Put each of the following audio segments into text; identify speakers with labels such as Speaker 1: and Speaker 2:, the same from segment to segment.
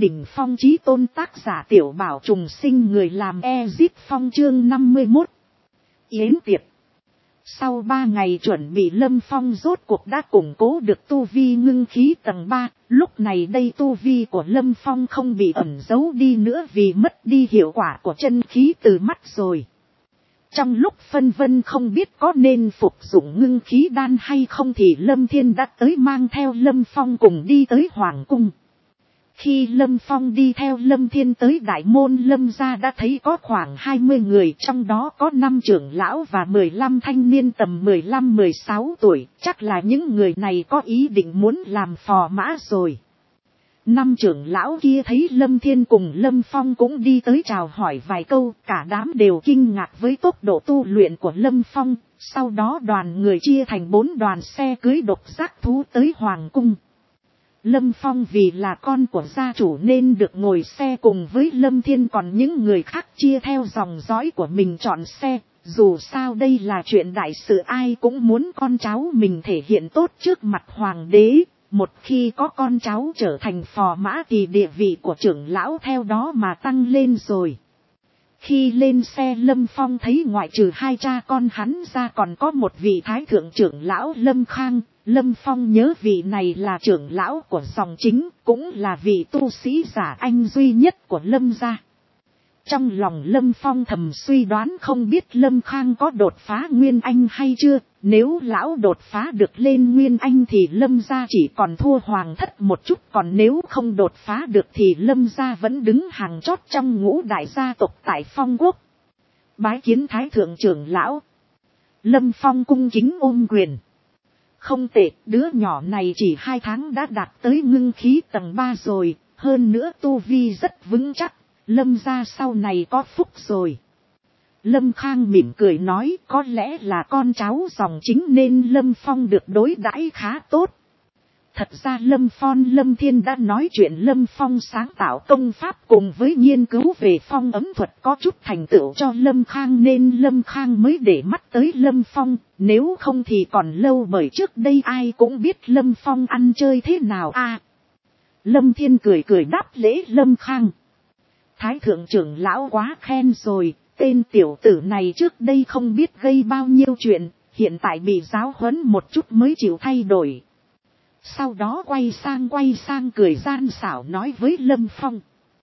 Speaker 1: đỉnh phong chí tôn tác giả Tiểu Bảo trùng sinh người làm Ezip Phong chương 51. Yến tiệc. Sau 3 ngày chuẩn bị, Lâm Phong rốt cuộc đã củng cố được tu vi ngưng khí tầng 3, lúc này đây tu vi của Lâm Phong không bị ẩn giấu đi nữa vì mất đi hiệu quả của chân khí từ mắt rồi. Trong lúc phân vân không biết có nên phục dụng ngưng khí đan hay không thì Lâm Thiên đã tới mang theo Lâm Phong cùng đi tới Hoàng Cung. Khi Lâm Phong đi theo Lâm Thiên tới đại môn Lâm gia đã thấy có khoảng 20 người, trong đó có 5 trưởng lão và 15 thanh niên tầm 15-16 tuổi, chắc là những người này có ý định muốn làm phò mã rồi. 5 trưởng lão kia thấy Lâm Thiên cùng Lâm Phong cũng đi tới chào hỏi vài câu, cả đám đều kinh ngạc với tốc độ tu luyện của Lâm Phong, sau đó đoàn người chia thành 4 đoàn xe cưới độc giác thú tới Hoàng Cung. Lâm Phong vì là con của gia chủ nên được ngồi xe cùng với Lâm Thiên, còn những người khác chia theo dòng dõi của mình chọn xe, dù sao đây là chuyện đại sự, ai cũng muốn con cháu mình thể hiện tốt trước mặt hoàng đế. Một khi có con cháu trở thành phò mã thì địa vị của trưởng lão theo đó mà tăng lên rồi. Khi lên xe Lâm Phong thấy ngoại trừ 2 cha con hắn ra còn có một vị thái thượng trưởng lão Lâm Khang. Lâm Phong nhớ vị này là trưởng lão của dòng chính, cũng là vị tu sĩ giả anh duy nhất của Lâm gia. Trong lòng Lâm Phong thầm suy đoán không biết Lâm Khang có đột phá Nguyên Anh hay chưa, nếu lão đột phá được lên Nguyên Anh thì Lâm gia chỉ còn thua Hoàng thất một chút, còn nếu không đột phá được thì Lâm gia vẫn đứng hàng chót trong ngũ đại gia tộc tại Phong quốc. Bái kiến thái thượng trưởng lão. Lâm Phong cung kính ôm quyền. Không tệ, đứa nhỏ này chỉ 2 tháng đã đạt tới ngưng khí tầng 3 rồi, hơn nữa tu vi rất vững chắc, Lâm gia sau này có phúc rồi. Lâm Khang mỉm cười nói, có lẽ là con cháu dòng chính nên Lâm Phong được đối đãi khá tốt. Thật ra Lâm Thiên đã nói chuyện Lâm Phong sáng tạo công pháp cùng với nghiên cứu về phong ấm thuật có chút thành tựu cho Lâm Khang nên Lâm Khang mới để mắt tới Lâm Phong, nếu không thì còn lâu, bởi trước đây ai cũng biết Lâm Phong ăn chơi thế nào à. Lâm Thiên cười cười đáp lễ Lâm Khang. Thái thượng trưởng lão quá khen rồi, tên tiểu tử này trước đây không biết gây bao nhiêu chuyện, hiện tại bị giáo huấn một chút mới chịu thay đổi. Sau đó quay sang cười gian xảo nói với Lâm Phong.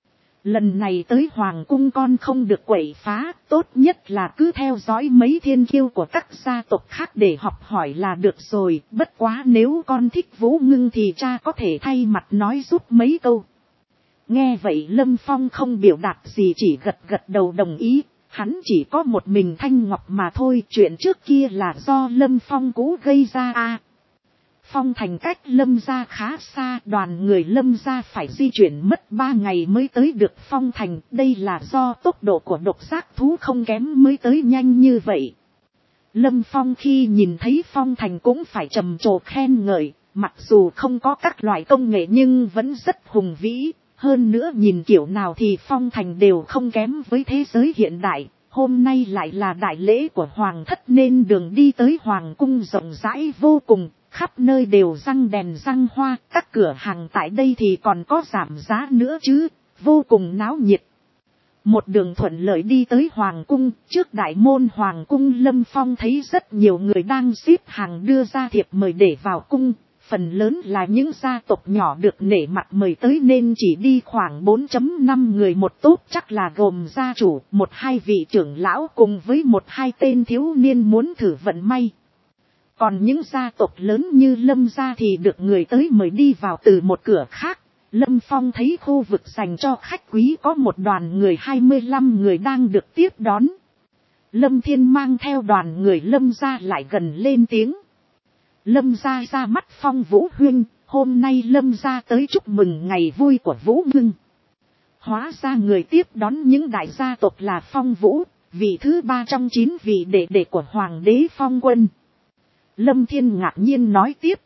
Speaker 1: Lần này tới Hoàng Cung con không được quậy phá, tốt nhất là cứ theo dõi mấy thiên kiêu của các gia tộc khác để học hỏi là được rồi, bất quá nếu con thích Vũ Ngưng thì cha có thể thay mặt nói giúp mấy câu. Nghe vậy Lâm Phong không biểu đạt gì, chỉ gật đầu đồng ý, hắn chỉ có một mình Thanh Ngọc mà thôi, chuyện trước kia là do Lâm Phong cố gây ra à. Phong thành cách Lâm gia khá xa, đoàn người Lâm gia phải di chuyển mất 3 ngày mới tới được Phong thành, đây là do tốc độ của độc giác thú không kém mới tới nhanh như vậy. Lâm Phong khi nhìn thấy Phong thành cũng phải trầm trồ khen ngợi, mặc dù không có các loại công nghệ nhưng vẫn rất hùng vĩ, hơn nữa nhìn kiểu nào thì Phong thành đều không kém với thế giới hiện đại. Hôm nay lại là đại lễ của Hoàng thất nên đường đi tới Hoàng cung rộng rãi vô cùng, khắp nơi đều răng đèn răng hoa, các cửa hàng tại đây thì còn có giảm giá nữa chứ, vô cùng náo nhiệt. Một đường thuận lợi đi tới Hoàng cung, trước đại môn Hoàng cung Lâm Phong thấy rất nhiều người đang xếp hàng đưa ra thiệp mời để vào cung, phần lớn là những gia tộc nhỏ được nể mặt mời tới nên chỉ đi khoảng 4.5 người một tốp, chắc là gồm gia chủ, 1-2 vị trưởng lão cùng với 1-2 tên thiếu niên muốn thử vận may. Còn những gia tộc lớn như Lâm gia thì được người tới mời đi vào từ một cửa khác. Lâm Phong thấy khu vực dành cho khách quý có một đoàn người 25 người đang được tiếp đón. Lâm Thiên mang theo đoàn người Lâm gia lại gần lên tiếng. Lâm gia ra mắt Phong Vũ huynh, hôm nay Lâm gia tới chúc mừng ngày vui của Vũ Ngưng. Hóa ra người tiếp đón những đại gia tộc là Phong Vũ, vị thứ 3 trong 9 vị đệ của Hoàng đế Phong Quân. Lâm Thiên ngạc nhiên nói tiếp.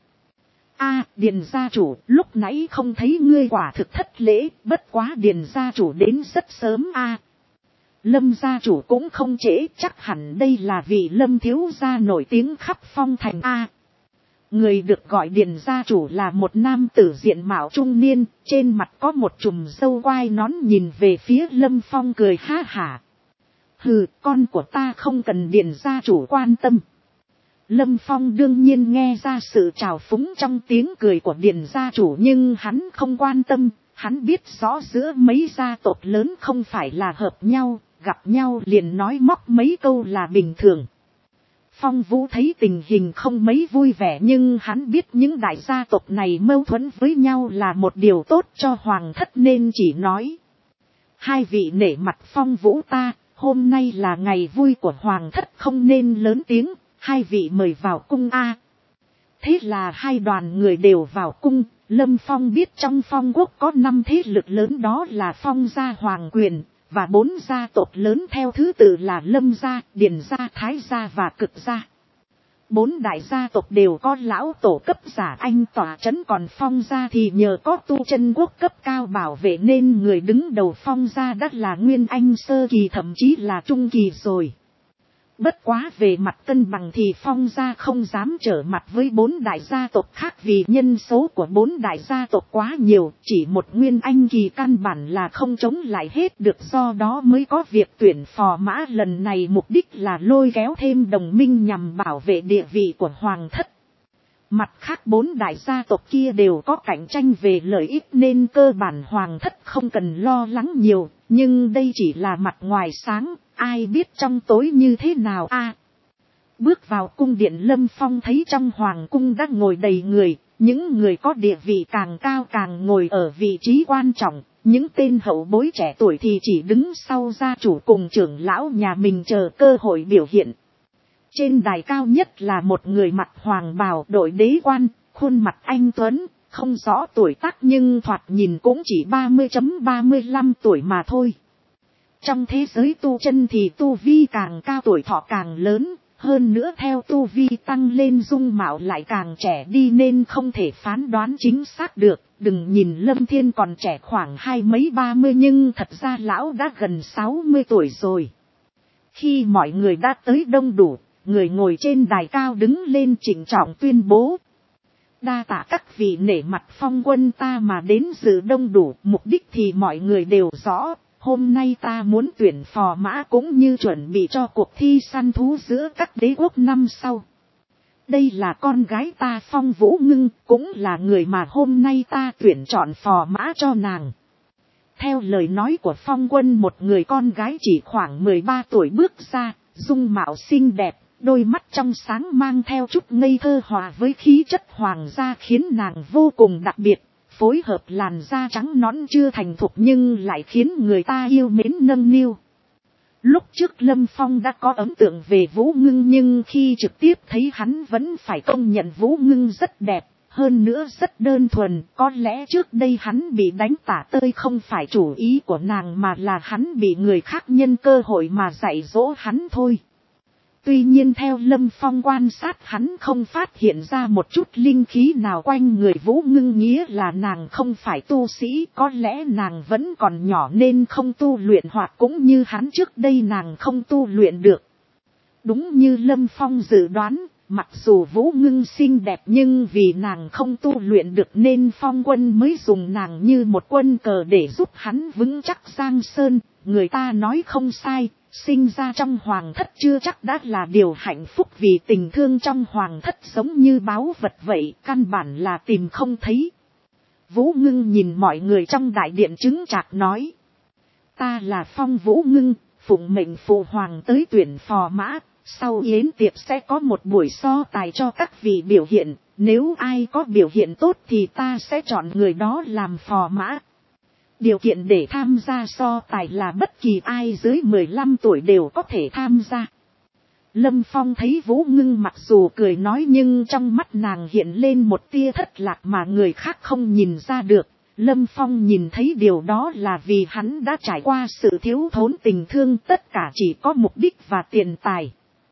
Speaker 1: Điền gia chủ, lúc nãy không thấy ngươi quả thực thất lễ, bất quá Điền gia chủ đến rất sớm Lâm gia chủ cũng không trễ, chắc hẳn đây là vị Lâm thiếu gia nổi tiếng khắp Phong thành Người được gọi Điền gia chủ là một nam tử diện mạo trung niên, trên mặt có một chùm râu quai nón, nhìn về phía Lâm Phong cười ha hả. Hừ, con của ta không cần Điền gia chủ quan tâm. Lâm Phong đương nhiên nghe ra sự trào phúng trong tiếng cười của Điền gia chủ, nhưng hắn không quan tâm, hắn biết rõ giữa mấy gia tộc lớn không phải là hợp nhau, gặp nhau liền nói móc mấy câu là bình thường. Phong Vũ thấy tình hình không mấy vui vẻ, nhưng hắn biết những đại gia tộc này mâu thuẫn với nhau là một điều tốt cho hoàng thất, nên chỉ nói: hai vị nể mặt Phong Vũ ta, hôm nay là ngày vui của hoàng thất, không nên lớn tiếng, hai vị mời vào cung a. Thế là hai đoàn người đều vào cung. Lâm Phong biết trong Phong quốc có 5 thế lực lớn, đó là Phong gia, Hoàng quyền và 4 gia tộc lớn theo thứ tự là Lâm gia, Điền gia, Thái gia và Cực gia. 4 đại gia tộc đều có lão tổ cấp giả anh tỏa chấn, còn Phong gia thì nhờ có tu chân quốc cấp cao bảo vệ nên người đứng đầu Phong gia đã là nguyên anh sơ kỳ, thậm chí là trung kỳ rồi. Bất quá về mặt cân bằng thì Phong gia không dám trở mặt với 4 đại gia tộc khác, vì nhân số của 4 đại gia tộc quá nhiều, chỉ một nguyên anh kỳ căn bản là không chống lại hết được, do đó mới có việc tuyển phò mã lần này, mục đích là lôi kéo thêm đồng minh nhằm bảo vệ địa vị của hoàng thất. Mặt khác 4 đại gia tộc kia đều có cạnh tranh về lợi ích nên cơ bản hoàng thất không cần lo lắng nhiều, nhưng đây chỉ là mặt ngoài sáng, ai biết trong tối như thế nào a. Bước vào cung điện, Lâm Phong thấy trong hoàng cung đã ngồi đầy người, những người có địa vị càng cao càng ngồi ở vị trí quan trọng, những tên hậu bối trẻ tuổi thì chỉ đứng sau gia chủ cùng trưởng lão nhà mình chờ cơ hội biểu hiện. Trên đài cao nhất là một người mặc hoàng bào đội đế quan, khuôn mặt anh tuấn, không rõ tuổi tác nhưng thoạt nhìn cũng chỉ 30-35 tuổi mà thôi. Trong thế giới tu chân thì tu vi càng cao tuổi thọ càng lớn, hơn nữa theo tu vi tăng lên dung mạo lại càng trẻ đi nên không thể phán đoán chính xác được. Đừng nhìn Lâm Thiên còn trẻ khoảng 20-30 nhưng thật ra lão đã gần 60 tuổi rồi. Khi mọi người đã tới đông đủ, người ngồi trên đài cao đứng lên trịnh trọng tuyên bố: đa tạ các vị nể mặt Phong quân ta mà đến dự đông đủ, mục đích thì mọi người đều rõ. Hôm nay ta muốn tuyển phò mã cũng như chuẩn bị cho cuộc thi săn thú giữa các đế quốc năm sau. Đây là con gái ta Phong Vũ Ngưng, cũng là người mà hôm nay ta tuyển chọn phò mã cho nàng. Theo lời nói của Phong Quân, một người con gái chỉ khoảng 13 tuổi bước ra, dung mạo xinh đẹp, đôi mắt trong sáng mang theo chút ngây thơ hòa với khí chất hoàng gia khiến nàng vô cùng đặc biệt. Phối hợp làn da trắng nõn chưa thành thục nhưng lại khiến người ta yêu mến nâng niu. Lúc trước Lâm Phong đã có ấn tượng về Vũ Ngưng, nhưng khi trực tiếp thấy hắn vẫn phải công nhận Vũ Ngưng rất đẹp, hơn nữa rất đơn thuần. Có lẽ trước đây hắn bị đánh tả tơi không phải chủ ý của nàng mà là hắn bị người khác nhân cơ hội mà dạy dỗ hắn thôi. Tuy nhiên theo Lâm Phong quan sát, hắn không phát hiện ra một chút linh khí nào quanh người Vũ Ngưng, nghĩa là nàng không phải tu sĩ, có lẽ nàng vẫn còn nhỏ nên không tu luyện, hoặc cũng như hắn trước đây nàng không tu luyện được. Đúng như Lâm Phong dự đoán, mặc dù Vũ Ngưng xinh đẹp nhưng vì nàng không tu luyện được nên Phong Quân mới dùng nàng như một quân cờ để giúp hắn vững chắc Giang Sơn. Người ta nói không sai, sinh ra trong hoàng thất chưa chắc đã là điều hạnh phúc, vì tình thương trong hoàng thất giống như báu vật vậy, căn bản là tìm không thấy. Vũ Ngưng nhìn mọi người trong đại điện chứng chạc nói: ta là Phong Vũ Ngưng, phụng mệnh phụ hoàng tới tuyển phò mã, sau yến tiệc sẽ có một buổi so tài cho các vị biểu hiện, nếu ai có biểu hiện tốt thì ta sẽ chọn người đó làm phò mã. Điều kiện để tham gia so tài là bất kỳ ai dưới 15 tuổi đều có thể tham gia. Lâm Phong thấy Vũ Ngưng mặc dù cười nói nhưng trong mắt nàng hiện lên một tia thất lạc mà người khác không nhìn ra được. Lâm Phong nhìn thấy điều đó là vì hắn đã trải qua sự thiếu thốn tình thương, tất cả chỉ có mục đích và tiền tài.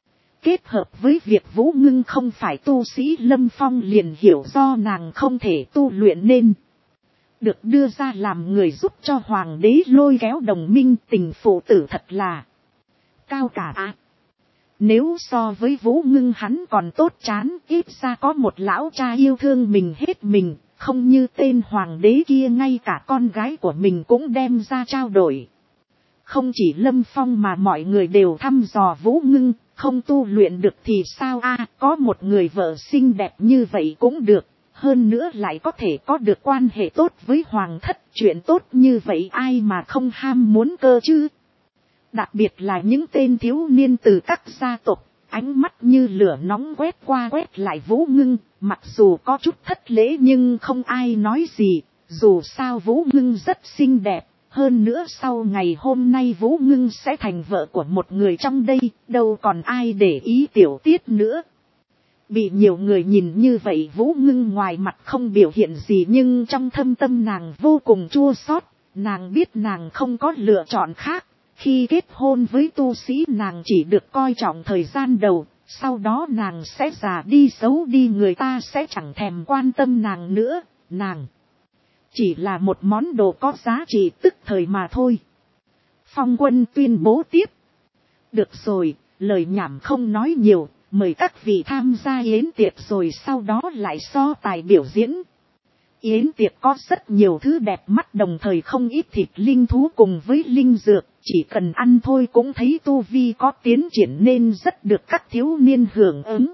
Speaker 1: Kết hợp với việc Vũ Ngưng không phải tu sĩ, Lâm Phong liền hiểu do nàng không thể tu luyện nên được đưa ra làm người giúp cho hoàng đế lôi kéo đồng minh, tình phụ tử thật là cao cả. Nếu so với Vũ Ngưng hắn còn tốt chán, ít ra có một lão cha yêu thương mình hết mình, không như tên hoàng đế kia ngay cả con gái của mình cũng đem ra trao đổi. Không chỉ Lâm Phong mà mọi người đều thăm dò Vũ Ngưng, không tu luyện được thì sao a, có một người vợ xinh đẹp như vậy cũng được, hơn nữa lại có thể có được quan hệ tốt với hoàng thất, chuyện tốt như vậy ai mà không ham muốn cơ chứ. Đặc biệt là những tên thiếu niên từ các gia tộc, ánh mắt như lửa nóng quét qua quét lại Vũ Ngưng, mặc dù có chút thất lễ nhưng không ai nói gì, dù sao Vũ Ngưng rất xinh đẹp, hơn nữa sau ngày hôm nay Vũ Ngưng sẽ thành vợ của một người trong đây, đâu còn ai để ý tiểu tiết nữa. Bị nhiều người nhìn như vậy Vũ Ngưng ngoài mặt không biểu hiện gì nhưng trong thâm tâm nàng vô cùng chua xót, nàng biết nàng không có lựa chọn khác. Khi kết hôn với tu sĩ nàng chỉ được coi trọng thời gian đầu, sau đó nàng sẽ già đi xấu đi, người ta sẽ chẳng thèm quan tâm nàng nữa, nàng chỉ là một món đồ có giá trị tức thời mà thôi. Phong Quân tuyên bố tiếp. Được rồi, lời nhảm không nói nhiều, mời các vị tham gia yến tiệc rồi sau đó lại so tài biểu diễn. Yến tiệc có rất nhiều thứ đẹp mắt, đồng thời không ít thịt linh thú cùng với linh dược, chỉ cần ăn thôi cũng thấy tu vi có tiến triển nên rất được các thiếu niên hưởng ứng.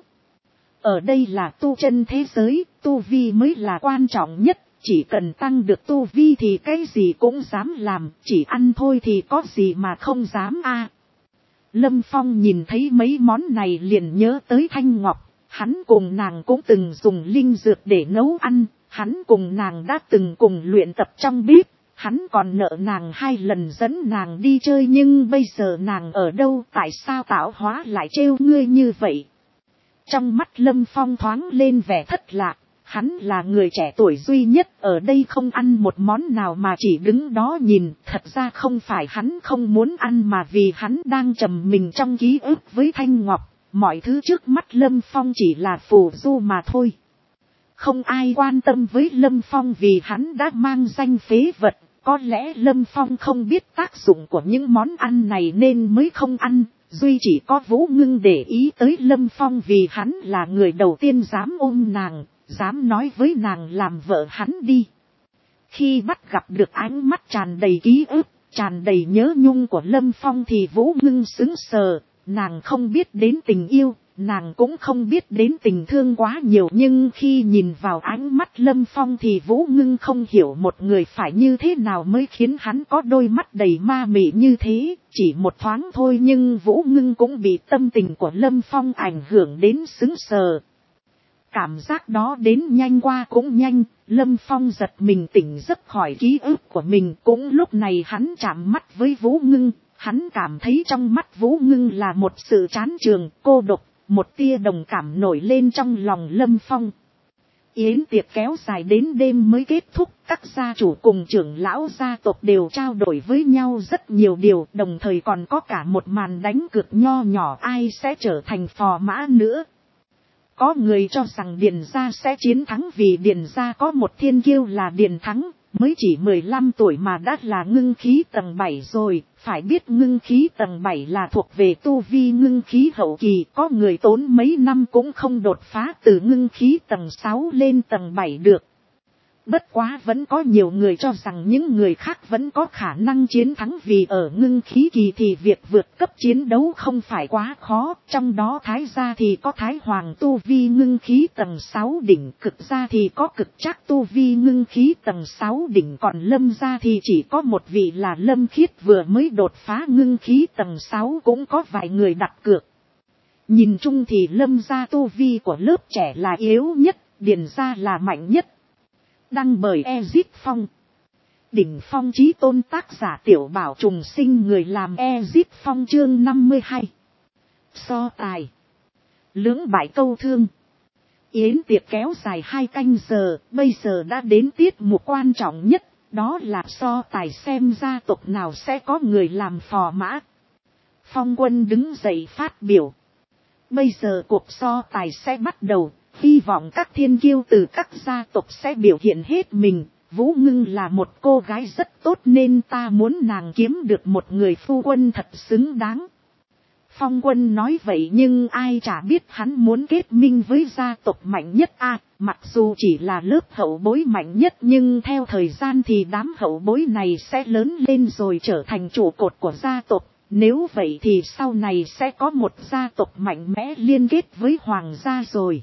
Speaker 1: Ở đây là tu chân thế giới, tu vi mới là quan trọng nhất, chỉ cần tăng được tu vi thì cái gì cũng dám làm, chỉ ăn thôi thì có gì mà không dám a. Lâm Phong nhìn thấy mấy món này liền nhớ tới Thanh Ngọc, hắn cùng nàng cũng từng dùng linh dược để nấu ăn. Hắn cùng nàng đã từng cùng luyện tập trong bếp, hắn còn nợ nàng 2 lần dẫn nàng đi chơi nhưng bây giờ nàng ở đâu, tại sao tạo hóa lại trêu ngươi như vậy. Trong mắt Lâm Phong thoáng lên vẻ thất lạc, hắn là người trẻ tuổi duy nhất ở đây không ăn một món nào mà chỉ đứng đó nhìn, thật ra không phải hắn không muốn ăn mà vì hắn đang trầm mình trong ký ức với Thanh Ngọc, mọi thứ trước mắt Lâm Phong chỉ là phù du mà thôi. Không ai quan tâm với Lâm Phong vì hắn đã mang danh phế vật, có lẽ Lâm Phong không biết tác dụng của những món ăn này nên mới không ăn, duy chỉ có Vũ Ngưng để ý tới Lâm Phong vì hắn là người đầu tiên dám ôm nàng, dám nói với nàng làm vợ hắn đi. Khi bắt gặp được ánh mắt tràn đầy ký ức, tràn đầy nhớ nhung của Lâm Phong thì Vũ Ngưng sững sờ, nàng không biết đến tình yêu. Nàng cũng không biết đến tình thương quá nhiều nhưng khi nhìn vào ánh mắt Lâm Phong thì Vũ Ngưng không hiểu một người phải như thế nào mới khiến hắn có đôi mắt đầy ma mị như thế. Chỉ một thoáng thôi nhưng Vũ Ngưng cũng bị tâm tình của Lâm Phong ảnh hưởng đến sững sờ. Cảm giác đó đến nhanh qua cũng nhanh, Lâm Phong giật mình tỉnh giấc khỏi ký ức của mình. Cũng lúc này hắn chạm mắt với Vũ Ngưng, hắn cảm thấy trong mắt Vũ Ngưng là một sự chán chường, cô độc. Một tia đồng cảm nổi lên trong lòng Lâm Phong. Yến tiệc kéo dài đến đêm mới kết thúc, các gia chủ cùng trưởng lão gia tộc đều trao đổi với nhau rất nhiều điều, đồng thời còn có cả một màn đánh cược nho nhỏ ai sẽ trở thành phò mã nữa. Có người cho rằng Điền gia sẽ chiến thắng vì Điền gia có một thiên kiêu là Điền Thắng, mới chỉ 15 tuổi mà đã là ngưng khí tầng 7 rồi, phải biết ngưng khí tầng 7 là thuộc về tu vi ngưng khí hậu kỳ, có người tốn mấy năm cũng không đột phá từ ngưng khí tầng 6 lên tầng 7 được. Bất quá vẫn có nhiều người cho rằng những người khác vẫn có khả năng chiến thắng vì ở ngưng khí kỳ thì việc vượt cấp chiến đấu không phải quá khó. Trong đó Thái gia thì có Thái Hoàng tu vi ngưng khí tầng 6 đỉnh, Cực gia thì có Cực Trác tu vi ngưng khí tầng 6 đỉnh, còn Lâm gia thì chỉ có một vị là Lâm Khiết vừa mới đột phá ngưng khí tầng 6, cũng có vài người đặt cược. Nhìn chung thì Lâm gia tu vi của lớp trẻ là yếu nhất, Điền gia là mạnh nhất. Đăng bởi Ezip Phong. Đỉnh phong chí tôn, tác giả Tiểu Bảo Trùng Sinh, người làm Ezip Phong. Chương 52. So tài. Lưỡng bại câu thương. Yến tiệc kéo dài 2 canh giờ, bây giờ đã đến tiết mục quan trọng nhất, đó là so tài xem gia tộc nào sẽ có người làm phò mã. Phong Quân đứng dậy phát biểu. Bây giờ cuộc so tài sẽ bắt đầu. Hy vọng các thiên kiêu từ các gia tộc sẽ biểu hiện hết mình. Vũ Ngưng là một cô gái rất tốt nên ta muốn nàng kiếm được một người phu quân thật xứng đáng. Phong Quân nói vậy nhưng ai chả biết hắn muốn kết minh với gia tộc mạnh nhất a. Mặc dù chỉ là lớp hậu bối mạnh nhất nhưng theo thời gian thì đám hậu bối này sẽ lớn lên rồi trở thành trụ cột của gia tộc. Nếu vậy thì sau này sẽ có một gia tộc mạnh mẽ liên kết với hoàng gia rồi.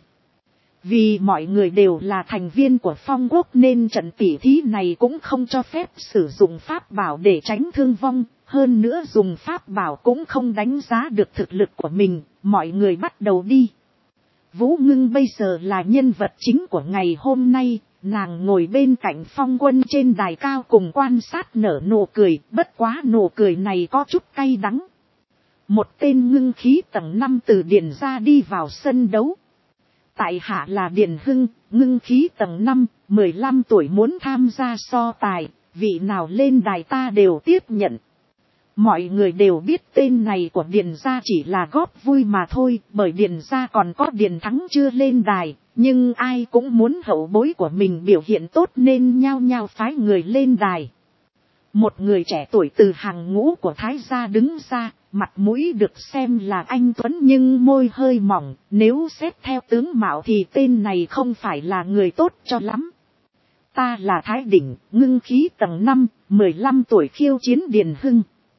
Speaker 1: Vì mọi người đều là thành viên của Phong Quốc nên trận tỉ thí này cũng không cho phép sử dụng pháp bảo để tránh thương vong. Hơn nữa dùng pháp bảo cũng không đánh giá được thực lực của mình. Mọi người bắt đầu đi. Vũ Ngưng bây giờ là nhân vật chính của ngày hôm nay. Nàng ngồi bên cạnh Phong Quân trên đài cao cùng quan sát nở nụ cười. Bất quá nụ cười này có chút cay đắng. Một tên ngưng khí tầng 5 từ Điền ra đi vào sân đấu. Tại hạ là Điền Hưng, ngưng khí tầng 5, 15 tuổi muốn tham gia so tài. Vị nào lên đài ta đều tiếp nhận. Mọi người đều biết tên này của Điền gia chỉ là góp vui mà thôi, bởi Điền gia còn có Điền Thắng chưa lên đài, nhưng ai cũng muốn hậu bối của mình biểu hiện tốt nên nhao nhao phái người lên đài. Một người trẻ tuổi từ hàng ngũ của Thái gia đứng ra, mặt mũi được xem là anh tuấn nhưng môi hơi mỏng, nếu xét theo tướng mạo thì tên này không phải là người tốt cho lắm. Ta là Thái Đỉnh, ngưng khí tầng 5, 15 tuổi khiêu chiến Điền Hưng.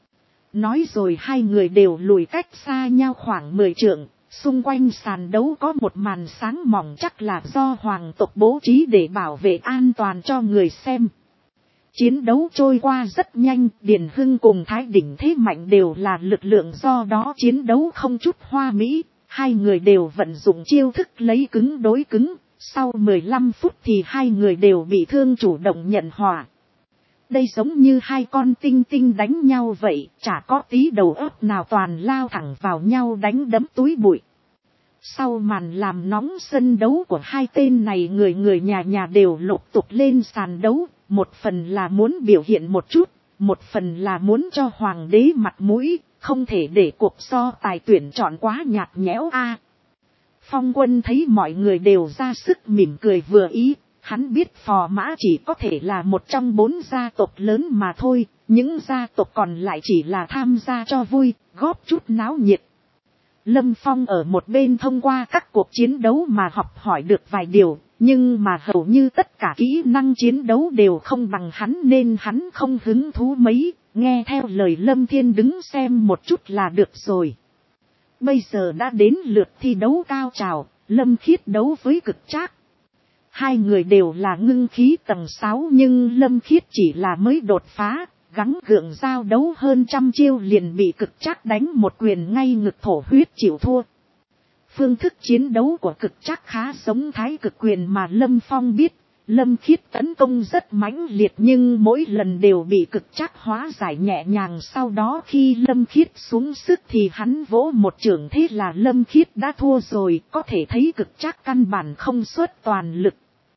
Speaker 1: Nói rồi hai người đều lùi cách xa nhau khoảng 10 trượng, xung quanh sàn đấu có một màn sáng mỏng chắc là do hoàng tộc bố trí để bảo vệ an toàn cho người xem. Chiến đấu trôi qua rất nhanh, Điền Hưng cùng Thái Đỉnh thế mạnh đều là lực lượng do đó chiến đấu không chút hoa mỹ, hai người đều vận dụng chiêu thức lấy cứng đối cứng, sau 15 phút thì hai người đều bị thương chủ động nhận hòa. Đây giống như hai con tinh tinh đánh nhau vậy, chả có tí đầu óc nào toàn lao thẳng vào nhau đánh đấm túi bụi. Sau màn làm nóng sân đấu của hai tên này người nhà đều lục tục lên sàn đấu, một phần là muốn biểu hiện một chút, một phần là muốn cho hoàng đế mặt mũi, không thể để cuộc so tài tuyển chọn quá nhạt nhẽo a. Phong Quân thấy mọi người đều ra sức mỉm cười vừa ý. Hắn biết Phò Mã chỉ có thể là một trong 4 gia tộc lớn mà thôi, những gia tộc còn lại chỉ là tham gia cho vui, góp chút náo nhiệt. Lâm Phong ở một bên thông qua các cuộc chiến đấu mà học hỏi được vài điều, nhưng mà hầu như tất cả kỹ năng chiến đấu đều không bằng hắn nên hắn không hứng thú mấy, nghe theo lời Lâm Thiên đứng xem một chút là được rồi. Bây giờ đã đến lượt thi đấu cao trào, Lâm Khiết đấu với Cực Trác. Hai người đều là ngưng khí tầng 6 nhưng Lâm Khiết chỉ là mới đột phá, gắng gượng giao đấu hơn 100 chiêu liền bị Cực Trác đánh một quyền ngay ngực thổ huyết chịu thua. Phương thức chiến đấu của Cực Trác khá giống Thái Cực quyền mà Lâm Phong biết, Lâm Khiết tấn công rất mãnh liệt nhưng mỗi lần đều bị Cực Trác hóa giải nhẹ nhàng, sau đó khi Lâm Khiết xuống sức thì hắn vỗ một chưởng, thế là Lâm Khiết đã thua rồi, có thể thấy Cực Trác căn bản không xuất toàn lực.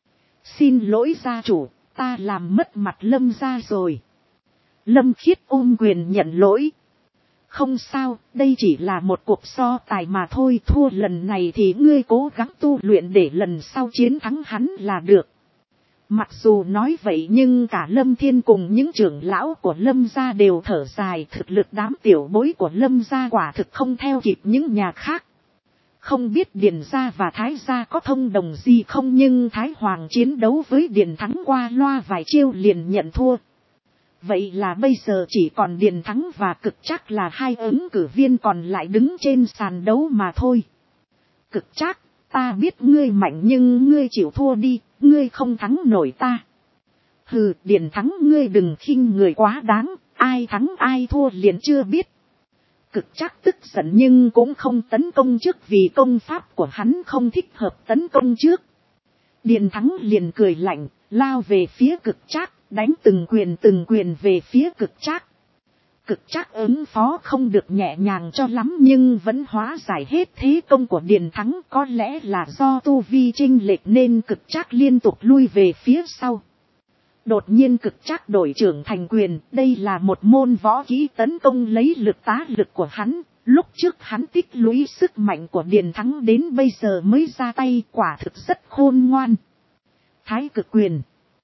Speaker 1: Xin lỗi gia chủ, ta làm mất mặt Lâm gia rồi. Lâm Khiết ôm quyền nhận lỗi. Không sao, đây chỉ là một cuộc so tài mà thôi, thua lần này thì ngươi cố gắng tu luyện để lần sau chiến thắng hắn là được. Mặc dù nói vậy nhưng cả Lâm Thiên cùng những trưởng lão của Lâm gia đều thở dài, thực lực đám tiểu bối của Lâm gia quả thực không theo kịp những nhà khác. Không biết Điền gia và Thái gia có thông đồng gì không nhưng Thái Hoàng chiến đấu với Điền Thắng qua loa vài chiêu liền nhận thua. Vậy là bây giờ chỉ còn Điền Thắng và Cực Trác là hai ứng cử viên còn lại đứng trên sàn đấu mà thôi. Cực Trác, ta biết ngươi mạnh nhưng ngươi chịu thua đi, ngươi không thắng nổi ta. Hừ, Điền Thắng ngươi đừng khinh người quá đáng, ai thắng ai thua liền chưa biết. Cực Trác tức giận nhưng cũng không tấn công trước vì công pháp của hắn không thích hợp tấn công trước. Điền Thắng liền cười lạnh, lao về phía Cực Trác, đánh từng quyền về phía Cực Trác. Cực Trác ứng phó không được nhẹ nhàng cho lắm nhưng vẫn hóa giải hết thế công của Điền Thắng, có lẽ là do tu vi chênh lệch nên Cực Trác liên tục lui về phía sau. Đột nhiên Cực Trác đổi trưởng thành quyền, đây là một môn võ kỹ tấn công lấy lực tá lực của hắn, lúc trước hắn tích lũy sức mạnh của Điền Thắng đến bây giờ mới ra tay, quả thực rất khôn ngoan. Thái Cực quyền.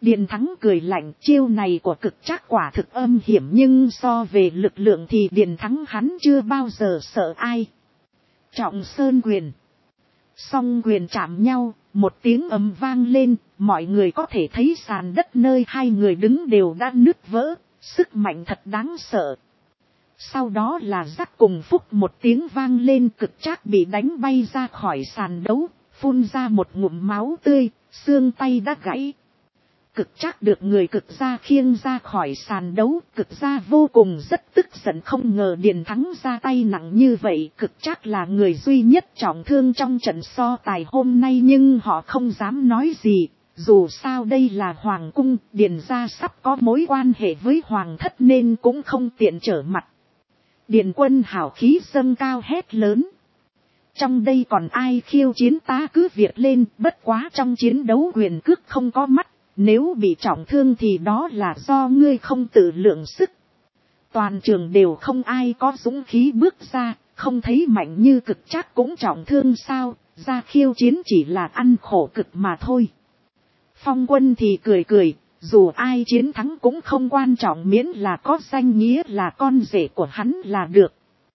Speaker 1: Điền Thắng cười lạnh, chiêu này của Cực Trác quả thực âm hiểm, nhưng so về lực lượng thì Điền Thắng hắn chưa bao giờ sợ ai. Trọng sơn quyền. Song quyền chạm nhau, một tiếng ầm vang lên, mọi người có thể thấy sàn đất nơi hai người đứng đều đã nứt vỡ, sức mạnh thật đáng sợ. Sau đó là rắc cùng phúc một tiếng vang lên, Cực Trác bị đánh bay ra khỏi sàn đấu, phun ra một ngụm máu tươi, xương tay đã gãy. Cực Trác được người Cực gia khiêng ra khỏi sàn đấu, Cực gia vô cùng rất tức giận, không ngờ Điền Thắng ra tay nặng như vậy. Cực Trác là người duy nhất trọng thương trong trận so tài hôm nay, nhưng họ không dám nói gì. Dù sao đây là hoàng cung, Điền gia sắp có mối quan hệ với hoàng thất nên cũng không tiện trở mặt. Điền Quân hào khí dâng cao hét lớn. Trong đây còn ai khiêu chiến ta cứ việc lên, bất quá trong chiến đấu quyền cước không có mắt. Nếu bị trọng thương thì đó là do ngươi không tự lượng sức. Toàn trường đều không ai có dũng khí bước ra, không thấy mạnh như Cực Trác cũng trọng thương sao, ra khiêu chiến chỉ là ăn khổ cực mà thôi. Phong Quân thì cười cười, dù ai chiến thắng cũng không quan trọng, miễn là có danh nghĩa là con rể của hắn là được.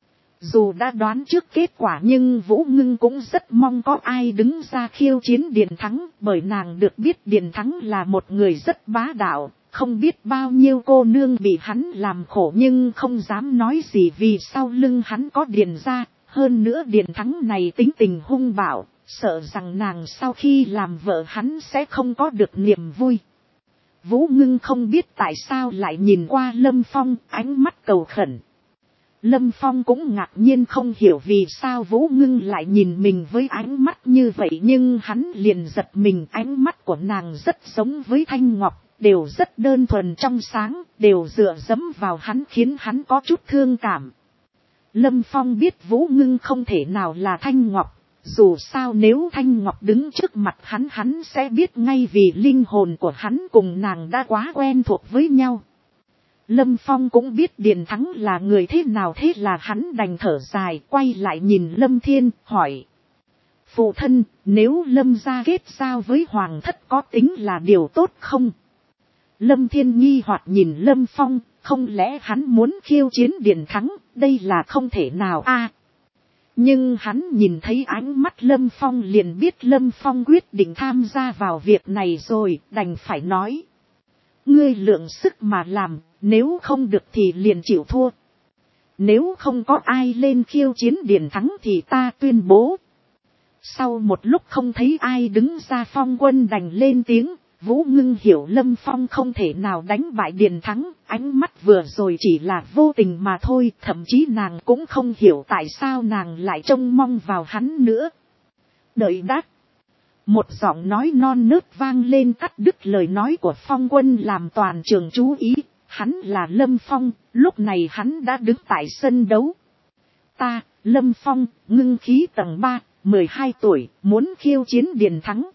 Speaker 1: Dù đã đoán trước kết quả nhưng Vũ Ngưng cũng rất mong có ai đứng ra khiêu chiến Điền Thắng, bởi nàng được biết Điền Thắng là một người rất bá đạo, không biết bao nhiêu cô nương bị hắn làm khổ nhưng không dám nói gì vì sau lưng hắn có Điền gia. Hơn nữa Điền Thắng này tính tình hung bạo, sợ rằng nàng sau khi làm vợ hắn sẽ không có được niềm vui. Vũ Ngưng không biết tại sao lại nhìn qua Lâm Phong, ánh mắt cầu khẩn. Lâm Phong cũng ngạc nhiên không hiểu vì sao Vũ Ngưng lại nhìn mình với ánh mắt như vậy, nhưng hắn liền giật mình, ánh mắt của nàng rất giống với Thanh Ngọc, đều rất đơn thuần trong sáng, đều dựa dẫm vào hắn khiến hắn có chút thương cảm. Lâm Phong biết Vũ Ngưng không thể nào là Thanh Ngọc, dù sao nếu Thanh Ngọc đứng trước mặt hắn sẽ biết ngay vì linh hồn của hắn cùng nàng đã quá quen thuộc với nhau. Lâm Phong cũng biết Điền Thắng là người thế nào, thế là hắn đành thở dài, quay lại nhìn Lâm Thiên, hỏi. Phụ thân, nếu Lâm gia kết giao với hoàng thất có tính là điều tốt không? Lâm Thiên nghi hoặc nhìn Lâm Phong, không lẽ hắn muốn khiêu chiến Điền Thắng, đây là không thể nào a. Nhưng hắn nhìn thấy ánh mắt Lâm Phong liền biết Lâm Phong quyết định tham gia vào việc này rồi, đành phải nói. Ngươi lượng sức mà làm, nếu không được thì liền chịu thua. Nếu không có ai lên khiêu chiến Điền Thắng thì ta tuyên bố. Sau một lúc không thấy ai đứng ra, Phong Quân đành lên tiếng. Vũ Ngưng hiểu Lâm Phong không thể nào đánh bại Điền Thắng, ánh mắt vừa rồi chỉ là vô tình mà thôi, thậm chí nàng cũng không hiểu tại sao nàng lại trông mong vào hắn nữa. Đợi đã. Một giọng nói non nớt vang lên cắt đứt lời nói của Phong Quân làm toàn trường chú ý, hắn là Lâm Phong, lúc này hắn đã đứng tại sân đấu. Ta, Lâm Phong, ngưng khí tầng 3, 12 tuổi, muốn khiêu chiến Điền Thắng.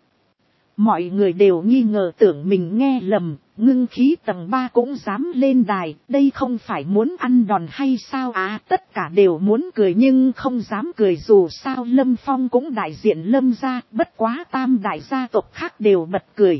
Speaker 1: Mọi người đều nghi ngờ tưởng mình nghe lầm, ngưng khí tầng 3 cũng dám lên đài, đây không phải muốn ăn đòn hay sao à? Tất cả đều muốn cười nhưng không dám cười, dù sao Lâm Phong cũng đại diện Lâm gia, bất quá tam đại gia tộc khác đều bật cười.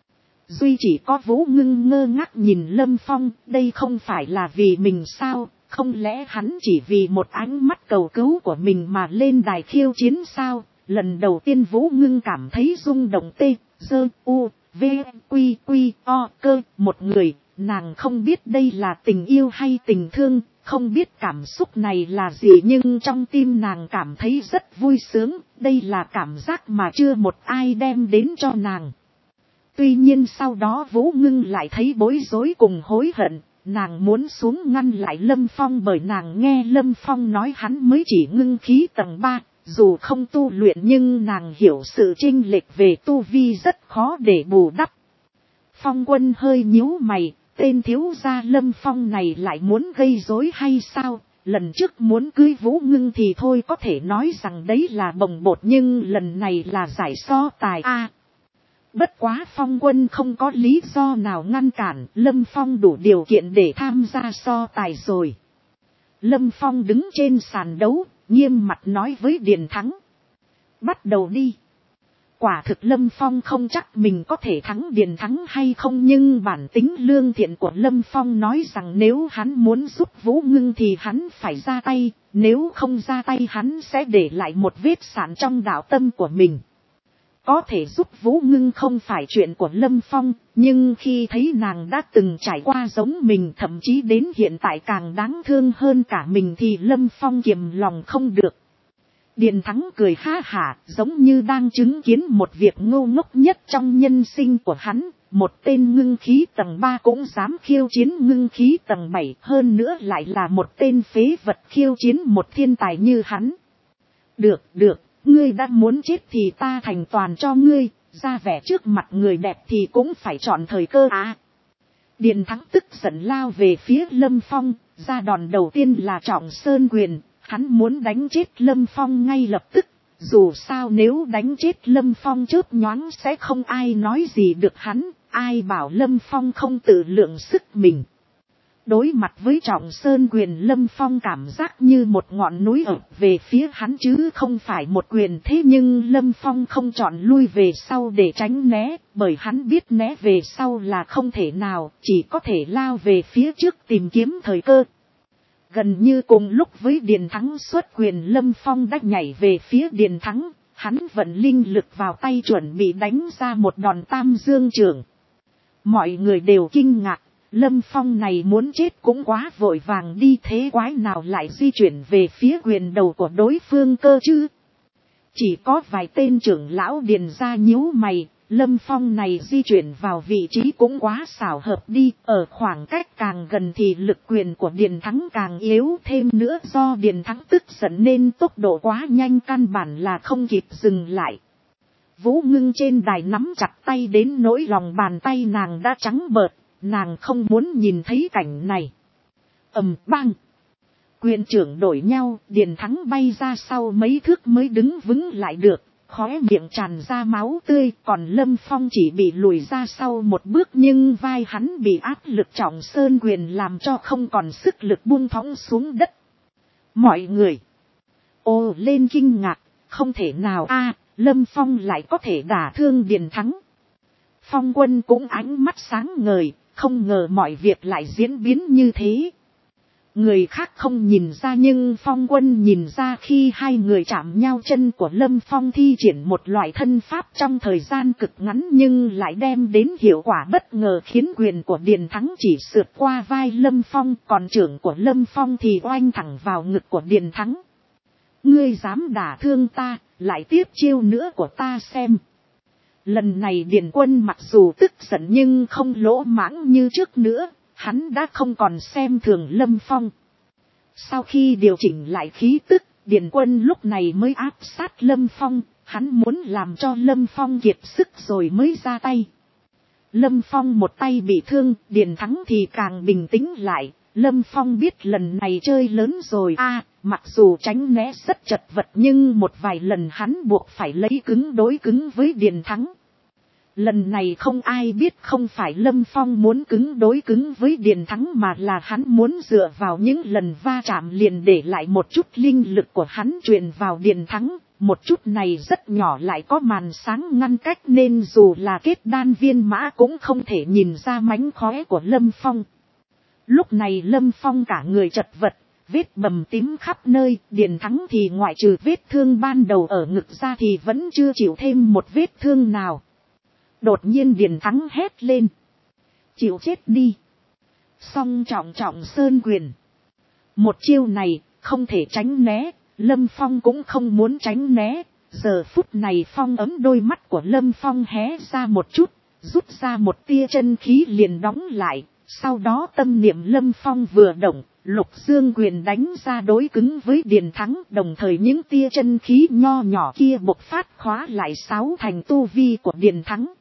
Speaker 1: Duy chỉ có Vũ Ngưng ngơ ngác nhìn Lâm Phong, đây không phải là vì mình sao, không lẽ hắn chỉ vì một ánh mắt cầu cứu của mình mà lên đài khiêu chiến sao? Lần đầu tiên Vũ Ngưng cảm thấy rung động tê, dơ, u, v, quy, quy, o, cơ, một người, nàng không biết đây là tình yêu hay tình thương, không biết cảm xúc này là gì nhưng trong tim nàng cảm thấy rất vui sướng, đây là cảm giác mà chưa một ai đem đến cho nàng. Tuy nhiên sau đó Vũ Ngưng lại thấy bối rối cùng hối hận, nàng muốn xuống ngăn lại Lâm Phong bởi nàng nghe Lâm Phong nói hắn mới chỉ ngưng khí tầng 3. Dù không tu luyện nhưng nàng hiểu sự chênh lệch về tu vi rất khó để bù đắp. Phong Quân hơi nhíu mày, tên thiếu gia Lâm Phong này lại muốn gây rối hay sao? Lần trước muốn cưới Vũ Ngưng thì thôi có thể nói rằng đấy là bồng bột, nhưng lần này là giải so tài a. Bất quá Phong Quân không có lý do nào ngăn cản, Lâm Phong đủ điều kiện để tham gia so tài rồi. Lâm Phong đứng trên sàn đấu, nghiêm mặt nói với Điền Thắng. Bắt đầu đi. quả thực Lâm Phong không chắc mình có thể thắng Điền Thắng hay không, nhưng bản tính lương thiện của Lâm Phong nói rằng nếu hắn muốn giúp Vũ Ngưng thì hắn phải ra tay, nếu không ra tay hắn sẽ để lại một vết sạn trong đạo tâm của mình. Có thể giúp Vũ Ngưng không phải chuyện của Lâm Phong, nhưng khi thấy nàng đã từng trải qua giống mình, thậm chí đến hiện tại càng đáng thương hơn cả mình, thì Lâm Phong kiềm lòng không được. Điền Thắng cười ha hả, giống như đang chứng kiến một việc ngu ngốc nhất trong nhân sinh của hắn. Một tên ngưng khí tầng 3 cũng dám khiêu chiến ngưng khí tầng 7, hơn nữa lại là một tên phế vật khiêu chiến một thiên tài như hắn. Được, ngươi đã muốn chết thì ta thành toàn cho ngươi, ra vẻ trước mặt người đẹp thì cũng phải chọn thời cơ à. Điền Thắng tức giận lao về phía Lâm Phong, ra đòn đầu tiên là Trọng Sơn Quyền, hắn muốn đánh chết Lâm Phong ngay lập tức, dù sao nếu đánh chết Lâm Phong chớp nhoáng sẽ không ai nói gì được hắn, ai bảo Lâm Phong không tự lượng sức mình. Đối mặt với Trọng Sơn Quyền, Lâm Phong cảm giác như một ngọn núi ập về phía hắn chứ không phải một quyền, thế nhưng Lâm Phong không chọn lui về sau để tránh né, bởi hắn biết né về sau là không thể nào, chỉ có thể lao về phía trước tìm kiếm thời cơ. Gần như cùng lúc với Điền Thắng xuất quyền, Lâm Phong đã nhảy về phía Điền Thắng, hắn vận linh lực vào tay chuẩn bị đánh ra một đòn tam dương chưởng. Mọi người đều kinh ngạc. Lâm Phong này muốn chết cũng quá vội vàng đi, thế quái nào lại di chuyển về phía quyền đầu của đối phương cơ chứ. Chỉ có vài tên trưởng lão Điền ra nhíu mày, Lâm Phong này di chuyển vào vị trí cũng quá xảo hợp đi, ở khoảng cách càng gần thì lực quyền của Điền Thắng càng yếu, thêm nữa do Điền Thắng tức giận nên tốc độ quá nhanh, căn bản là không kịp dừng lại. Vũ Ngưng trên đài nắm chặt tay đến nỗi lòng bàn tay nàng đã trắng bợt. Nàng không muốn nhìn thấy cảnh này. Ầm bang. Quyền trưởng đổi nhau, Điền Thắng bay ra sau mấy thước mới đứng vững lại được, khóe miệng tràn ra máu tươi, còn Lâm Phong chỉ bị lùi ra sau một bước, nhưng vai hắn bị áp lực Trọng Sơn Quyền làm cho không còn sức lực, buông thõng xuống đất. Mọi người ồ lên kinh ngạc, không thể nào a, Lâm Phong lại có thể đả thương Điền Thắng. Phong Quân cũng ánh mắt sáng ngời, không ngờ mọi việc lại diễn biến như thế. Người khác không nhìn ra nhưng Phong Quân nhìn ra, khi hai người chạm nhau chân của Lâm Phong thi triển một loại thân pháp trong thời gian cực ngắn nhưng lại đem đến hiệu quả bất ngờ, khiến quyền của Điền Thắng chỉ sượt qua vai Lâm Phong, còn chưởng của Lâm Phong thì oanh thẳng vào ngực của Điền Thắng. Ngươi dám đả thương ta, lại tiếp chiêu nữa của ta xem. Lần này Điền Quân mặc dù tức giận nhưng không lỗ mãng như trước nữa, hắn đã không còn xem thường Lâm Phong. Sau khi điều chỉnh lại khí tức, Điền Quân lúc này mới áp sát Lâm Phong, hắn muốn làm cho Lâm Phong kiệt sức rồi mới ra tay. Lâm Phong một tay bị thương, Điền Thắng thì càng bình tĩnh lại. Lâm Phong biết lần này chơi lớn rồi mặc dù tránh né rất chật vật nhưng một vài lần hắn buộc phải lấy cứng đối cứng với Điền Thắng. Lần này không ai biết không phải Lâm Phong muốn cứng đối cứng với Điền Thắng mà là hắn muốn dựa vào những lần va chạm liền để lại một chút linh lực của hắn truyền vào Điền Thắng. Một chút này rất nhỏ lại có màn sáng ngăn cách nên dù là kết đan viên mã cũng không thể nhìn ra mánh khóe của Lâm Phong. Lúc này Lâm Phong cả người chật vật, vết bầm tím khắp nơi, Điền Thắng thì ngoại trừ vết thương ban đầu ở ngực ra thì vẫn chưa chịu thêm một vết thương nào. Đột nhiên Điền Thắng hét lên. Chịu chết đi. Song Trọng Sơn Quyền. Một chiêu này, không thể tránh né, Lâm Phong cũng không muốn tránh né. Giờ phút này phong ấm đôi mắt của Lâm Phong hé ra một chút, rút ra một tia chân khí liền đóng lại. Sau đó tâm niệm Lâm Phong vừa động, Lục Dương Quyền đánh ra đối cứng với Điền Thắng, đồng thời những tia chân khí nho nhỏ kia bộc phát khóa lại sáu thành tu vi của Điền Thắng.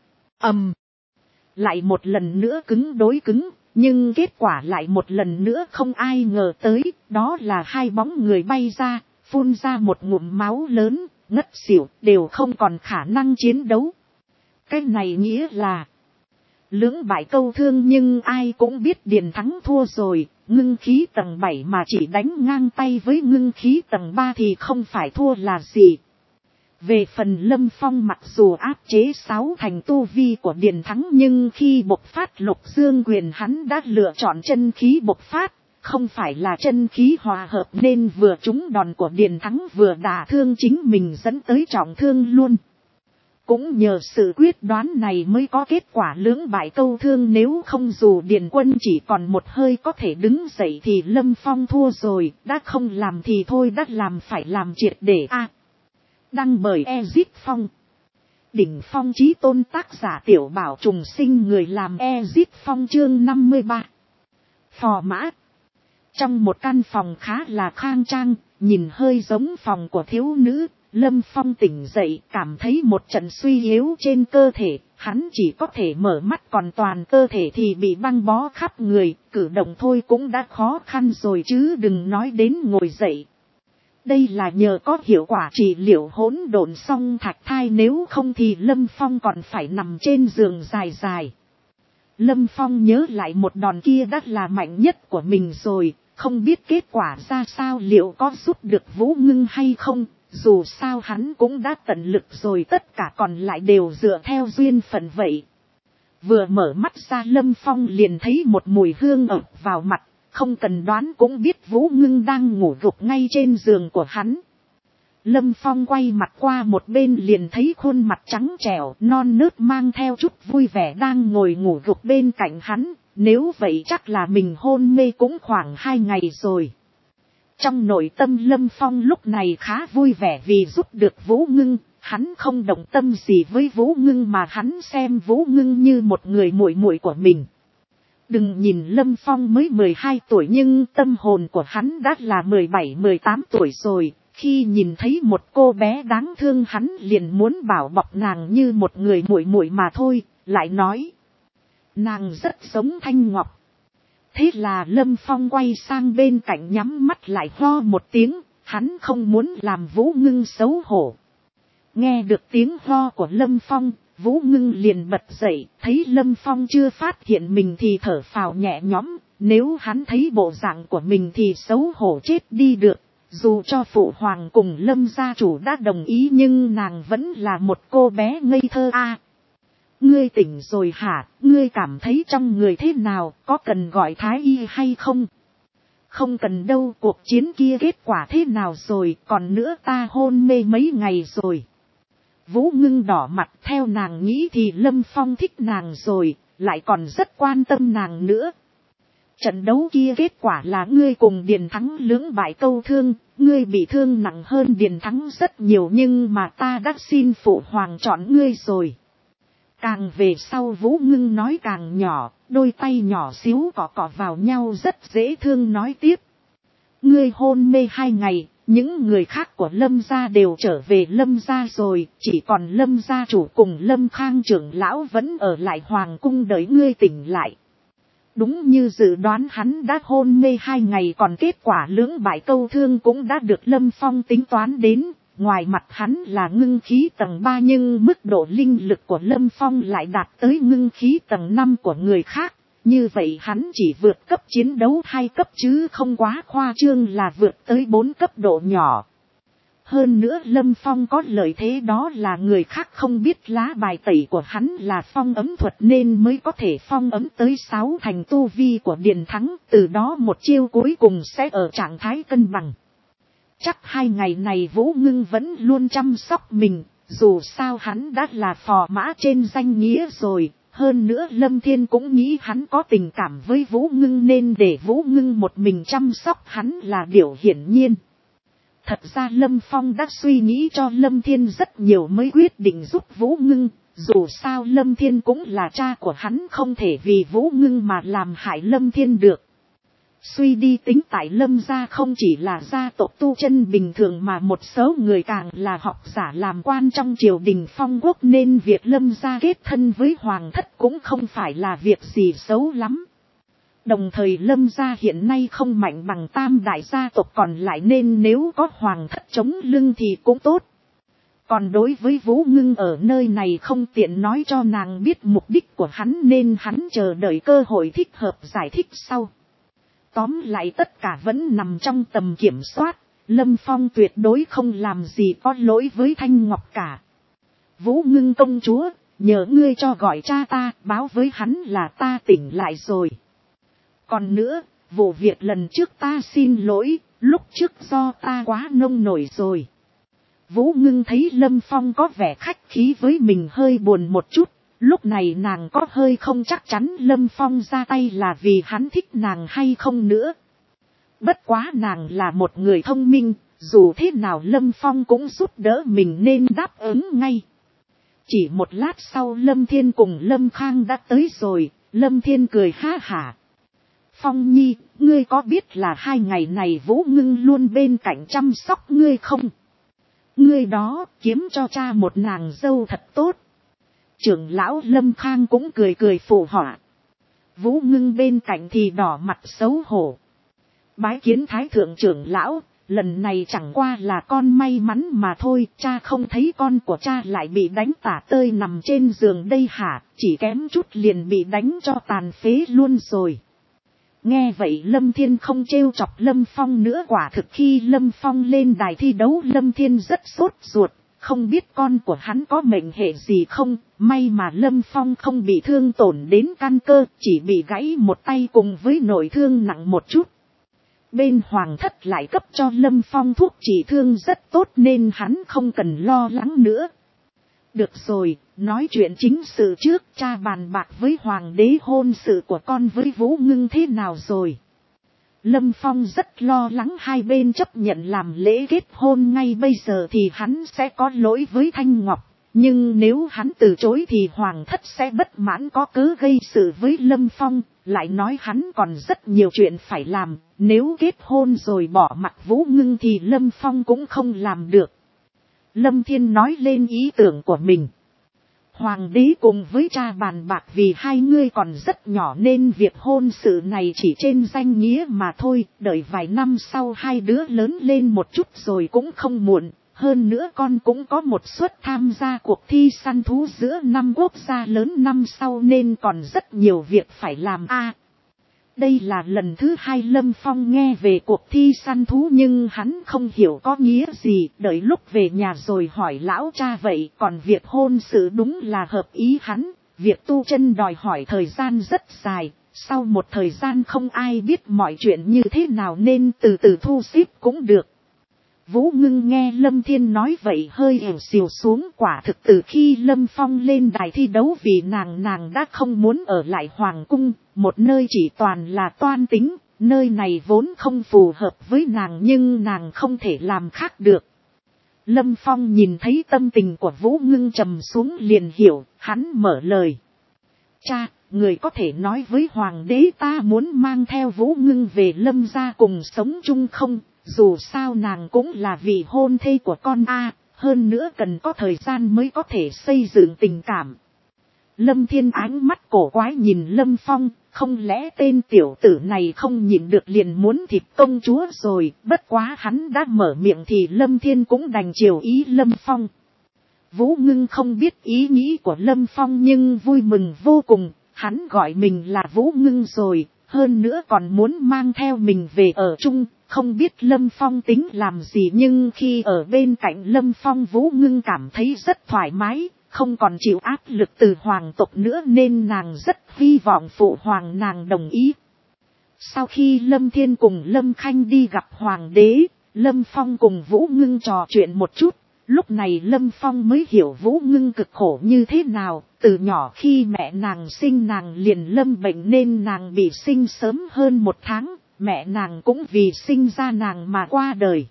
Speaker 1: Lại một lần nữa cứng đối cứng, nhưng kết quả lại một lần nữa không ai ngờ tới, đó là hai bóng người bay ra, phun ra một ngụm máu lớn, ngất xỉu, đều không còn khả năng chiến đấu. Cái này nghĩa là lưỡng bại câu thương, nhưng ai cũng biết Điền Thắng thua rồi, ngưng khí tầng 7 mà chỉ đánh ngang tay với ngưng khí tầng 3 thì không phải thua là gì. Về phần Lâm Phong mặc dù áp chế 6 thành tu vi của Điền Thắng, nhưng khi bộc phát Lục Dương quyền hắn đã lựa chọn chân khí bộc phát, không phải là chân khí hòa hợp, nên vừa trúng đòn của Điền Thắng vừa đả thương chính mình dẫn tới trọng thương luôn. Cũng nhờ sự quyết đoán này mới có kết quả lưỡng bại câu thương, nếu không dù Điền Quân chỉ còn một hơi có thể đứng dậy thì Lâm Phong thua rồi, đã không làm thì thôi, đã làm phải làm triệt để a. Đăng bởi Ezip Phong. Đỉnh Phong Chí Tôn, tác giả Tiểu Bảo Trùng Sinh, người làm Ezip Phong. Chương 53. Phò mã. Trong một căn phòng khá là khang trang, nhìn hơi giống phòng của thiếu nữ, Lâm Phong tỉnh dậy cảm thấy một trận suy yếu trên cơ thể, hắn chỉ có thể mở mắt, còn toàn cơ thể thì bị băng bó khắp người, cử động thôi cũng đã khó khăn rồi chứ đừng nói đến ngồi dậy. Đây là nhờ có hiệu quả trị liệu hỗn độn song thạch thai, nếu không thì Lâm Phong còn phải nằm trên giường dài dài. Lâm Phong nhớ lại một đòn kia đã là mạnh nhất của mình rồi, không biết kết quả ra sao, liệu có giúp được Vũ Ngưng hay không, dù sao hắn cũng đã tận lực rồi, tất cả còn lại đều dựa theo duyên phận vậy. Vừa mở mắt ra Lâm Phong liền thấy một mùi hương ập vào mặt, không cần đoán cũng biết Vũ Ngưng đang ngủ gục ngay trên giường của hắn. Lâm Phong quay mặt qua một bên liền thấy khuôn mặt trắng trẻo non nớt mang theo chút vui vẻ đang ngồi ngủ gục bên cạnh hắn, nếu vậy chắc là mình hôn mê cũng khoảng 2 ngày rồi. Trong nội tâm Lâm Phong lúc này khá vui vẻ vì giúp được Vũ Ngưng, hắn không động tâm gì với Vũ Ngưng mà hắn xem Vũ Ngưng như một người muội muội của mình. Đừng nhìn Lâm Phong mới 12 tuổi nhưng tâm hồn của hắn đã là 17-18 tuổi rồi. Khi nhìn thấy một cô bé đáng thương hắn liền muốn bảo bọc nàng như một người muội muội mà thôi, lại nói nàng rất giống Thanh Ngọc. Thế là Lâm Phong quay sang bên cạnh nhắm mắt lại ho một tiếng, hắn không muốn làm Vũ Ngưng xấu hổ. Nghe được tiếng ho của Lâm Phong, Vũ Ngưng liền bật dậy, thấy Lâm Phong chưa phát hiện mình thì thở phào nhẹ nhõm, nếu hắn thấy bộ dạng của mình thì xấu hổ chết đi được. Dù cho phụ hoàng cùng Lâm gia chủ đã đồng ý nhưng nàng vẫn là một cô bé ngây thơ a. Ngươi tỉnh rồi hả, ngươi cảm thấy trong người thế nào, có cần gọi thái y hay không? Không cần đâu, cuộc chiến kia kết quả thế nào rồi, còn nữa ta hôn mê mấy ngày rồi. Vũ Ngưng đỏ mặt, theo nàng nghĩ thì Lâm Phong thích nàng rồi, lại còn rất quan tâm nàng nữa. Trận đấu kia kết quả là ngươi cùng Điền Thắng lưỡng bại câu thương, ngươi bị thương nặng hơn Điền Thắng rất nhiều nhưng mà ta đã xin phụ hoàng chọn ngươi rồi. Càng về sau Vũ Ngưng nói càng nhỏ, đôi tay nhỏ xíu cọ cọ vào nhau rất dễ thương, nói tiếp. Ngươi hôn mê 2 ngày, những người khác của Lâm gia đều trở về Lâm gia rồi, chỉ còn Lâm gia chủ cùng Lâm Khang trưởng lão vẫn ở lại hoàng cung đợi ngươi tỉnh lại. Đúng như dự đoán, hắn đã hôn mê 2 ngày, còn kết quả lưỡng bại câu thương cũng đã được Lâm Phong tính toán đến. Ngoài mặt hắn là ngưng khí tầng 3 nhưng mức độ linh lực của Lâm Phong lại đạt tới ngưng khí tầng 5 của người khác. Như vậy hắn chỉ vượt cấp chiến đấu 2 cấp chứ không quá khoa trương là vượt tới 4 cấp độ nhỏ. Hơn nữa Lâm Phong có lợi thế đó là người khác không biết lá bài tẩy của hắn là phong ấm thuật nên mới có thể phong ấm tới 6 thành tu vi của Điền Thắng, từ đó một chiêu cuối cùng sẽ ở trạng thái cân bằng. Chắc 2 ngày này Vũ Ngưng vẫn luôn chăm sóc mình, dù sao hắn đã là phò mã trên danh nghĩa rồi, hơn nữa Lâm Thiên cũng nghĩ hắn có tình cảm với Vũ Ngưng nên để Vũ Ngưng một mình chăm sóc hắn là điều hiển nhiên. Thật ra Lâm Phong đã suy nghĩ cho Lâm Thiên rất nhiều mới quyết định giúp Vũ Ngưng, dù sao Lâm Thiên cũng là cha của hắn, không thể vì Vũ Ngưng mà làm hại Lâm Thiên được. Suy đi tính tại Lâm gia không chỉ là gia tộc tu chân bình thường mà một số người càng là học giả làm quan trong triều đình phong quốc nên việc Lâm gia kết thân với hoàng thất cũng không phải là việc gì xấu lắm. Đồng thời Lâm gia hiện nay không mạnh bằng tam đại gia tộc còn lại nên nếu có hoàng thất chống lưng thì cũng tốt. Còn đối với Vũ Ngưng ở nơi này không tiện nói cho nàng biết mục đích của hắn nên hắn chờ đợi cơ hội thích hợp giải thích sau. Tóm lại tất cả vẫn nằm trong tầm kiểm soát, Lâm Phong tuyệt đối không làm gì có lỗi với Thanh Ngọc cả. Vũ Ngưng công chúa, nhờ ngươi cho gọi cha ta, báo với hắn là ta tỉnh lại rồi. Còn nữa, vụ việc lần trước ta xin lỗi, lúc trước do ta quá nông nổi rồi. Vũ Ngưng thấy Lâm Phong có vẻ khách khí với mình hơi buồn một chút, lúc này nàng có hơi không chắc chắn Lâm Phong ra tay là vì hắn thích nàng hay không nữa. Bất quá nàng là một người thông minh, dù thế nào Lâm Phong cũng giúp đỡ mình nên đáp ứng ngay. Chỉ một lát sau Lâm Thiên cùng Lâm Khang đã tới rồi, Lâm Thiên cười ha hả. Phong Nhi, ngươi có biết là 2 ngày này Vũ Ngưng luôn bên cạnh chăm sóc ngươi không? Ngươi đó kiếm cho cha một nàng dâu thật tốt. Trưởng lão Lâm Khang cũng cười cười phụ họa. Vũ Ngưng bên cạnh thì đỏ mặt xấu hổ. Bái kiến thái thượng trưởng lão, lần này chẳng qua là con may mắn mà thôi, cha không thấy con của cha lại bị đánh tả tơi nằm trên giường đây hả, chỉ kém chút liền bị đánh cho tàn phế luôn rồi. Nghe vậy Lâm Thiên không trêu chọc Lâm Phong nữa, quả thực khi Lâm Phong lên đài thi đấu Lâm Thiên rất sốt ruột, không biết con của hắn có mệnh hệ gì không, may mà Lâm Phong không bị thương tổn đến căn cơ, chỉ bị gãy một tay cùng với nội thương nặng một chút. Bên Hoàng thất lại cấp cho Lâm Phong thuốc trị thương rất tốt nên hắn không cần lo lắng nữa. Được rồi, nói chuyện chính sự trước, cha bàn bạc với Hoàng đế hôn sự của con với Vũ Ngưng thế nào rồi. Lâm Phong rất lo lắng hai bên chấp nhận làm lễ kết hôn ngay bây giờ thì hắn sẽ có lỗi với Thanh Ngọc. Nhưng nếu hắn từ chối thì Hoàng thất sẽ bất mãn có cớ gây sự với Lâm Phong, lại nói hắn còn rất nhiều chuyện phải làm, nếu kết hôn rồi bỏ mặc Vũ Ngưng thì Lâm Phong cũng không làm được. Lâm Thiên nói lên ý tưởng của mình. Hoàng đế cùng với cha bàn bạc vì hai ngươi còn rất nhỏ nên việc hôn sự này chỉ trên danh nghĩa mà thôi, đợi vài năm sau hai đứa lớn lên một chút rồi cũng không muộn. Hơn nữa con cũng có một suất tham gia cuộc thi săn thú giữa 5 quốc gia lớn năm sau nên còn rất nhiều việc phải làm đây là lần thứ 2 Lâm Phong nghe về cuộc thi săn thú nhưng hắn không hiểu có nghĩa gì, đợi lúc về nhà rồi hỏi lão cha vậy, còn việc hôn sự đúng là hợp ý hắn, việc tu chân đòi hỏi thời gian rất dài, sau một thời gian không ai biết mọi chuyện như thế nào nên từ từ thu xếp cũng được. Vũ Ngưng nghe Lâm Thiên nói vậy hơi ẻo xìu xuống, quả thực từ khi Lâm Phong lên đài thi đấu vì nàng đã không muốn ở lại Hoàng cung, một nơi chỉ toàn là toan tính, nơi này vốn không phù hợp với nàng nhưng nàng không thể làm khác được. Lâm Phong nhìn thấy tâm tình của Vũ Ngưng trầm xuống liền hiểu, hắn mở lời. Cha, người có thể nói với Hoàng đế ta muốn mang theo Vũ Ngưng về Lâm gia cùng sống chung không? Dù sao nàng cũng là vị hôn thê của con hơn nữa cần có thời gian mới có thể xây dựng tình cảm. Lâm Thiên ánh mắt cổ quái nhìn Lâm Phong, không lẽ tên tiểu tử này không nhịn được liền muốn thịt công chúa rồi, bất quá hắn đã mở miệng thì Lâm Thiên cũng đành chiều ý Lâm Phong. Vũ Ngưng không biết ý nghĩ của Lâm Phong nhưng vui mừng vô cùng, hắn gọi mình là Vũ Ngưng rồi, hơn nữa còn muốn mang theo mình về ở chung. Không biết Lâm Phong tính làm gì nhưng khi ở bên cạnh Lâm Phong Vũ Ngưng cảm thấy rất thoải mái, không còn chịu áp lực từ hoàng tộc nữa nên nàng rất hy vọng phụ hoàng nàng đồng ý. Sau khi Lâm Thiên cùng Lâm Khanh đi gặp hoàng đế, Lâm Phong cùng Vũ Ngưng trò chuyện một chút, lúc này Lâm Phong mới hiểu Vũ Ngưng cực khổ như thế nào, từ nhỏ khi mẹ nàng sinh nàng liền lâm bệnh nên nàng bị sinh sớm hơn 1 tháng. Mẹ nàng cũng vì sinh ra nàng mà qua đời.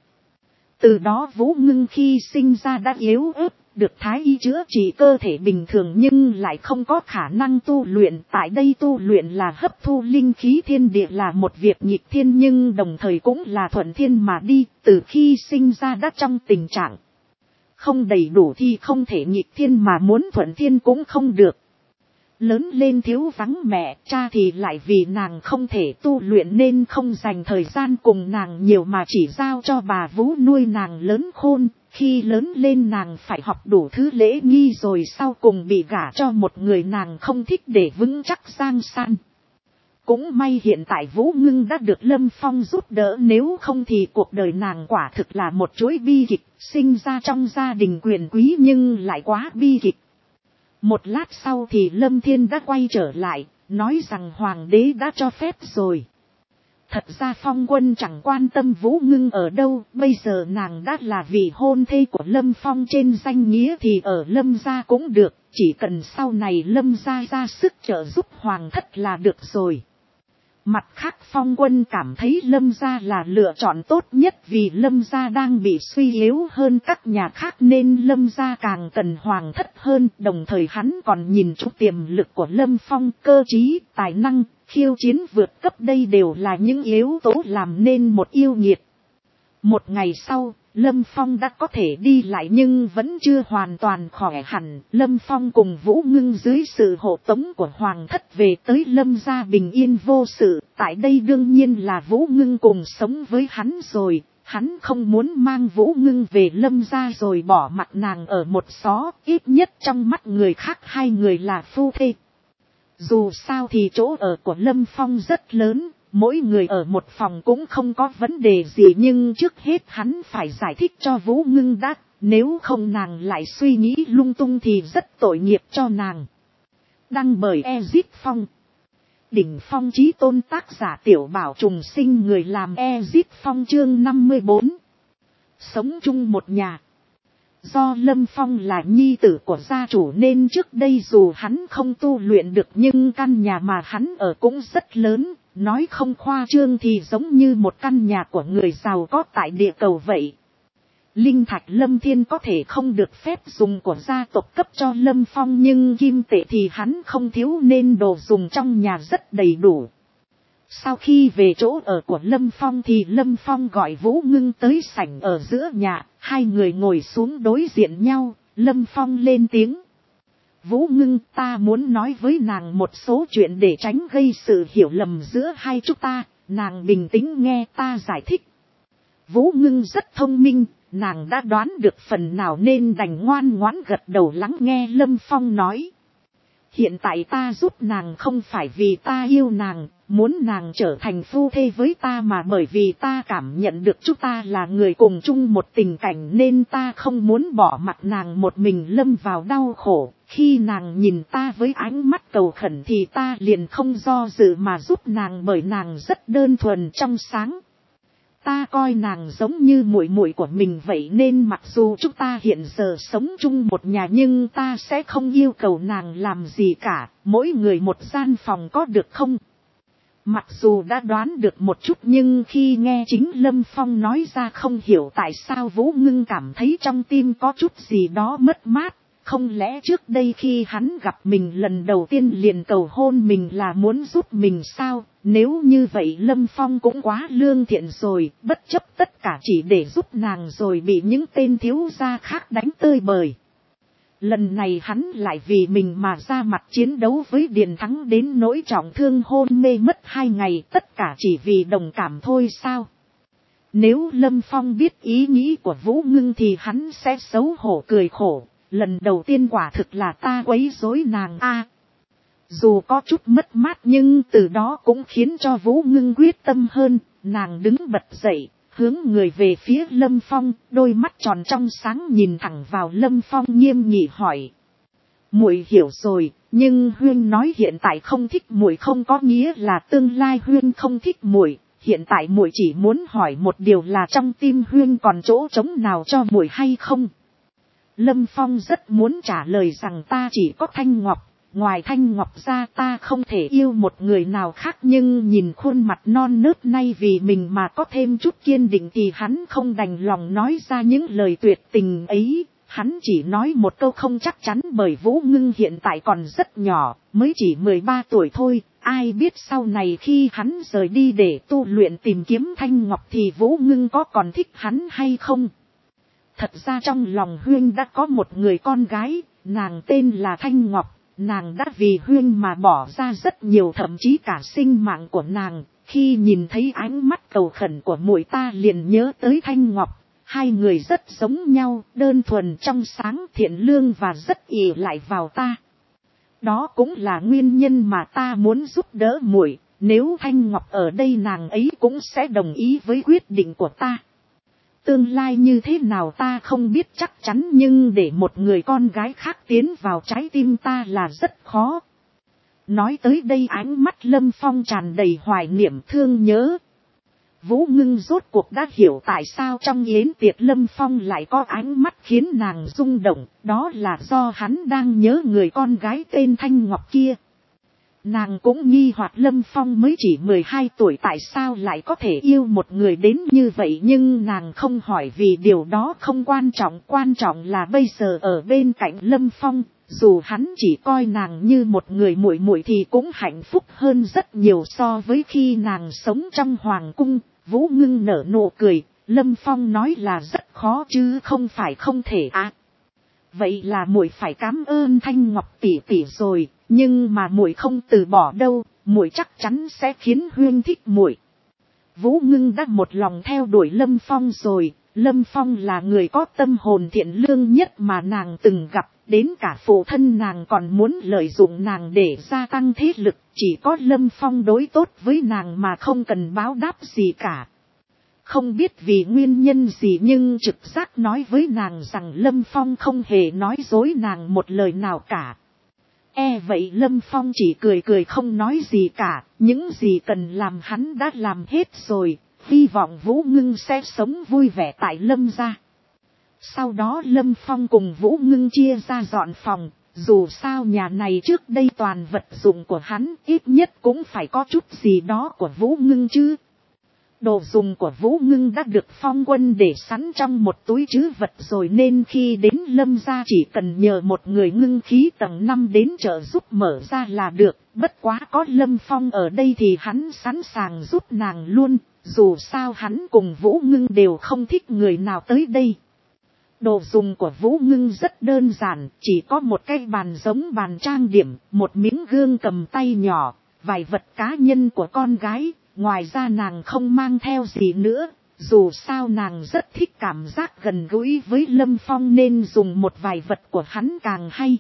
Speaker 1: Từ đó Vũ Ngưng khi sinh ra đã yếu ớt, được thái y chữa trị cơ thể bình thường nhưng lại không có khả năng tu luyện. Tại đây tu luyện là hấp thu linh khí thiên địa là một việc nghịch thiên nhưng đồng thời cũng là thuận thiên mà đi. Từ khi sinh ra đã trong tình trạng không đầy đủ thì không thể nghịch thiên mà muốn thuận thiên cũng không được. Lớn lên thiếu vắng mẹ, cha thì lại vì nàng không thể tu luyện nên không dành thời gian cùng nàng nhiều mà chỉ giao cho bà vú nuôi nàng lớn khôn. Khi lớn lên nàng phải học đủ thứ lễ nghi rồi sau cùng bị gả cho một người nàng không thích để vững chắc giang san. Cũng may hiện tại Vũ Ngưng đã được Lâm Phong giúp đỡ, nếu không thì cuộc đời nàng quả thực là một chuỗi bi kịch, sinh ra trong gia đình quyền quý nhưng lại quá bi kịch. Một lát sau thì Lâm Thiên đã quay trở lại, nói rằng hoàng đế đã cho phép rồi. Thật ra Phong Quân chẳng quan tâm Vũ Ngưng ở đâu, bây giờ nàng đã là vị hôn thê của Lâm Phong, trên danh nghĩa thì ở Lâm gia cũng được, chỉ cần sau này Lâm gia ra sức trợ giúp hoàng thất là được rồi. Mặt khác Phong Quân cảm thấy Lâm gia là lựa chọn tốt nhất, vì Lâm gia đang bị suy yếu hơn các nhà khác nên Lâm gia càng cần hoàng thất hơn, đồng thời hắn còn nhìn trúng tiềm lực của Lâm Phong, cơ trí, tài năng, khiêu chiến vượt cấp, đây đều là những yếu tố làm nên một yêu nghiệt. Một ngày sau, Lâm Phong đã có thể đi lại nhưng vẫn chưa hoàn toàn khỏe hẳn. Lâm Phong cùng Vũ Ngưng dưới sự hộ tống của hoàng thất về tới Lâm gia bình yên vô sự. Tại đây đương nhiên là Vũ Ngưng cùng sống với hắn rồi. Hắn không muốn mang Vũ Ngưng về Lâm gia rồi bỏ mặc nàng ở một xó, ít nhất trong mắt người khác hai người là phu thê. Dù sao thì chỗ ở của Lâm Phong rất lớn, mỗi người ở một phòng cũng không có vấn đề gì, nhưng trước hết hắn phải giải thích cho Vũ Ngưng đã, nếu không nàng lại suy nghĩ lung tung thì rất tội nghiệp cho nàng. Đăng bởi Ezip Phong. Đỉnh Phong Chí Tôn, tác giả Tiểu Bảo Trùng Sinh, người làm Ezip Phong, chương 54. Sống chung một nhà. Do Lâm Phong là nhi tử của gia chủ nên trước đây dù hắn không tu luyện được nhưng căn nhà mà hắn ở cũng rất lớn, nói không khoa trương thì giống như một căn nhà của người giàu có tại địa cầu vậy. Linh thạch Lâm Thiên có thể không được phép dùng của gia tộc cấp cho Lâm Phong, nhưng kim tệ thì hắn không thiếu nên đồ dùng trong nhà rất đầy đủ. Sau khi về chỗ ở của Lâm Phong thì Lâm Phong gọi Vũ Ngưng tới sảnh ở giữa nhà, hai người ngồi xuống đối diện nhau, Lâm Phong lên tiếng. Vũ Ngưng, ta muốn nói với nàng một số chuyện để tránh gây sự hiểu lầm giữa hai chúng ta, nàng bình tĩnh nghe ta giải thích. Vũ Ngưng rất thông minh, nàng đã đoán được phần nào nên đành ngoan ngoãn gật đầu lắng nghe Lâm Phong nói. Hiện tại ta giúp nàng không phải vì ta yêu nàng, muốn nàng trở thành phu thê với ta, mà bởi vì ta cảm nhận được chúng ta là người cùng chung một tình cảnh nên ta không muốn bỏ mặc nàng một mình lâm vào đau khổ. Khi nàng nhìn ta với ánh mắt cầu khẩn thì ta liền không do dự mà giúp nàng, bởi nàng rất đơn thuần trong sáng. Ta coi nàng giống như muội muội của mình vậy nên mặc dù chúng ta hiện giờ sống chung một nhà nhưng ta sẽ không yêu cầu nàng làm gì cả, mỗi người một gian phòng có được không? Mặc dù đã đoán được một chút nhưng khi nghe chính Lâm Phong nói ra không hiểu tại sao Vũ Ngưng cảm thấy trong tim có chút gì đó mất mát. Không lẽ trước đây khi hắn gặp mình lần đầu tiên liền cầu hôn mình là muốn giúp mình sao? Nếu như vậy Lâm Phong cũng quá lương thiện rồi, bất chấp tất cả chỉ để giúp nàng rồi bị những tên thiếu gia khác đánh tơi bời. Lần này hắn lại vì mình mà ra mặt chiến đấu với Điền Thắng đến nỗi trọng thương hôn mê mất 2 ngày, tất cả chỉ vì đồng cảm thôi sao? Nếu Lâm Phong biết ý nghĩ của Vũ Ngưng thì hắn sẽ xấu hổ cười khổ. Lần đầu tiên quả thực là ta quấy rối nàng a. Dù có chút mất mát nhưng từ đó cũng khiến cho Vũ Ngưng quyết tâm hơn, nàng đứng bật dậy, hướng người về phía Lâm Phong, đôi mắt tròn trong sáng nhìn thẳng vào Lâm Phong nghiêm nghị hỏi. Muội hiểu rồi, nhưng Huyên nói hiện tại không thích muội không có nghĩa là tương lai Huyên không thích muội, hiện tại muội chỉ muốn hỏi một điều là trong tim Huyên còn chỗ trống nào cho muội hay không? Lâm Phong rất muốn trả lời rằng ta chỉ có Thanh Ngọc, ngoài Thanh Ngọc ra ta không thể yêu một người nào khác, nhưng nhìn khuôn mặt non nớt nay vì mình mà có thêm chút kiên định thì hắn không đành lòng nói ra những lời tuyệt tình ấy. Hắn chỉ nói một câu không chắc chắn bởi Vũ Ngưng hiện tại còn rất nhỏ, mới chỉ 13 tuổi thôi, ai biết sau này khi hắn rời đi để tu luyện tìm kiếm Thanh Ngọc thì Vũ Ngưng có còn thích hắn hay không. Thật ra trong lòng Huyên đã có một người con gái, nàng tên là Thanh Ngọc, nàng đã vì Huyên mà bỏ ra rất nhiều, thậm chí cả sinh mạng của nàng. Khi nhìn thấy ánh mắt cầu khẩn của muội ta liền nhớ tới Thanh Ngọc, hai người rất giống nhau, đơn thuần trong sáng thiện lương và rất ỷ lại vào ta. Đó cũng là nguyên nhân mà ta muốn giúp đỡ muội, nếu Thanh Ngọc ở đây nàng ấy cũng sẽ đồng ý với quyết định của ta. Tương lai như thế nào ta không biết chắc chắn, nhưng để một người con gái khác tiến vào trái tim ta là rất khó. Nói tới đây ánh mắt Lâm Phong tràn đầy hoài niệm thương nhớ. Vũ Ngưng rốt cuộc đã hiểu tại sao trong yến tiệc Lâm Phong lại có ánh mắt khiến nàng rung động, đó là do hắn đang nhớ người con gái tên Thanh Ngọc kia. Nàng cũng nghi hoặc Lâm Phong mới chỉ 12 tuổi tại sao lại có thể yêu một người đến như vậy, nhưng nàng không hỏi vì điều đó không quan trọng là bây giờ ở bên cạnh Lâm Phong, dù hắn chỉ coi nàng như một người muội muội thì cũng hạnh phúc hơn rất nhiều so với khi nàng sống trong hoàng cung. Vũ Ngưng nở nụ cười, Lâm Phong nói là rất khó chứ không phải không thể à. Vậy là muội phải cảm ơn Thanh Ngọc tỷ tỷ rồi, nhưng mà muội không từ bỏ đâu, muội chắc chắn sẽ khiến Huyên thích muội. Vũ Ngưng đã một lòng theo đuổi Lâm Phong rồi, Lâm Phong là người có tâm hồn thiện lương nhất mà nàng từng gặp, đến cả phụ thân nàng còn muốn lợi dụng nàng để gia tăng thế lực, chỉ có Lâm Phong đối tốt với nàng mà không cần báo đáp gì cả. Không biết vì nguyên nhân gì nhưng trực giác nói với nàng rằng Lâm Phong không hề nói dối nàng một lời nào cả. Vậy Lâm Phong chỉ cười cười không nói gì cả, những gì cần làm hắn đã làm hết rồi, hy vọng Vũ Ngưng sẽ sống vui vẻ tại Lâm gia. Sau đó Lâm Phong cùng Vũ Ngưng chia ra dọn phòng, dù sao nhà này trước đây toàn vật dụng của hắn, ít nhất cũng phải có chút gì đó của Vũ Ngưng chứ. Đồ dùng của Vũ Ngưng đã được Phong Quân để sẵn trong một túi trữ vật rồi, nên khi đến Lâm gia chỉ cần nhờ một người ngưng khí tầng 5 đến trợ giúp mở ra là được, bất quá có Lâm Phong ở đây thì hắn sẵn sàng giúp nàng luôn, dù sao hắn cùng Vũ Ngưng đều không thích người nào tới đây. Đồ dùng của Vũ Ngưng rất đơn giản, chỉ có một cái bàn giống bàn trang điểm, một miếng gương cầm tay nhỏ, vài vật cá nhân của con gái. Ngoài ra nàng không mang theo gì nữa, dù sao nàng rất thích cảm giác gần gũi với Lâm Phong nên dùng một vài vật của hắn càng hay.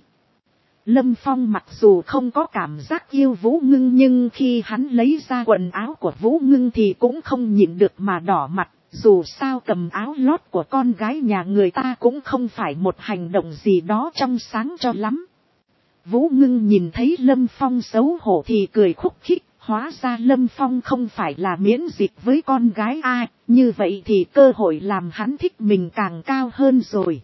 Speaker 1: Lâm Phong mặc dù không có cảm giác yêu Vũ Ngưng nhưng khi hắn lấy ra quần áo của Vũ Ngưng thì cũng không nhịn được mà đỏ mặt, dù sao cầm áo lót của con gái nhà người ta cũng không phải một hành động gì đó trong sáng cho lắm. Vũ Ngưng nhìn thấy Lâm Phong xấu hổ thì cười khúc khích. Hóa ra Lâm Phong không phải là miễn dịch với con gái ai, như vậy thì cơ hội làm hắn thích mình càng cao hơn rồi.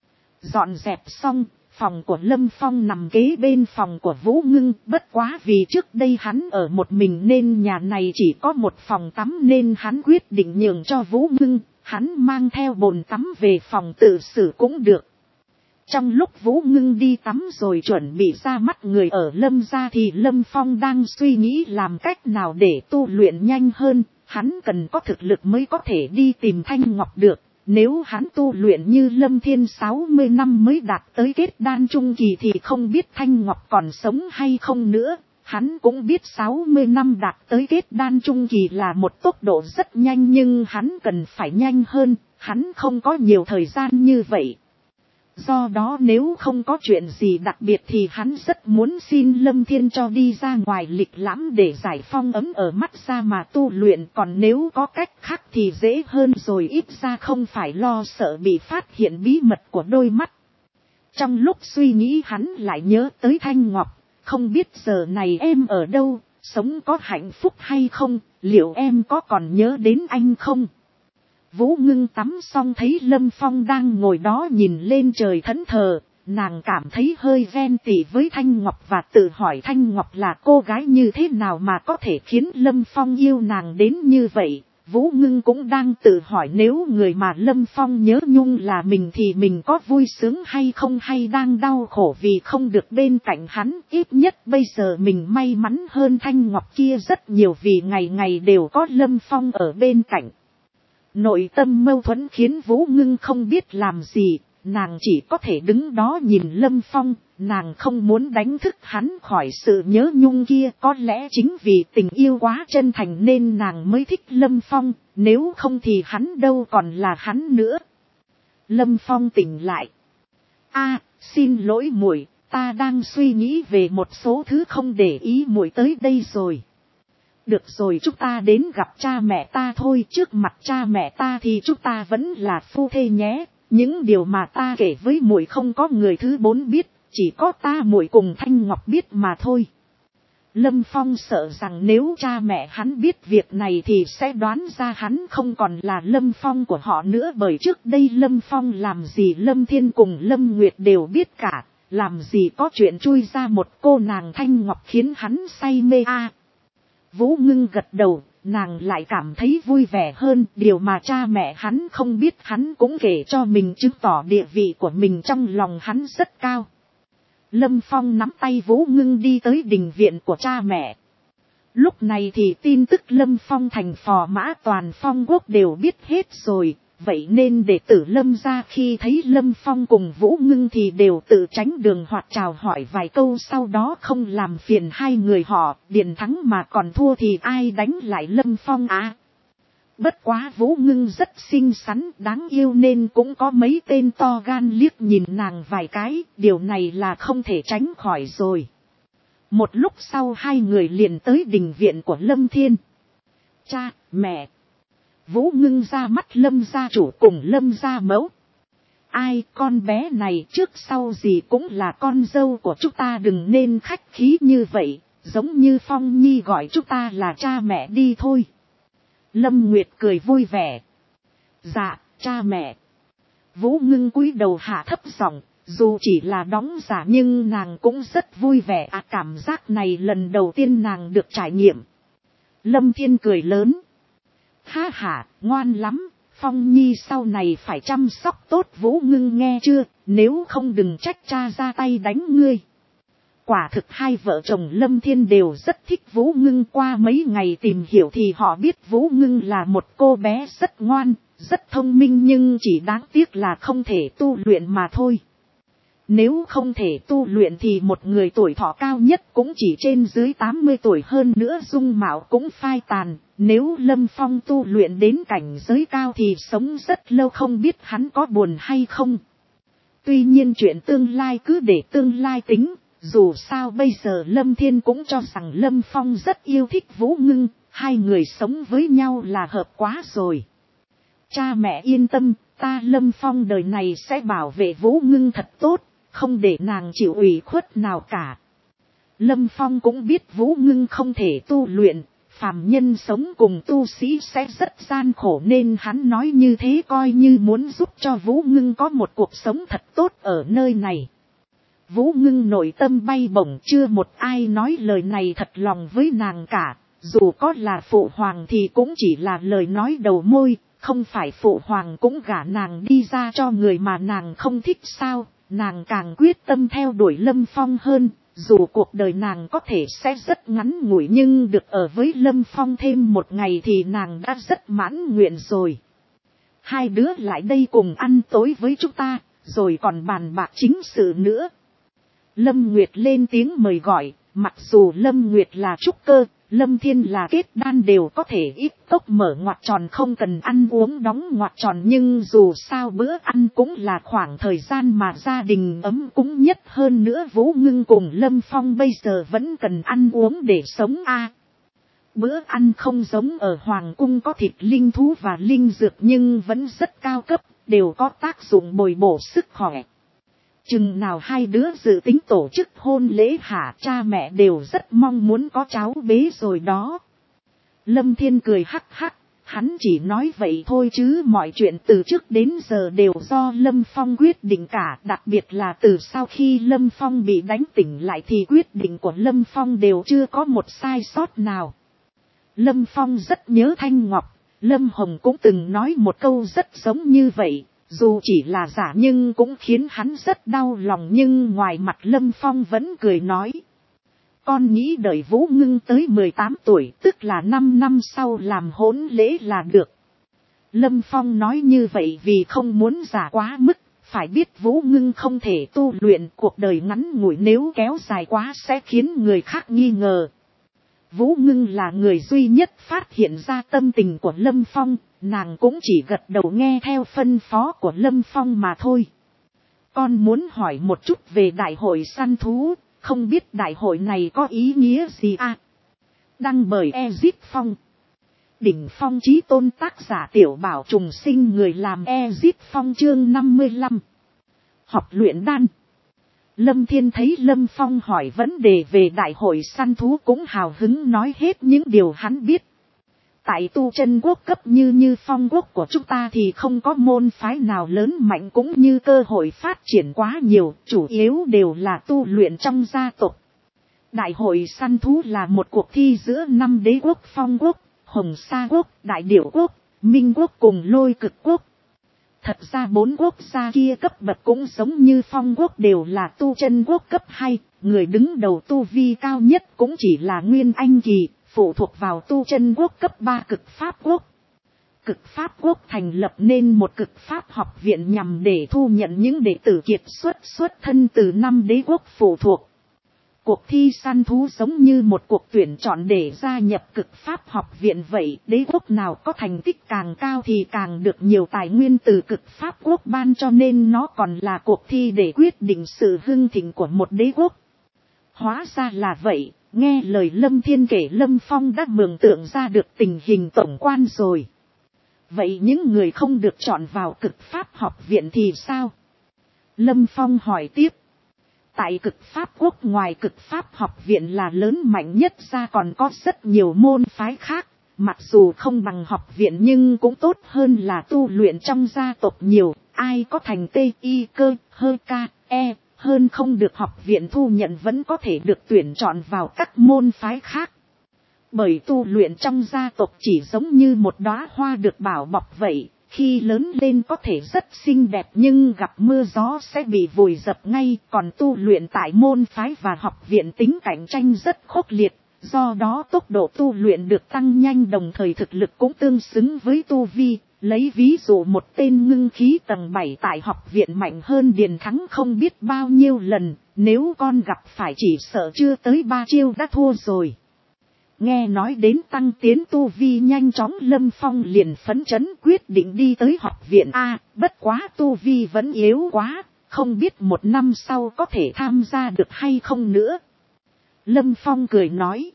Speaker 1: Dọn dẹp xong, phòng của Lâm Phong nằm kế bên phòng của Vũ Ngưng, bất quá vì trước đây hắn ở một mình nên nhà này chỉ có một phòng tắm nên hắn quyết định nhường cho Vũ Ngưng, hắn mang theo bồn tắm về phòng tự xử cũng được. Trong lúc Vũ Ngưng đi tắm rồi chuẩn bị ra mắt người ở Lâm gia thì Lâm Phong đang suy nghĩ làm cách nào để tu luyện nhanh hơn, hắn cần có thực lực mới có thể đi tìm Thanh Ngọc được, nếu hắn tu luyện như Lâm Thiên 60 năm mới đạt tới kết đan trung kỳ thì không biết Thanh Ngọc còn sống hay không nữa, hắn cũng biết 60 năm đạt tới kết đan trung kỳ là một tốc độ rất nhanh nhưng hắn cần phải nhanh hơn, hắn không có nhiều thời gian như vậy. Do đó nếu không có chuyện gì đặc biệt thì hắn rất muốn xin Lâm Thiên cho đi ra ngoài lịch lãm để giải phong ấm ở mắt ra mà tu luyện, còn nếu có cách khác thì dễ hơn rồi, ít ra không phải lo sợ bị phát hiện bí mật của đôi mắt. Trong lúc suy nghĩ hắn lại nhớ tới Thanh Ngọc, không biết giờ này em ở đâu, sống có hạnh phúc hay không, liệu em có còn nhớ đến anh không? Vũ Ngưng tắm xong thấy Lâm Phong đang ngồi đó nhìn lên trời thẫn thờ, nàng cảm thấy hơi ghen tị với Thanh Ngọc và tự hỏi Thanh Ngọc là cô gái như thế nào mà có thể khiến Lâm Phong yêu nàng đến như vậy. Vũ Ngưng cũng đang tự hỏi nếu người mà Lâm Phong nhớ nhung là mình thì mình có vui sướng hay không, hay đang đau khổ vì không được bên cạnh hắn. Ít nhất bây giờ mình may mắn hơn Thanh Ngọc kia rất nhiều vì ngày ngày đều có Lâm Phong ở bên cạnh. Nội tâm mâu thuẫn khiến Vũ Ngưng không biết làm gì, nàng chỉ có thể đứng đó nhìn Lâm Phong, nàng không muốn đánh thức hắn khỏi sự nhớ nhung kia, có lẽ chính vì tình yêu quá chân thành nên nàng mới thích Lâm Phong, nếu không thì hắn đâu còn là hắn nữa. Lâm Phong tỉnh lại. Xin lỗi muội, ta đang suy nghĩ về một số thứ không để ý muội tới đây rồi. Được rồi, chúng ta đến gặp cha mẹ ta thôi, trước mặt cha mẹ ta thì chúng ta vẫn là phu thê nhé. Những điều mà ta kể với muội không có người thứ bốn biết, chỉ có ta muội cùng Thanh Ngọc biết mà thôi. Lâm Phong sợ rằng nếu cha mẹ hắn biết việc này thì sẽ đoán ra hắn không còn là Lâm Phong của họ nữa, bởi trước đây Lâm Phong làm gì Lâm Thiên cùng Lâm Nguyệt đều biết cả, làm gì có chuyện chui ra một cô nàng Thanh Ngọc khiến hắn say mê a. Vũ Ngưng gật đầu, nàng lại cảm thấy vui vẻ hơn, điều mà cha mẹ hắn không biết hắn cũng kể cho mình, chứng tỏ địa vị của mình trong lòng hắn rất cao. Lâm Phong nắm tay Vũ Ngưng đi tới đình viện của cha mẹ. Lúc này thì tin tức Lâm Phong thành phò mã toàn Phong quốc đều biết hết rồi, vậy nên đệ tử Lâm gia khi thấy Lâm Phong cùng Vũ Ngưng thì đều tự tránh đường hoặc chào hỏi vài câu, sau đó không làm phiền hai người họ. Điền thắng mà còn thua thì ai đánh lại Lâm Phong à? Bất quá Vũ Ngưng rất xinh xắn đáng yêu nên cũng có mấy tên to gan liếc nhìn nàng vài cái, điều này là không thể tránh khỏi rồi. Một lúc sau hai người liền tới đình viện của Lâm Thiên. Cha, mẹ. Vũ Ngưng ra mắt Lâm gia chủ cùng Lâm gia mẫu. Ai, con bé này trước sau gì cũng là con dâu của chúng ta, đừng nên khách khí như vậy, giống như Phong Nhi gọi chúng ta là cha mẹ đi thôi. Lâm Nguyệt cười vui vẻ. Dạ, cha mẹ. Vũ Ngưng cúi đầu hạ thấp giọng, dù chỉ là đóng giả nhưng nàng cũng rất vui vẻ cảm giác này lần đầu tiên nàng được trải nghiệm. Lâm Thiên cười lớn. Ha ha, ngoan lắm, Phong Nhi sau này phải chăm sóc tốt Vũ Ngưng nghe chưa, nếu không đừng trách cha ra tay đánh ngươi. Quả thực hai vợ chồng Lâm Thiên đều rất thích Vũ Ngưng, qua mấy ngày tìm hiểu thì họ biết Vũ Ngưng là một cô bé rất ngoan, rất thông minh, nhưng chỉ đáng tiếc là không thể tu luyện mà thôi. Nếu không thể tu luyện thì một người tuổi thọ cao nhất cũng chỉ trên dưới 80 tuổi, hơn nữa dung mạo cũng phai tàn. Nếu Lâm Phong tu luyện đến cảnh giới cao thì sống rất lâu, không biết hắn có buồn hay không. Tuy nhiên chuyện tương lai cứ để tương lai tính, dù sao bây giờ Lâm Thiên cũng cho rằng Lâm Phong rất yêu thích Vũ Ngưng, hai người sống với nhau là hợp quá rồi. Cha mẹ yên tâm, ta Lâm Phong đời này sẽ bảo vệ Vũ Ngưng thật tốt, không để nàng chịu ủy khuất nào cả. Lâm Phong cũng biết Vũ Ngưng không thể tu luyện, phàm nhân sống cùng tu sĩ sẽ rất gian khổ, nên hắn nói như thế coi như muốn giúp cho Vũ Ngưng có một cuộc sống thật tốt ở nơi này. Vũ Ngưng nội tâm bay bổng, chưa một ai nói lời này thật lòng với nàng cả, dù có là phụ hoàng thì cũng chỉ là lời nói đầu môi, không phải phụ hoàng cũng gả nàng đi ra cho người mà nàng không thích sao. Nàng càng quyết tâm theo đuổi Lâm Phong hơn, dù cuộc đời nàng có thể sẽ rất ngắn ngủi nhưng được ở với Lâm Phong thêm một ngày thì nàng đã rất mãn nguyện rồi. Hai đứa lại đây cùng ăn tối với chúng ta, rồi còn bàn bạc chính sự nữa. Lâm Nguyệt lên tiếng mời gọi, mặc dù Lâm Nguyệt là trúc cơ, Lâm Thiên là kết đan đều có thể ít tốc mở ngoặt tròn không cần ăn uống đóng ngoặt tròn, nhưng dù sao bữa ăn cũng là khoảng thời gian mà gia đình ấm cúng nhất, hơn nữa Vũ Ngưng cùng Lâm Phong bây giờ vẫn cần ăn uống để sống a. Bữa ăn không giống ở Hoàng cung có thịt linh thú và linh dược nhưng vẫn rất cao cấp, đều có tác dụng bồi bổ sức khỏe. Chừng nào hai đứa dự tính tổ chức hôn lễ hả, cha mẹ đều rất mong muốn có cháu bế rồi đó. Lâm Thiên cười hắc hắc, hắn chỉ nói vậy thôi chứ mọi chuyện từ trước đến giờ đều do Lâm Phong quyết định cả, đặc biệt là từ sau khi Lâm Phong bị đánh tỉnh lại thì quyết định của Lâm Phong đều chưa có một sai sót nào. Lâm Phong rất nhớ Thanh Ngọc, Lâm Hồng cũng từng nói một câu rất giống như vậy. Dù chỉ là giả nhưng cũng khiến hắn rất đau lòng, nhưng ngoài mặt Lâm Phong vẫn cười nói. Con nghĩ đợi Vũ Ngưng tới 18 tuổi, tức là 5 năm sau làm hôn lễ là được. Lâm Phong nói như vậy vì không muốn giả quá mức, phải biết Vũ Ngưng không thể tu luyện, cuộc đời ngắn ngủi nếu kéo dài quá sẽ khiến người khác nghi ngờ. Vũ Ngưng là người duy nhất phát hiện ra tâm tình của Lâm Phong, nàng cũng chỉ gật đầu nghe theo phân phó của Lâm Phong mà thôi. Con muốn hỏi một chút về đại hội săn thú, không biết đại hội này có ý nghĩa gì à? Đăng bởi Ezip Phong. Đỉnh phong chí tôn tác giả Tiểu Bảo Trùng Sinh, người làm Ezip Phong. Chương 55. Học luyện đan. Lâm Thiên thấy Lâm Phong hỏi vấn đề về đại hội săn thú cũng hào hứng nói hết những điều hắn biết. Tại tu chân quốc cấp như Phong quốc của chúng ta thì không có môn phái nào lớn mạnh cũng như cơ hội phát triển quá nhiều, chủ yếu đều là tu luyện trong gia tộc. Đại hội săn thú là một cuộc thi giữa 5 đế quốc Phong quốc, Hồng Sa quốc, Đại Điểu quốc, Minh quốc cùng Lôi Cực quốc. Thật ra 4 quốc gia kia cấp bậc cũng giống như Phong quốc, đều là tu chân quốc cấp 2, người đứng đầu tu vi cao nhất cũng chỉ là Nguyên Anh kỳ, phụ thuộc vào tu chân quốc cấp 3 Cực Pháp quốc. Cực Pháp quốc thành lập nên một cực pháp học viện nhằm để thu nhận những đệ tử kiệt xuất thân từ 5 đế quốc phụ thuộc. Cuộc thi săn thú giống như một cuộc tuyển chọn để gia nhập cực pháp học viện vậy, đế quốc nào có thành tích càng cao thì càng được nhiều tài nguyên từ cực pháp quốc ban, cho nên nó còn là cuộc thi để quyết định sự hưng thịnh của một đế quốc. Hóa ra là vậy, nghe lời Lâm Thiên kể Lâm Phong đã mường tượng ra được tình hình tổng quan rồi. Vậy những người không được chọn vào cực pháp học viện thì sao? Lâm Phong hỏi tiếp. Tại cực pháp quốc ngoài cực pháp học viện là lớn mạnh nhất ra còn có rất nhiều môn phái khác, mặc dù không bằng học viện nhưng cũng tốt hơn là tu luyện trong gia tộc nhiều, ai có thành T.I. cơ, hơi ca, e, hơn không được học viện thu nhận vẫn có thể được tuyển chọn vào các môn phái khác. Bởi tu luyện trong gia tộc chỉ giống như một đóa hoa được bảo bọc vậy. Khi lớn lên có thể rất xinh đẹp nhưng gặp mưa gió sẽ bị vùi dập ngay, còn tu luyện tại môn phái và học viện tính cạnh tranh rất khốc liệt, do đó tốc độ tu luyện được tăng nhanh đồng thời thực lực cũng tương xứng với tu vi. Lấy ví dụ một tên ngưng khí tầng 7 tại học viện mạnh hơn Điền Thắng không biết bao nhiêu lần, nếu con gặp phải chỉ sợ chưa tới 3 chiêu đã thua rồi. Nghe nói đến tăng tiến tu vi nhanh chóng, Lâm Phong liền phấn chấn quyết định đi tới học viện A, bất quá tu vi vẫn yếu quá, không biết 1 năm sau có thể tham gia được hay không nữa. Lâm Phong cười nói,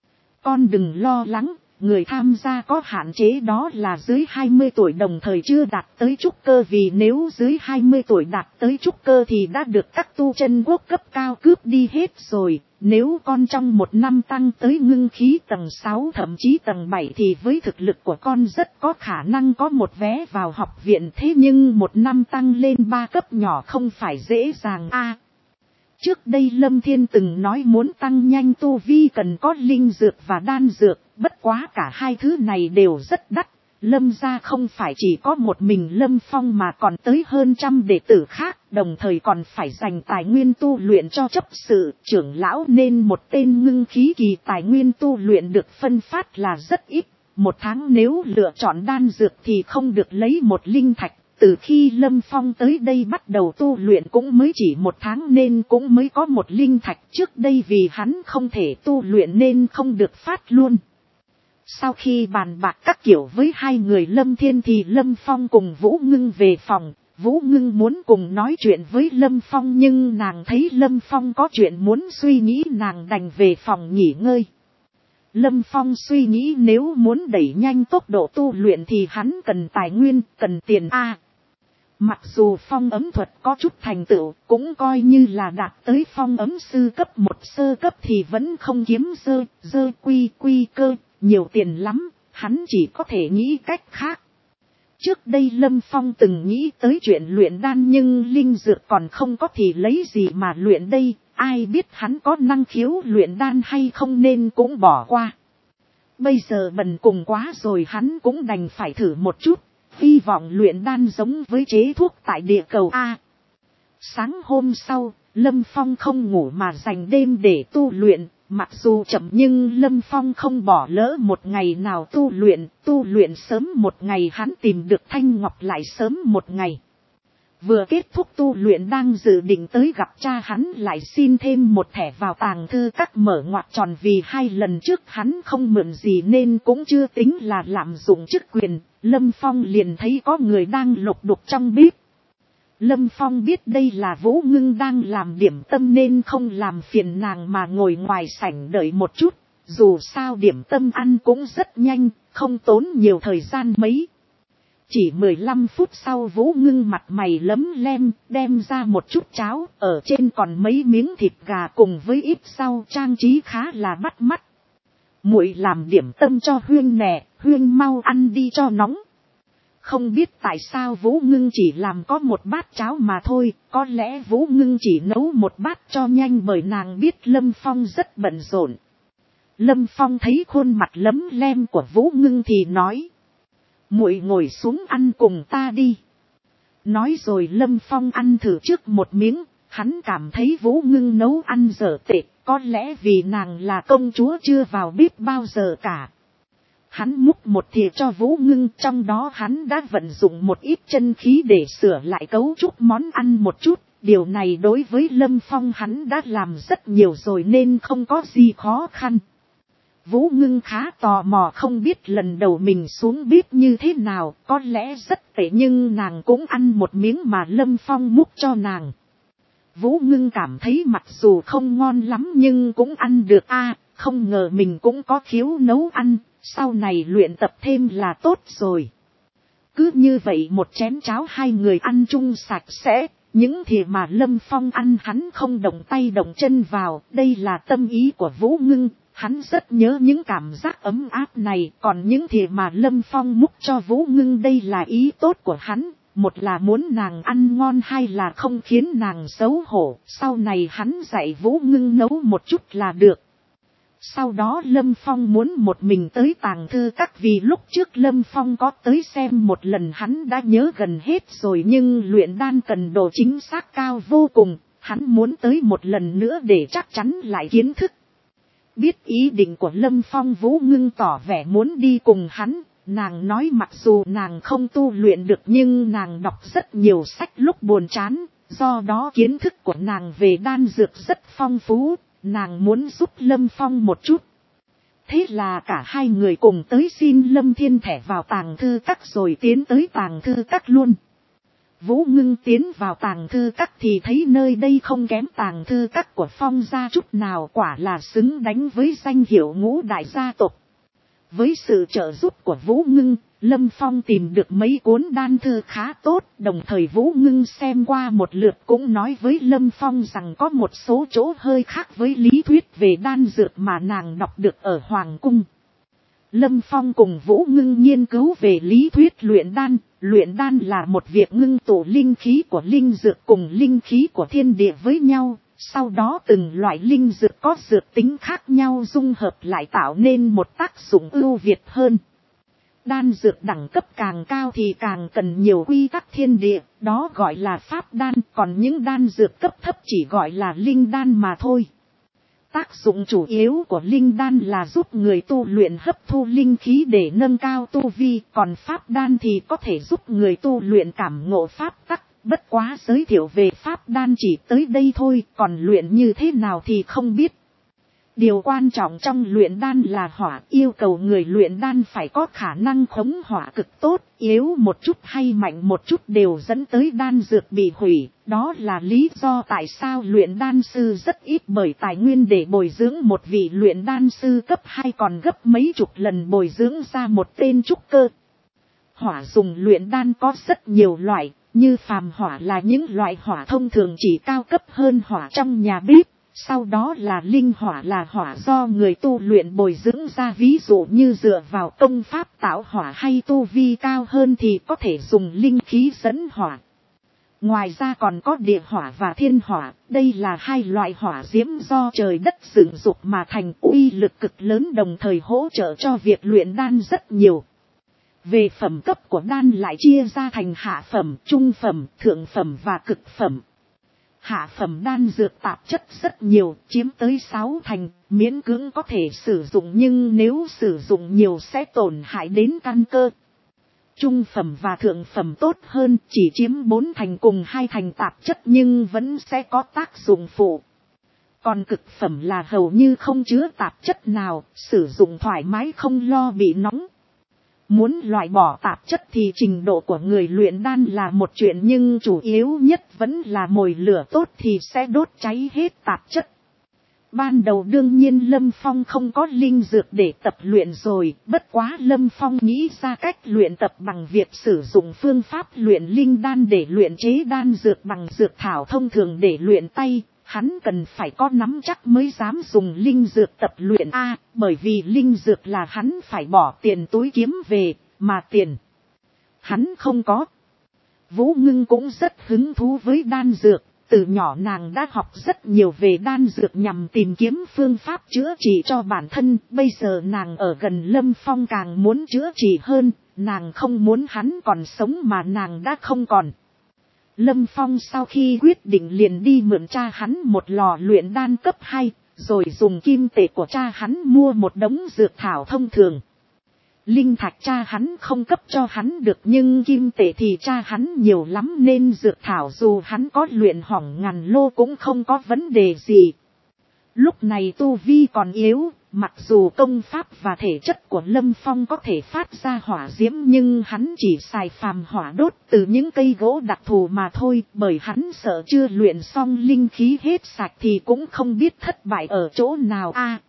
Speaker 1: con đừng lo lắng, người tham gia có hạn chế, đó là dưới 20 tuổi đồng thời chưa đạt tới trúc cơ, vì nếu dưới 20 tuổi đạt tới trúc cơ thì đã được các tu chân quốc cấp cao cướp đi hết rồi. Nếu con trong 1 năm tăng tới ngưng khí tầng 6 thậm chí tầng 7 thì với thực lực của con rất có khả năng có một vé vào học viện, thế nhưng 1 năm tăng lên 3 cấp nhỏ không phải dễ dàng a. Trước đây Lâm Thiên từng nói muốn tăng nhanh tu vi cần có linh dược và đan dược, bất quá cả hai thứ này đều rất đắt. Lâm gia không phải chỉ có một mình Lâm Phong mà còn tới hơn 100 đệ tử khác, đồng thời còn phải dành tài nguyên tu luyện cho chấp sự, trưởng lão, nên một tên ngưng khí kỳ tài nguyên tu luyện được phân phát là rất ít. 1 tháng nếu lựa chọn đan dược thì không được lấy 1 linh thạch. Từ khi Lâm Phong tới đây bắt đầu tu luyện cũng mới chỉ 1 tháng nên cũng mới có 1 linh thạch, trước đây vì hắn không thể tu luyện nên không được phát luôn. Sau khi bàn bạc các kiểu với hai người Lâm Thiên thì Lâm Phong cùng Vũ Ngưng về phòng. Vũ Ngưng muốn cùng nói chuyện với Lâm Phong nhưng nàng thấy Lâm Phong có chuyện muốn suy nghĩ, nàng đành về phòng nghỉ ngơi. Lâm Phong suy nghĩ nếu muốn đẩy nhanh tốc độ tu luyện thì hắn cần tài nguyên, cần tiền a. Mặc dù phong ấm thuật có chút thành tựu, cũng coi như là đạt tới phong ấm sư cấp 1 sơ cấp thì vẫn không kiếm quy cơ, nhiều tiền lắm, hắn chỉ có thể nghĩ cách khác. Trước đây Lâm Phong từng nghĩ tới chuyện luyện đan nhưng linh dược còn không có thì lấy gì mà luyện đây, ai biết hắn có năng khiếu luyện đan hay không nên cũng bỏ qua. Bây giờ bần cùng quá rồi hắn cũng đành phải thử một chút. Hy vọng luyện đan giống với chế thuốc tại địa cầu A. Sáng hôm sau, Lâm Phong không ngủ mà dành đêm để tu luyện. Mặc dù chậm nhưng Lâm Phong không bỏ lỡ một ngày nào tu luyện sớm một ngày hắn tìm được Thanh Ngọc lại sớm một ngày. Vừa kết thúc tu luyện đang dự định tới gặp cha hắn lại xin thêm một thẻ vào tàng thư các mở ngoặc tròn, vì 2 lần trước hắn không mượn gì nên cũng chưa tính là lạm dụng chức quyền. Lâm Phong liền thấy có người đang lục đục trong bếp. Lâm Phong biết đây là Vũ Ngưng đang làm điểm tâm nên không làm phiền nàng mà ngồi ngoài sảnh đợi một chút. Dù sao điểm tâm ăn cũng rất nhanh, không tốn nhiều thời gian mấy. Chỉ 15 phút sau Vũ Ngưng mặt mày lấm lem, đem ra một chút cháo, ở trên còn mấy miếng thịt gà cùng với ít rau, trang trí khá là bắt mắt. Muội làm điểm tâm cho Huyên nè, Huyên mau ăn đi cho nóng. Không biết tại sao Vũ Ngưng chỉ làm có một bát cháo mà thôi, có lẽ Vũ Ngưng chỉ nấu một bát cho nhanh bởi nàng biết Lâm Phong rất bận rộn. Lâm Phong thấy khuôn mặt lấm lem của Vũ Ngưng thì nói. Muội ngồi xuống ăn cùng ta đi. Nói rồi Lâm Phong ăn thử trước một miếng, hắn cảm thấy Vũ Ngưng nấu ăn dở tệ, có lẽ vì nàng là công chúa chưa vào bếp bao giờ cả. Hắn múc một thìa cho Vũ Ngưng, trong đó hắn đã vận dụng một ít chân khí để sửa lại cấu trúc món ăn một chút. Điều này đối với Lâm Phong hắn đã làm rất nhiều rồi nên không có gì khó khăn. Vũ Ngưng khá tò mò không biết lần đầu mình xuống bếp như thế nào, có lẽ rất tệ nhưng nàng cũng ăn một miếng mà Lâm Phong múc cho nàng. Vũ Ngưng cảm thấy mặc dù không ngon lắm nhưng cũng ăn được không ngờ mình cũng có khiếu nấu ăn, sau này luyện tập thêm là tốt rồi. Cứ như vậy một chén cháo hai người ăn chung sạch sẽ, những thìa mà Lâm Phong ăn hắn không động tay động chân vào, đây là tâm ý của Vũ Ngưng. Hắn rất nhớ những cảm giác ấm áp này, còn những thìa mà Lâm Phong múc cho Vũ Ngưng đây là ý tốt của hắn, một là muốn nàng ăn ngon hai là không khiến nàng xấu hổ, sau này hắn dạy Vũ Ngưng nấu một chút là được. Sau đó Lâm Phong muốn một mình tới tàng thư các vì lúc trước Lâm Phong có tới xem một lần hắn đã nhớ gần hết rồi nhưng luyện đan cần độ chính xác cao vô cùng, hắn muốn tới một lần nữa để chắc chắn lại kiến thức. Biết ý định của Lâm Phong Vũ Ngưng tỏ vẻ muốn đi cùng hắn, nàng nói mặc dù nàng không tu luyện được nhưng nàng đọc rất nhiều sách lúc buồn chán, do đó kiến thức của nàng về đan dược rất phong phú, nàng muốn giúp Lâm Phong một chút. Thế là cả hai người cùng tới xin Lâm Thiên thẻ vào tàng thư các rồi tiến tới tàng thư các luôn. Vũ Ngưng tiến vào tàng thư các thì thấy nơi đây không kém tàng thư các của Phong gia chút nào, quả là xứng đánh với danh hiệu ngũ đại gia tộc. Với sự trợ giúp của Vũ Ngưng, Lâm Phong tìm được mấy cuốn đan thư khá tốt, đồng thời Vũ Ngưng xem qua một lượt cũng nói với Lâm Phong rằng có một số chỗ hơi khác với lý thuyết về đan dược mà nàng đọc được ở Hoàng Cung. Lâm Phong cùng Vũ Ngưng nghiên cứu về lý thuyết luyện đan. Luyện đan là một việc ngưng tụ linh khí của linh dược cùng linh khí của thiên địa với nhau, sau đó từng loại linh dược có dược tính khác nhau dung hợp lại tạo nên một tác dụng ưu việt hơn. Đan dược đẳng cấp càng cao thì càng cần nhiều quy tắc thiên địa, đó gọi là pháp đan, còn những đan dược cấp thấp chỉ gọi là linh đan mà thôi. Tác dụng chủ yếu của linh đan là giúp người tu luyện hấp thu linh khí để nâng cao tu vi, còn pháp đan thì có thể giúp người tu luyện cảm ngộ pháp tắc, bất quá giới thiệu về pháp đan chỉ tới đây thôi, còn luyện như thế nào thì không biết. Điều quan trọng trong luyện đan là hỏa, yêu cầu người luyện đan phải có khả năng khống hỏa cực tốt, yếu một chút hay mạnh một chút đều dẫn tới đan dược bị hủy, đó là lý do tại sao luyện đan sư rất ít bởi tài nguyên để bồi dưỡng một vị luyện đan sư cấp 2 còn gấp mấy chục lần bồi dưỡng ra một tên trúc cơ. Hỏa dùng luyện đan có rất nhiều loại, như phàm hỏa là những loại hỏa thông thường chỉ cao cấp hơn hỏa trong nhà bếp. Sau đó là linh hỏa là hỏa do người tu luyện bồi dưỡng ra, ví dụ như dựa vào công pháp tạo hỏa hay tu vi cao hơn thì có thể dùng linh khí dẫn hỏa. Ngoài ra còn có địa hỏa và thiên hỏa, đây là hai loại hỏa diễm do trời đất dựng dục mà thành, uy lực cực lớn đồng thời hỗ trợ cho việc luyện đan rất nhiều. Về phẩm cấp của đan lại chia ra thành hạ phẩm, trung phẩm, thượng phẩm và cực phẩm. Hạ phẩm đan dược tạp chất rất nhiều, chiếm tới 6 thành, miễn cưỡng có thể sử dụng nhưng nếu sử dụng nhiều sẽ tổn hại đến căn cơ. Trung phẩm và thượng phẩm tốt hơn, chỉ chiếm 4 thành cùng 2 thành tạp chất nhưng vẫn sẽ có tác dụng phụ. Còn cực phẩm là hầu như không chứa tạp chất nào, sử dụng thoải mái không lo bị nóng. Muốn loại bỏ tạp chất thì trình độ của người luyện đan là một chuyện nhưng chủ yếu nhất vẫn là mồi lửa tốt thì sẽ đốt cháy hết tạp chất. Ban đầu đương nhiên Lâm Phong không có linh dược để tập luyện rồi, bất quá Lâm Phong nghĩ ra cách luyện tập bằng việc sử dụng phương pháp luyện linh đan để luyện chế đan dược bằng dược thảo thông thường để luyện tay. Hắn cần phải có nắm chắc mới dám dùng linh dược tập luyện bởi vì linh dược là hắn phải bỏ tiền túi kiếm về, mà tiền hắn không có. Vũ Ngưng cũng rất hứng thú với đan dược, từ nhỏ nàng đã học rất nhiều về đan dược nhằm tìm kiếm phương pháp chữa trị cho bản thân, bây giờ nàng ở gần Lâm Phong càng muốn chữa trị hơn, nàng không muốn hắn còn sống mà nàng đã không còn. Lâm Phong sau khi quyết định liền đi mượn cha hắn một lò luyện đan cấp 2, rồi dùng kim tệ của cha hắn mua một đống dược thảo thông thường. Linh thạch cha hắn không cấp cho hắn được nhưng kim tệ thì cha hắn nhiều lắm nên dược thảo dù hắn có luyện hỏng ngàn lô cũng không có vấn đề gì. Lúc này tu vi còn yếu, mặc dù công pháp và thể chất của Lâm Phong có thể phát ra hỏa diễm nhưng hắn chỉ xài phàm hỏa đốt từ những cây gỗ đặc thù mà thôi, bởi hắn sợ chưa luyện xong linh khí hết sạch thì cũng không biết thất bại ở chỗ nào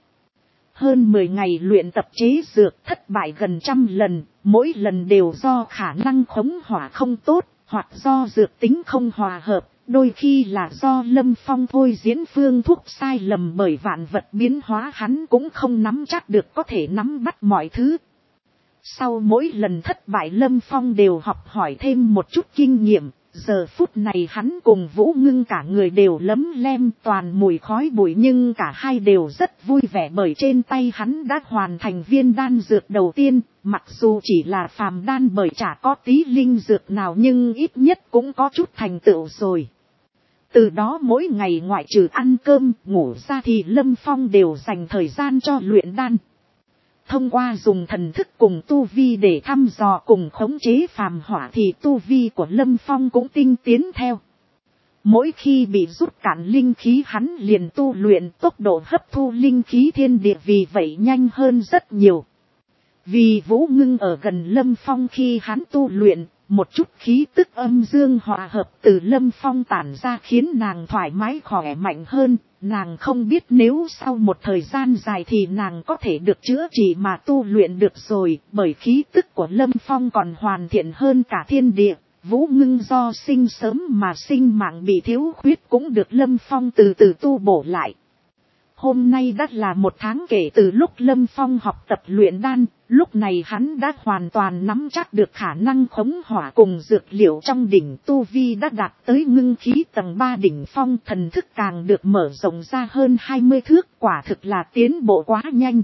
Speaker 1: Hơn 10 ngày luyện tập chế dược thất bại gần 100 lần, mỗi lần đều do khả năng khống hỏa không tốt, hoặc do dược tính không hòa hợp, đôi khi là do Lâm Phong thôi diễn phương thuốc sai lầm bởi vạn vật biến hóa hắn cũng không nắm chắc được có thể nắm bắt mọi thứ. Sau mỗi lần thất bại Lâm Phong đều học hỏi thêm một chút kinh nghiệm. Giờ phút này hắn cùng Vũ Ngưng cả người đều lấm lem toàn mùi khói bụi nhưng cả hai đều rất vui vẻ bởi trên tay hắn đã hoàn thành viên đan dược đầu tiên, mặc dù chỉ là phàm đan bởi chả có tí linh dược nào nhưng ít nhất cũng có chút thành tựu rồi. Từ đó mỗi ngày ngoại trừ ăn cơm, ngủ ra thì Lâm Phong đều dành thời gian cho luyện đan. Thông qua dùng thần thức cùng tu vi để thăm dò cùng khống chế phàm hỏa thì tu vi của Lâm Phong cũng tinh tiến theo. Mỗi khi bị rút cạn linh khí hắn liền tu luyện tốc độ hấp thu linh khí thiên địa vì vậy nhanh hơn rất nhiều. Vì Vũ Ngưng ở gần Lâm Phong khi hắn tu luyện, một chút khí tức âm dương hòa hợp từ Lâm Phong tản ra khiến nàng thoải mái khỏe mạnh hơn. Nàng không biết nếu sau một thời gian dài thì nàng có thể được chữa trị mà tu luyện được rồi, bởi khí tức của Lâm Phong còn hoàn thiện hơn cả thiên địa. Vũ Ngưng do sinh sớm mà sinh mạng bị thiếu khuyết cũng được Lâm Phong từ từ tu bổ lại. Hôm nay đã là 1 tháng kể từ lúc Lâm Phong học tập luyện đan, lúc này hắn đã hoàn toàn nắm chắc được khả năng khống hỏa cùng dược liệu trong đỉnh tu vi đã đạt tới ngưng khí tầng 3 đỉnh phong, thần thức càng được mở rộng ra hơn 20 thước, quả thực là tiến bộ quá nhanh.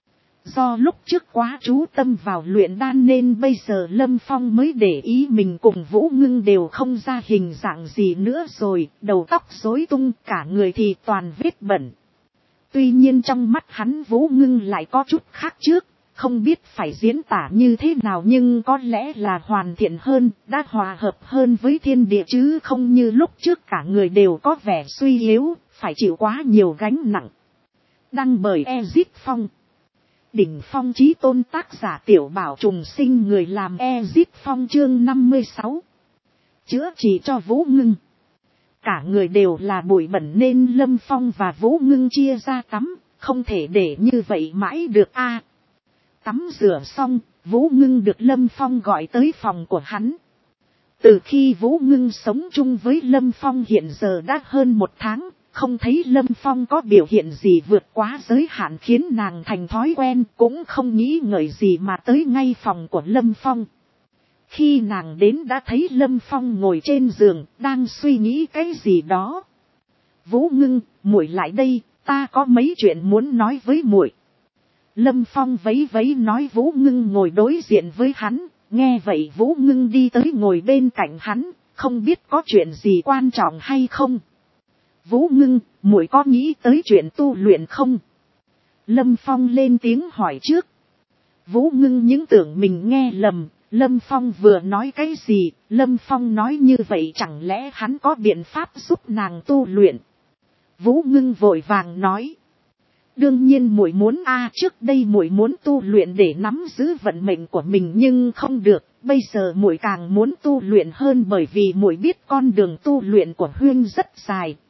Speaker 1: Do lúc trước quá chú tâm vào luyện đan nên bây giờ Lâm Phong mới để ý mình cùng Vũ Ngưng đều không ra hình dạng gì nữa rồi, đầu tóc rối tung cả người thì toàn vết bẩn. Tuy nhiên trong mắt hắn Vũ Ngưng lại có chút khác trước, không biết phải diễn tả như thế nào nhưng có lẽ là hoàn thiện hơn, đã hòa hợp hơn với thiên địa chứ không như lúc trước cả người đều có vẻ suy yếu, phải chịu quá nhiều gánh nặng. Đăng bởi Ezip Phong. Đỉnh Phong Chí Tôn tác giả Tiểu Bảo Trùng Sinh người làm Ezip Phong chương 56. Chữa trị cho Vũ Ngưng. Cả người đều là bụi bẩn nên Lâm Phong và Vũ Ngưng chia ra tắm, không thể để như vậy mãi được Tắm rửa xong, Vũ Ngưng được Lâm Phong gọi tới phòng của hắn. Từ khi Vũ Ngưng sống chung với Lâm Phong hiện giờ đã hơn 1 tháng, không thấy Lâm Phong có biểu hiện gì vượt quá giới hạn khiến nàng thành thói quen, cũng không nghĩ ngợi gì mà tới ngay phòng của Lâm Phong. Khi nàng đến đã thấy Lâm Phong ngồi trên giường, đang suy nghĩ cái gì đó. Vũ Ngưng, muội lại đây, ta có mấy chuyện muốn nói với muội. Lâm Phong vẫy vẫy nói Vũ Ngưng ngồi đối diện với hắn, nghe vậy Vũ Ngưng đi tới ngồi bên cạnh hắn, không biết có chuyện gì quan trọng hay không. Vũ Ngưng, muội có nghĩ tới chuyện tu luyện không? Lâm Phong lên tiếng hỏi trước. Vũ Ngưng những tưởng mình nghe lầm. Lâm Phong vừa nói cái gì, Lâm Phong nói như vậy chẳng lẽ hắn có biện pháp giúp nàng tu luyện. Vũ Ngưng vội vàng nói. Đương nhiên muội muốn trước đây muội muốn tu luyện để nắm giữ vận mệnh của mình nhưng không được, bây giờ muội càng muốn tu luyện hơn bởi vì muội biết con đường tu luyện của Huyên rất dài,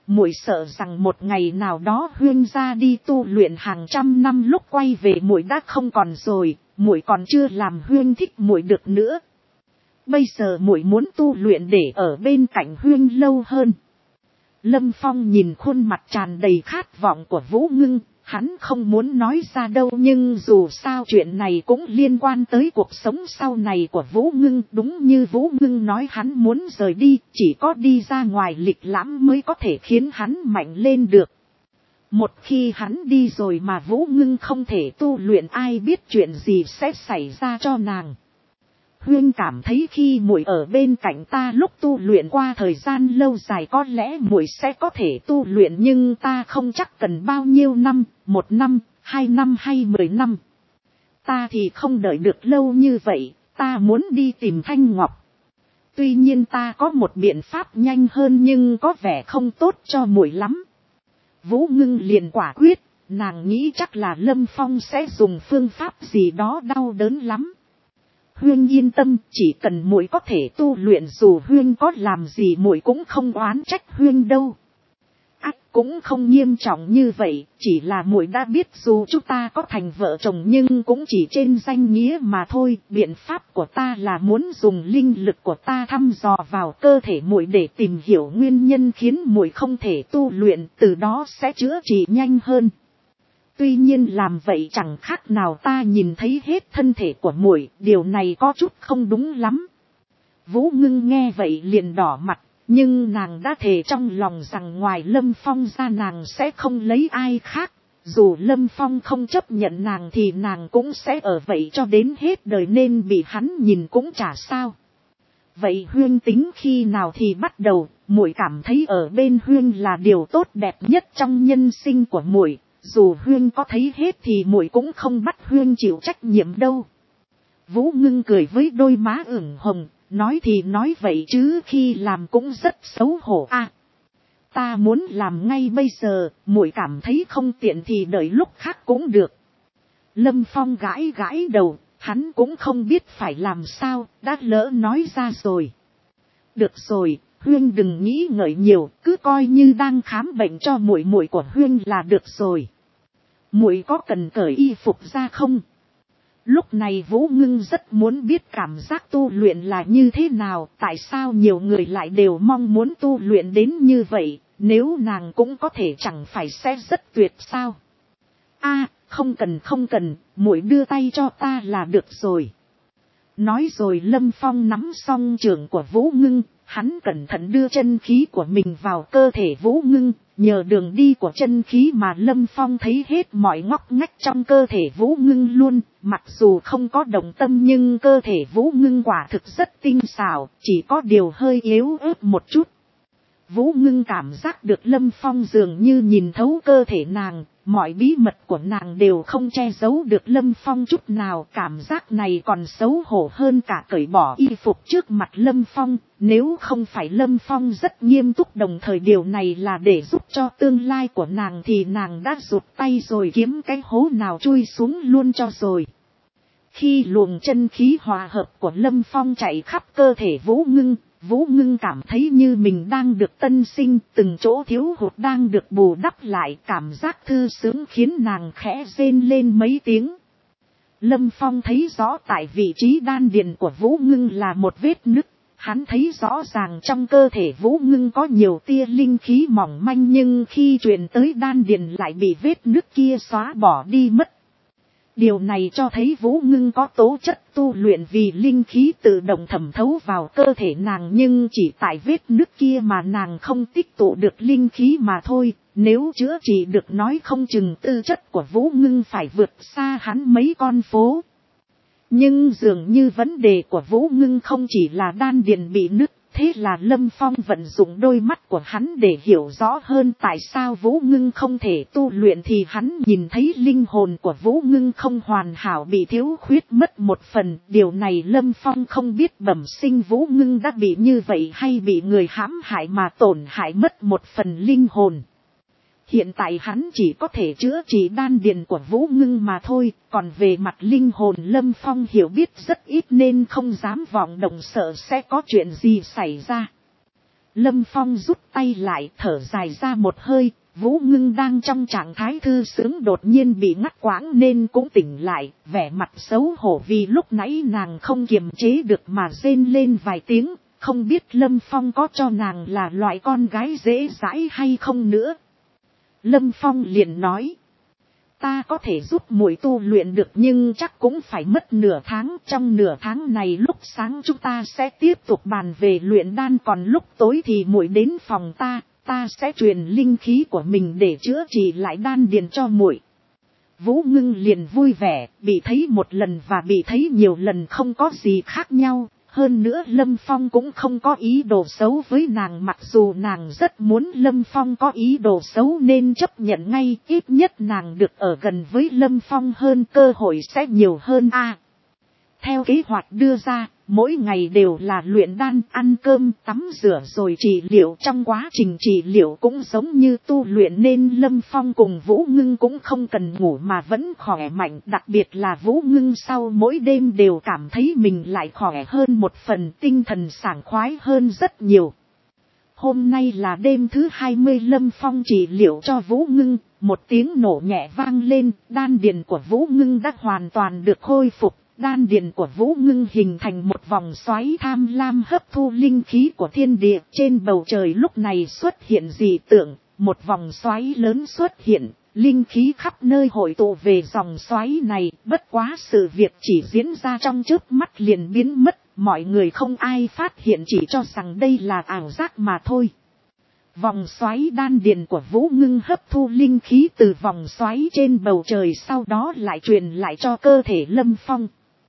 Speaker 1: muội sợ rằng một ngày nào đó Huyên ra đi tu luyện hàng trăm năm lúc quay về muội đã không còn rồi, muội còn chưa làm Huyên thích muội được nữa. Bây giờ muội muốn tu luyện để ở bên cạnh Huyên lâu hơn. Lâm Phong nhìn khuôn mặt tràn đầy khát vọng của Vũ Ngưng, hắn không muốn nói ra đâu nhưng dù sao chuyện này cũng liên quan tới cuộc sống sau này của Vũ Ngưng. Đúng như Vũ Ngưng nói, hắn muốn rời đi, chỉ có đi ra ngoài lịch lãm mới có thể khiến hắn mạnh lên được. Một khi hắn đi rồi mà Vũ Ngưng không thể tu luyện, ai biết chuyện gì sẽ xảy ra cho nàng. Huyên cảm thấy khi muội ở bên cạnh ta lúc tu luyện qua thời gian lâu dài có lẽ muội sẽ có thể tu luyện, nhưng ta không chắc cần bao nhiêu năm, 1 năm, 2 năm hay 10 năm. Ta thì không đợi được lâu như vậy, ta muốn đi tìm Thanh Ngọc. Tuy nhiên ta có một biện pháp nhanh hơn nhưng có vẻ không tốt cho muội lắm. Vũ Ngưng liền quả quyết, nàng nghĩ chắc là Lâm Phong sẽ dùng phương pháp gì đó đau đớn lắm. Huyên yên tâm, chỉ cần muội có thể tu luyện, dù Huyên có làm gì muội cũng không oán trách Huyên đâu. Cũng không nghiêm trọng như vậy, chỉ là muội đã biết dù chúng ta có thành vợ chồng nhưng cũng chỉ trên danh nghĩa mà thôi. Biện pháp của ta là muốn dùng linh lực của ta thăm dò vào cơ thể muội để tìm hiểu nguyên nhân khiến muội không thể tu luyện, từ đó sẽ chữa trị nhanh hơn. Tuy nhiên làm vậy chẳng khác nào ta nhìn thấy hết thân thể của muội, điều này có chút không đúng lắm. Vũ Ngưng nghe vậy liền đỏ mặt, nhưng nàng đã thề trong lòng rằng ngoài Lâm Phong ra nàng sẽ không lấy ai khác. Dù Lâm Phong không chấp nhận nàng thì nàng cũng sẽ ở vậy cho đến hết đời, nên bị hắn nhìn cũng chả sao. Vậy Huyên tính khi nào thì bắt đầu? Muội cảm thấy ở bên Huyên là điều tốt đẹp nhất trong nhân sinh của muội. Dù Huyên có thấy hết thì muội cũng không bắt Huyên chịu trách nhiệm đâu. Vũ Ngưng cười với đôi má ửng hồng, nói thì nói vậy chứ khi làm cũng rất xấu hổ. Ta muốn làm ngay bây giờ, muội cảm thấy không tiện thì đợi lúc khác cũng được. Lâm Phong gãi gãi đầu, hắn cũng không biết phải làm sao, đã lỡ nói ra rồi. Được rồi, Huyên đừng nghĩ ngợi nhiều, cứ coi như đang khám bệnh cho muội muội của Huyên là được rồi. Muội có cần cởi y phục ra không? Lúc này Vũ Ngưng rất muốn biết cảm giác tu luyện là như thế nào, tại sao nhiều người lại đều mong muốn tu luyện đến như vậy, nếu nàng cũng có thể chẳng phải sẽ rất tuyệt sao? Không cần, muội đưa tay cho ta là được rồi. Nói rồi Lâm Phong nắm song trường của Vũ Ngưng, hắn cẩn thận đưa chân khí của mình vào cơ thể Vũ Ngưng, nhờ đường đi của chân khí mà Lâm Phong thấy hết mọi ngóc ngách trong cơ thể Vũ Ngưng luôn. Mặc dù không có động tâm nhưng cơ thể Vũ Ngưng quả thực rất tinh xảo, chỉ có điều hơi yếu ớt một chút. Vũ Ngưng cảm giác được Lâm Phong dường như nhìn thấu cơ thể nàng, mọi bí mật của nàng đều không che giấu được Lâm Phong chút nào. Cảm giác này còn xấu hổ hơn cả cởi bỏ y phục trước mặt Lâm Phong. Nếu không phải Lâm Phong rất nghiêm túc, đồng thời điều này là để giúp cho tương lai của nàng, thì nàng đã rụt tay rồi kiếm cái hố nào chui xuống luôn cho rồi. Khi luồng chân khí hòa hợp của Lâm Phong chạy khắp cơ thể Vũ Ngưng cảm thấy như mình đang được tân sinh, từng chỗ thiếu hụt đang được bù đắp lại, cảm giác thư sướng khiến nàng khẽ rên lên mấy tiếng. Lâm Phong thấy rõ tại vị trí đan điền của Vũ Ngưng là một vết nứt, hắn thấy rõ ràng trong cơ thể Vũ Ngưng có nhiều tia linh khí mỏng manh, nhưng khi truyền tới đan điền lại bị vết nứt kia xóa bỏ đi mất. Điều này cho thấy Vũ Ngưng có tố chất tu luyện, vì linh khí tự động thẩm thấu vào cơ thể nàng, nhưng chỉ tại vết nứt kia mà nàng không tích tụ được linh khí mà thôi. Nếu chữa trị được nói không chừng tư chất của Vũ Ngưng phải vượt xa hắn mấy con phố. Nhưng dường như vấn đề của Vũ Ngưng không chỉ là đan điền bị nứt. Thế là Lâm Phong vận dụng đôi mắt của hắn để hiểu rõ hơn tại sao Vũ Ngưng không thể tu luyện, thì hắn nhìn thấy linh hồn của Vũ Ngưng không hoàn hảo, bị thiếu khuyết mất một phần. Điều này Lâm Phong không biết bẩm sinh Vũ Ngưng đã bị như vậy hay bị người hãm hại mà tổn hại mất một phần linh hồn. Hiện tại hắn chỉ có thể chữa trị đan điền của Vũ Ngưng mà thôi, còn về mặt linh hồn Lâm Phong hiểu biết rất ít nên không dám vọng động, sợ sẽ có chuyện gì xảy ra. Lâm Phong rút tay lại, thở dài ra một hơi. Vũ Ngưng đang trong trạng thái thư sướng đột nhiên bị ngắt quãng nên cũng tỉnh lại, vẻ mặt xấu hổ vì lúc nãy nàng không kiềm chế được mà rên lên vài tiếng, không biết Lâm Phong có cho nàng là loại con gái dễ dãi hay không nữa. Lâm Phong liền nói, ta có thể giúp muội tu luyện được nhưng chắc cũng phải mất nửa tháng. Trong nửa tháng này lúc sáng chúng ta sẽ tiếp tục bàn về luyện đan, còn lúc tối thì muội đến phòng ta sẽ truyền linh khí của mình để chữa trị lại đan điền cho muội. Vũ Ngưng liền vui vẻ, bị thấy một lần và bị thấy nhiều lần không có gì khác nhau. Hơn nữa Lâm Phong cũng không có ý đồ xấu với nàng, mặc dù nàng rất muốn Lâm Phong có ý đồ xấu nên chấp nhận ngay, ít nhất nàng được ở gần với Lâm Phong hơn, cơ hội sẽ nhiều hơn Theo kế hoạch đưa ra, mỗi ngày đều là luyện đan, ăn cơm, tắm rửa rồi trị liệu. Trong quá trình trị liệu cũng giống như tu luyện nên Lâm Phong cùng Vũ Ngưng cũng không cần ngủ mà vẫn khỏe mạnh. Đặc biệt là Vũ Ngưng sau mỗi đêm đều cảm thấy mình lại khỏe hơn một phần, tinh thần sảng khoái hơn rất nhiều. Hôm nay là đêm thứ 20 Lâm Phong trị liệu cho Vũ Ngưng, một tiếng nổ nhẹ vang lên, đan điền của Vũ Ngưng đã hoàn toàn được khôi phục. Đan điền của Vũ Ngưng hình thành một vòng xoáy tham lam hấp thu linh khí của thiên địa. Trên bầu trời lúc này xuất hiện dị tượng, một vòng xoáy lớn xuất hiện, linh khí khắp nơi hội tụ về dòng xoáy này. Bất quá sự việc chỉ diễn ra trong chớp mắt liền biến mất, mọi người không ai phát hiện, chỉ cho rằng đây là ảo giác mà thôi. Vòng xoáy đan điền của Vũ Ngưng hấp thu linh khí từ vòng xoáy trên bầu trời, sau đó lại truyền lại cho cơ thể Lâm Phong.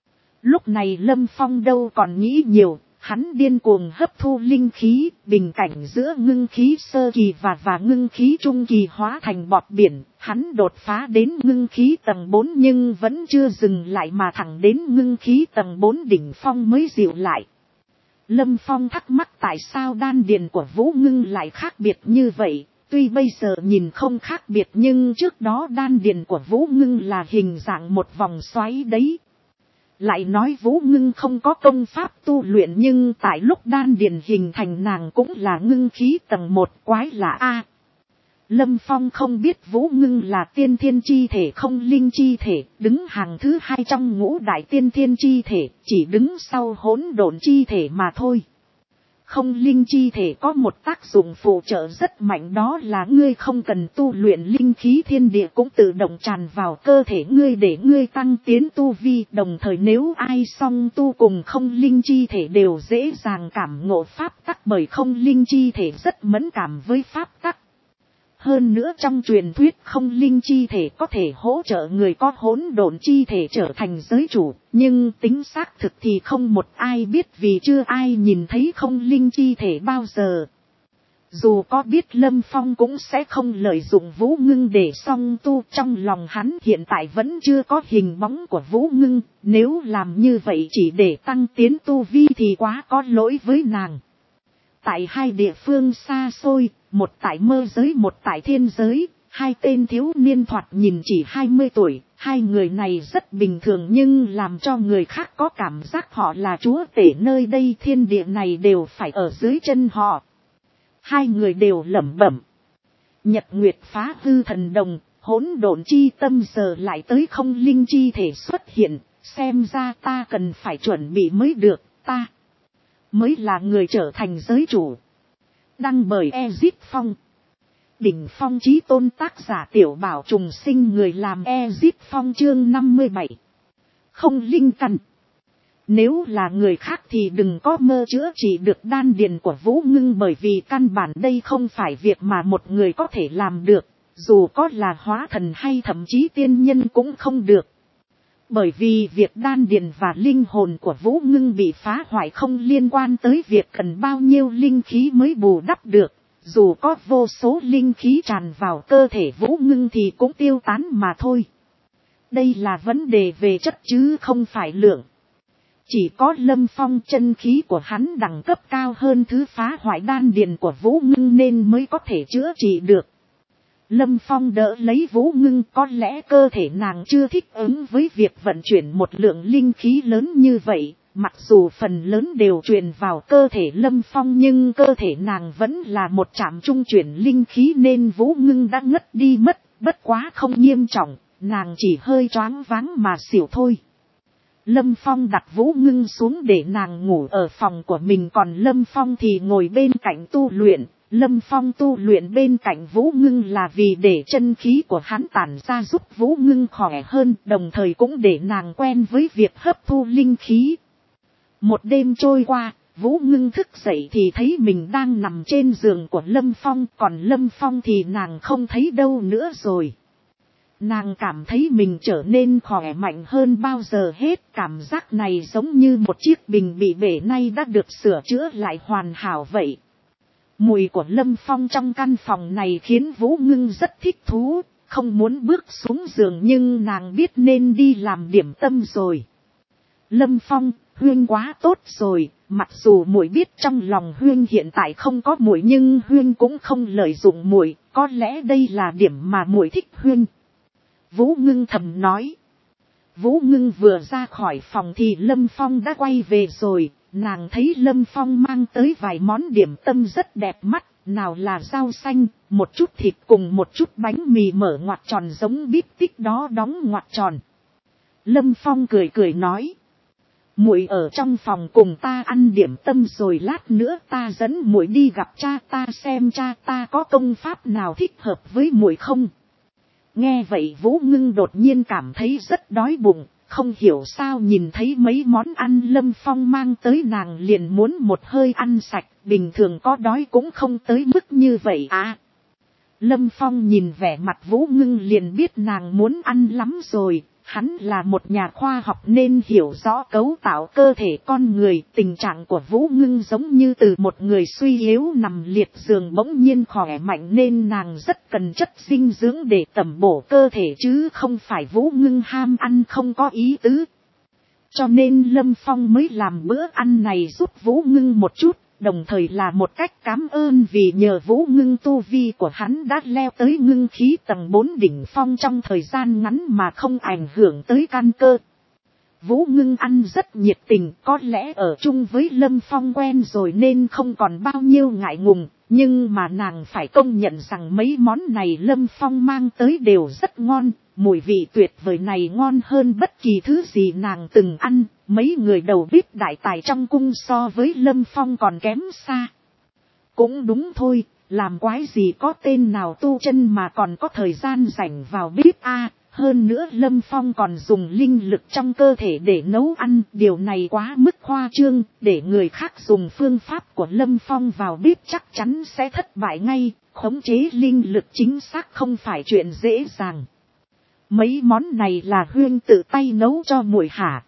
Speaker 1: Lúc này Lâm Phong đâu còn nghĩ nhiều, hắn điên cuồng hấp thu linh khí, bình cảnh giữa ngưng khí sơ kỳ và ngưng khí trung kỳ hóa thành bọt biển. Hắn đột phá đến ngưng khí tầng 4 nhưng vẫn chưa dừng lại mà thẳng đến ngưng khí tầng 4 đỉnh phong mới dịu lại. Lâm Phong thắc mắc tại sao đan điền của Vũ Ngưng lại khác biệt như vậy. Tuy bây giờ nhìn không khác biệt nhưng trước đó đan điền của Vũ Ngưng là hình dạng một vòng xoáy đấy. Lại nói Vũ Ngưng không có công pháp tu luyện nhưng tại lúc đan điền hình thành nàng cũng là ngưng khí tầng 1, quái lạ Lâm Phong không biết Vũ Ngưng là tiên thiên chi thể không linh chi thể, đứng hàng thứ 2 trong ngũ đại tiên thiên chi thể, chỉ đứng sau hỗn độn chi thể mà thôi. Không linh chi thể có một tác dụng phụ trợ rất mạnh, đó là ngươi không cần tu luyện, linh khí thiên địa cũng tự động tràn vào cơ thể ngươi để ngươi tăng tiến tu vi. Đồng thời nếu ai song tu cùng không linh chi thể đều dễ dàng cảm ngộ pháp tắc, bởi không linh chi thể rất mẫn cảm với pháp tắc. Hơn nữa trong truyền thuyết không linh chi thể có thể hỗ trợ người có hỗn độn chi thể trở thành giới chủ, nhưng tính xác thực thì không một ai biết vì chưa ai nhìn thấy không linh chi thể bao giờ. Dù có biết Lâm Phong cũng sẽ không lợi dụng Vũ Ngưng để song tu, trong lòng hắn hiện tại vẫn chưa có hình bóng của Vũ Ngưng, nếu làm như vậy chỉ để tăng tiến tu vi thì quá có lỗi với nàng. Tại hai địa phương xa xôi, một tại mơ giới một tại thiên giới, hai tên thiếu niên thoạt nhìn chỉ 20 tuổi, hai người này rất bình thường nhưng làm cho người khác có cảm giác họ là chúa tể nơi đây, thiên địa này đều phải ở dưới chân họ. Hai người đều lẩm bẩm. Nhật nguyệt phá hư thần đồng, hỗn độn chi tâm giờ lại tới không linh chi thể xuất hiện, xem ra ta cần phải chuẩn bị mới được, ta mới là người trở thành giới chủ. Đăng bởi Ezip Phong. Đỉnh Phong Chí Tôn, tác giả Tiểu Bảo Trùng Sinh, người làm Ezip Phong. Chương 57. Không linh căn. Nếu là người khác thì đừng có mơ chữa trị được đan điền của Vũ Ngưng, bởi vì căn bản đây không phải việc mà một người có thể làm được, dù có là hóa thần hay thậm chí tiên nhân cũng không được. Bởi vì việc đan điền và linh hồn của Vũ Ngưng bị phá hoại không liên quan tới việc cần bao nhiêu linh khí mới bù đắp được. Dù có vô số linh khí tràn vào cơ thể Vũ Ngưng thì cũng tiêu tán mà thôi. Đây là vấn đề về chất chứ không phải lượng. Chỉ có Lâm Phong chân khí của hắn đẳng cấp cao hơn thứ phá hoại đan điền của Vũ Ngưng nên mới có thể chữa trị được. Lâm Phong đỡ lấy Vũ Ngưng, có lẽ cơ thể nàng chưa thích ứng với việc vận chuyển một lượng linh khí lớn như vậy, mặc dù phần lớn đều truyền vào cơ thể Lâm Phong nhưng cơ thể nàng vẫn là một trạm trung chuyển linh khí nên Vũ Ngưng đã ngất đi mất, bất quá không nghiêm trọng, nàng chỉ hơi choáng váng mà xỉu thôi. Lâm Phong đặt Vũ Ngưng xuống để nàng ngủ ở phòng của mình, còn Lâm Phong thì ngồi bên cạnh tu luyện. Lâm Phong tu luyện bên cạnh Vũ Ngưng là vì để chân khí của hắn tản ra giúp Vũ Ngưng khỏe hơn, đồng thời cũng để nàng quen với việc hấp thu linh khí. Một đêm trôi qua, Vũ Ngưng thức dậy thì thấy mình đang nằm trên giường của Lâm Phong, còn Lâm Phong thì nàng không thấy đâu nữa rồi. Nàng cảm thấy mình trở nên khỏe mạnh hơn bao giờ hết, cảm giác này giống như một chiếc bình bị bể nay đã được sửa chữa lại hoàn hảo vậy. Mùi của Lâm Phong trong căn phòng này khiến Vũ Ngưng rất thích thú, không muốn bước xuống giường nhưng nàng biết nên đi làm điểm tâm rồi. Lâm Phong, Huyên quá tốt rồi, mặc dù muội biết trong lòng Huyên hiện tại không có muội nhưng Huyên cũng không lợi dụng muội, có lẽ đây là điểm mà muội thích Huyên. Vũ Ngưng thầm nói. Vũ Ngưng vừa ra khỏi phòng thì Lâm Phong đã quay về rồi. Nàng thấy Lâm Phong mang tới vài món điểm tâm rất đẹp mắt, nào là rau xanh, một chút thịt cùng một chút bánh mì mở ngoặt tròn giống bít tích đó đóng ngoặt tròn. Lâm Phong cười cười nói. Muội ở trong phòng cùng ta ăn điểm tâm rồi lát nữa ta dẫn muội đi gặp cha ta xem cha ta có công pháp nào thích hợp với muội không. Nghe vậy Vũ Ngưng đột nhiên cảm thấy rất đói bụng, không hiểu sao nhìn thấy mấy món ăn Lâm Phong mang tới nàng liền muốn một hơi ăn sạch, bình thường có đói cũng không tới mức như vậy à. Lâm Phong nhìn vẻ mặt Vũ Ngưng liền biết nàng muốn ăn lắm rồi, hắn là một nhà khoa học nên hiểu rõ cấu tạo cơ thể con người, tình trạng của Vũ Ngưng giống như từ một người suy yếu nằm liệt giường bỗng nhiên khỏe mạnh nên nàng rất cần chất dinh dưỡng để tẩm bổ cơ thể chứ không phải Vũ Ngưng ham ăn không có ý tứ. Cho nên Lâm Phong mới làm bữa ăn này giúp Vũ Ngưng một chút, đồng thời là một cách cảm ơn vì nhờ Vũ Ngưng tu vi của hắn đã leo tới ngưng khí tầng 4 đỉnh phong trong thời gian ngắn mà không ảnh hưởng tới căn cơ. Vũ Ngưng ăn rất nhiệt tình, có lẽ ở chung với Lâm Phong quen rồi nên không còn bao nhiêu ngại ngùng, nhưng mà nàng phải công nhận rằng mấy món này Lâm Phong mang tới đều rất ngon, mùi vị tuyệt vời này ngon hơn bất kỳ thứ gì nàng từng ăn, mấy người đầu bếp đại tài trong cung so với Lâm Phong còn kém xa. Cũng đúng thôi, làm quái gì có tên nào tu chân mà còn có thời gian rảnh vào bếp a. Hơn nữa Lâm Phong còn dùng linh lực trong cơ thể để nấu ăn, điều này quá mức khoa trương, để người khác dùng phương pháp của Lâm Phong vào bếp chắc chắn sẽ thất bại ngay, khống chế linh lực chính xác không phải chuyện dễ dàng. Mấy món này là Huyên tự tay nấu cho muội hả?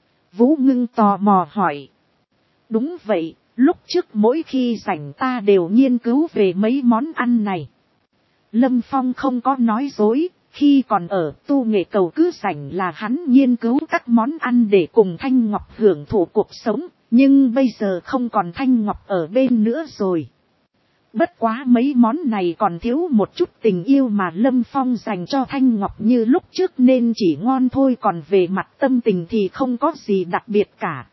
Speaker 1: Vũ Ngưng tò mò hỏi. Đúng vậy, lúc trước mỗi khi rảnh ta đều nghiên cứu về mấy món ăn này. Lâm Phong không có nói dối. Khi còn ở tu nghệ cầu cứ rảnh là hắn nghiên cứu các món ăn để cùng Thanh Ngọc hưởng thụ cuộc sống, nhưng bây giờ không còn Thanh Ngọc ở bên nữa rồi. Bất quá mấy món này còn thiếu một chút tình yêu mà Lâm Phong dành cho Thanh Ngọc như lúc trước nên chỉ ngon thôi, còn về mặt tâm tình thì không có gì đặc biệt cả.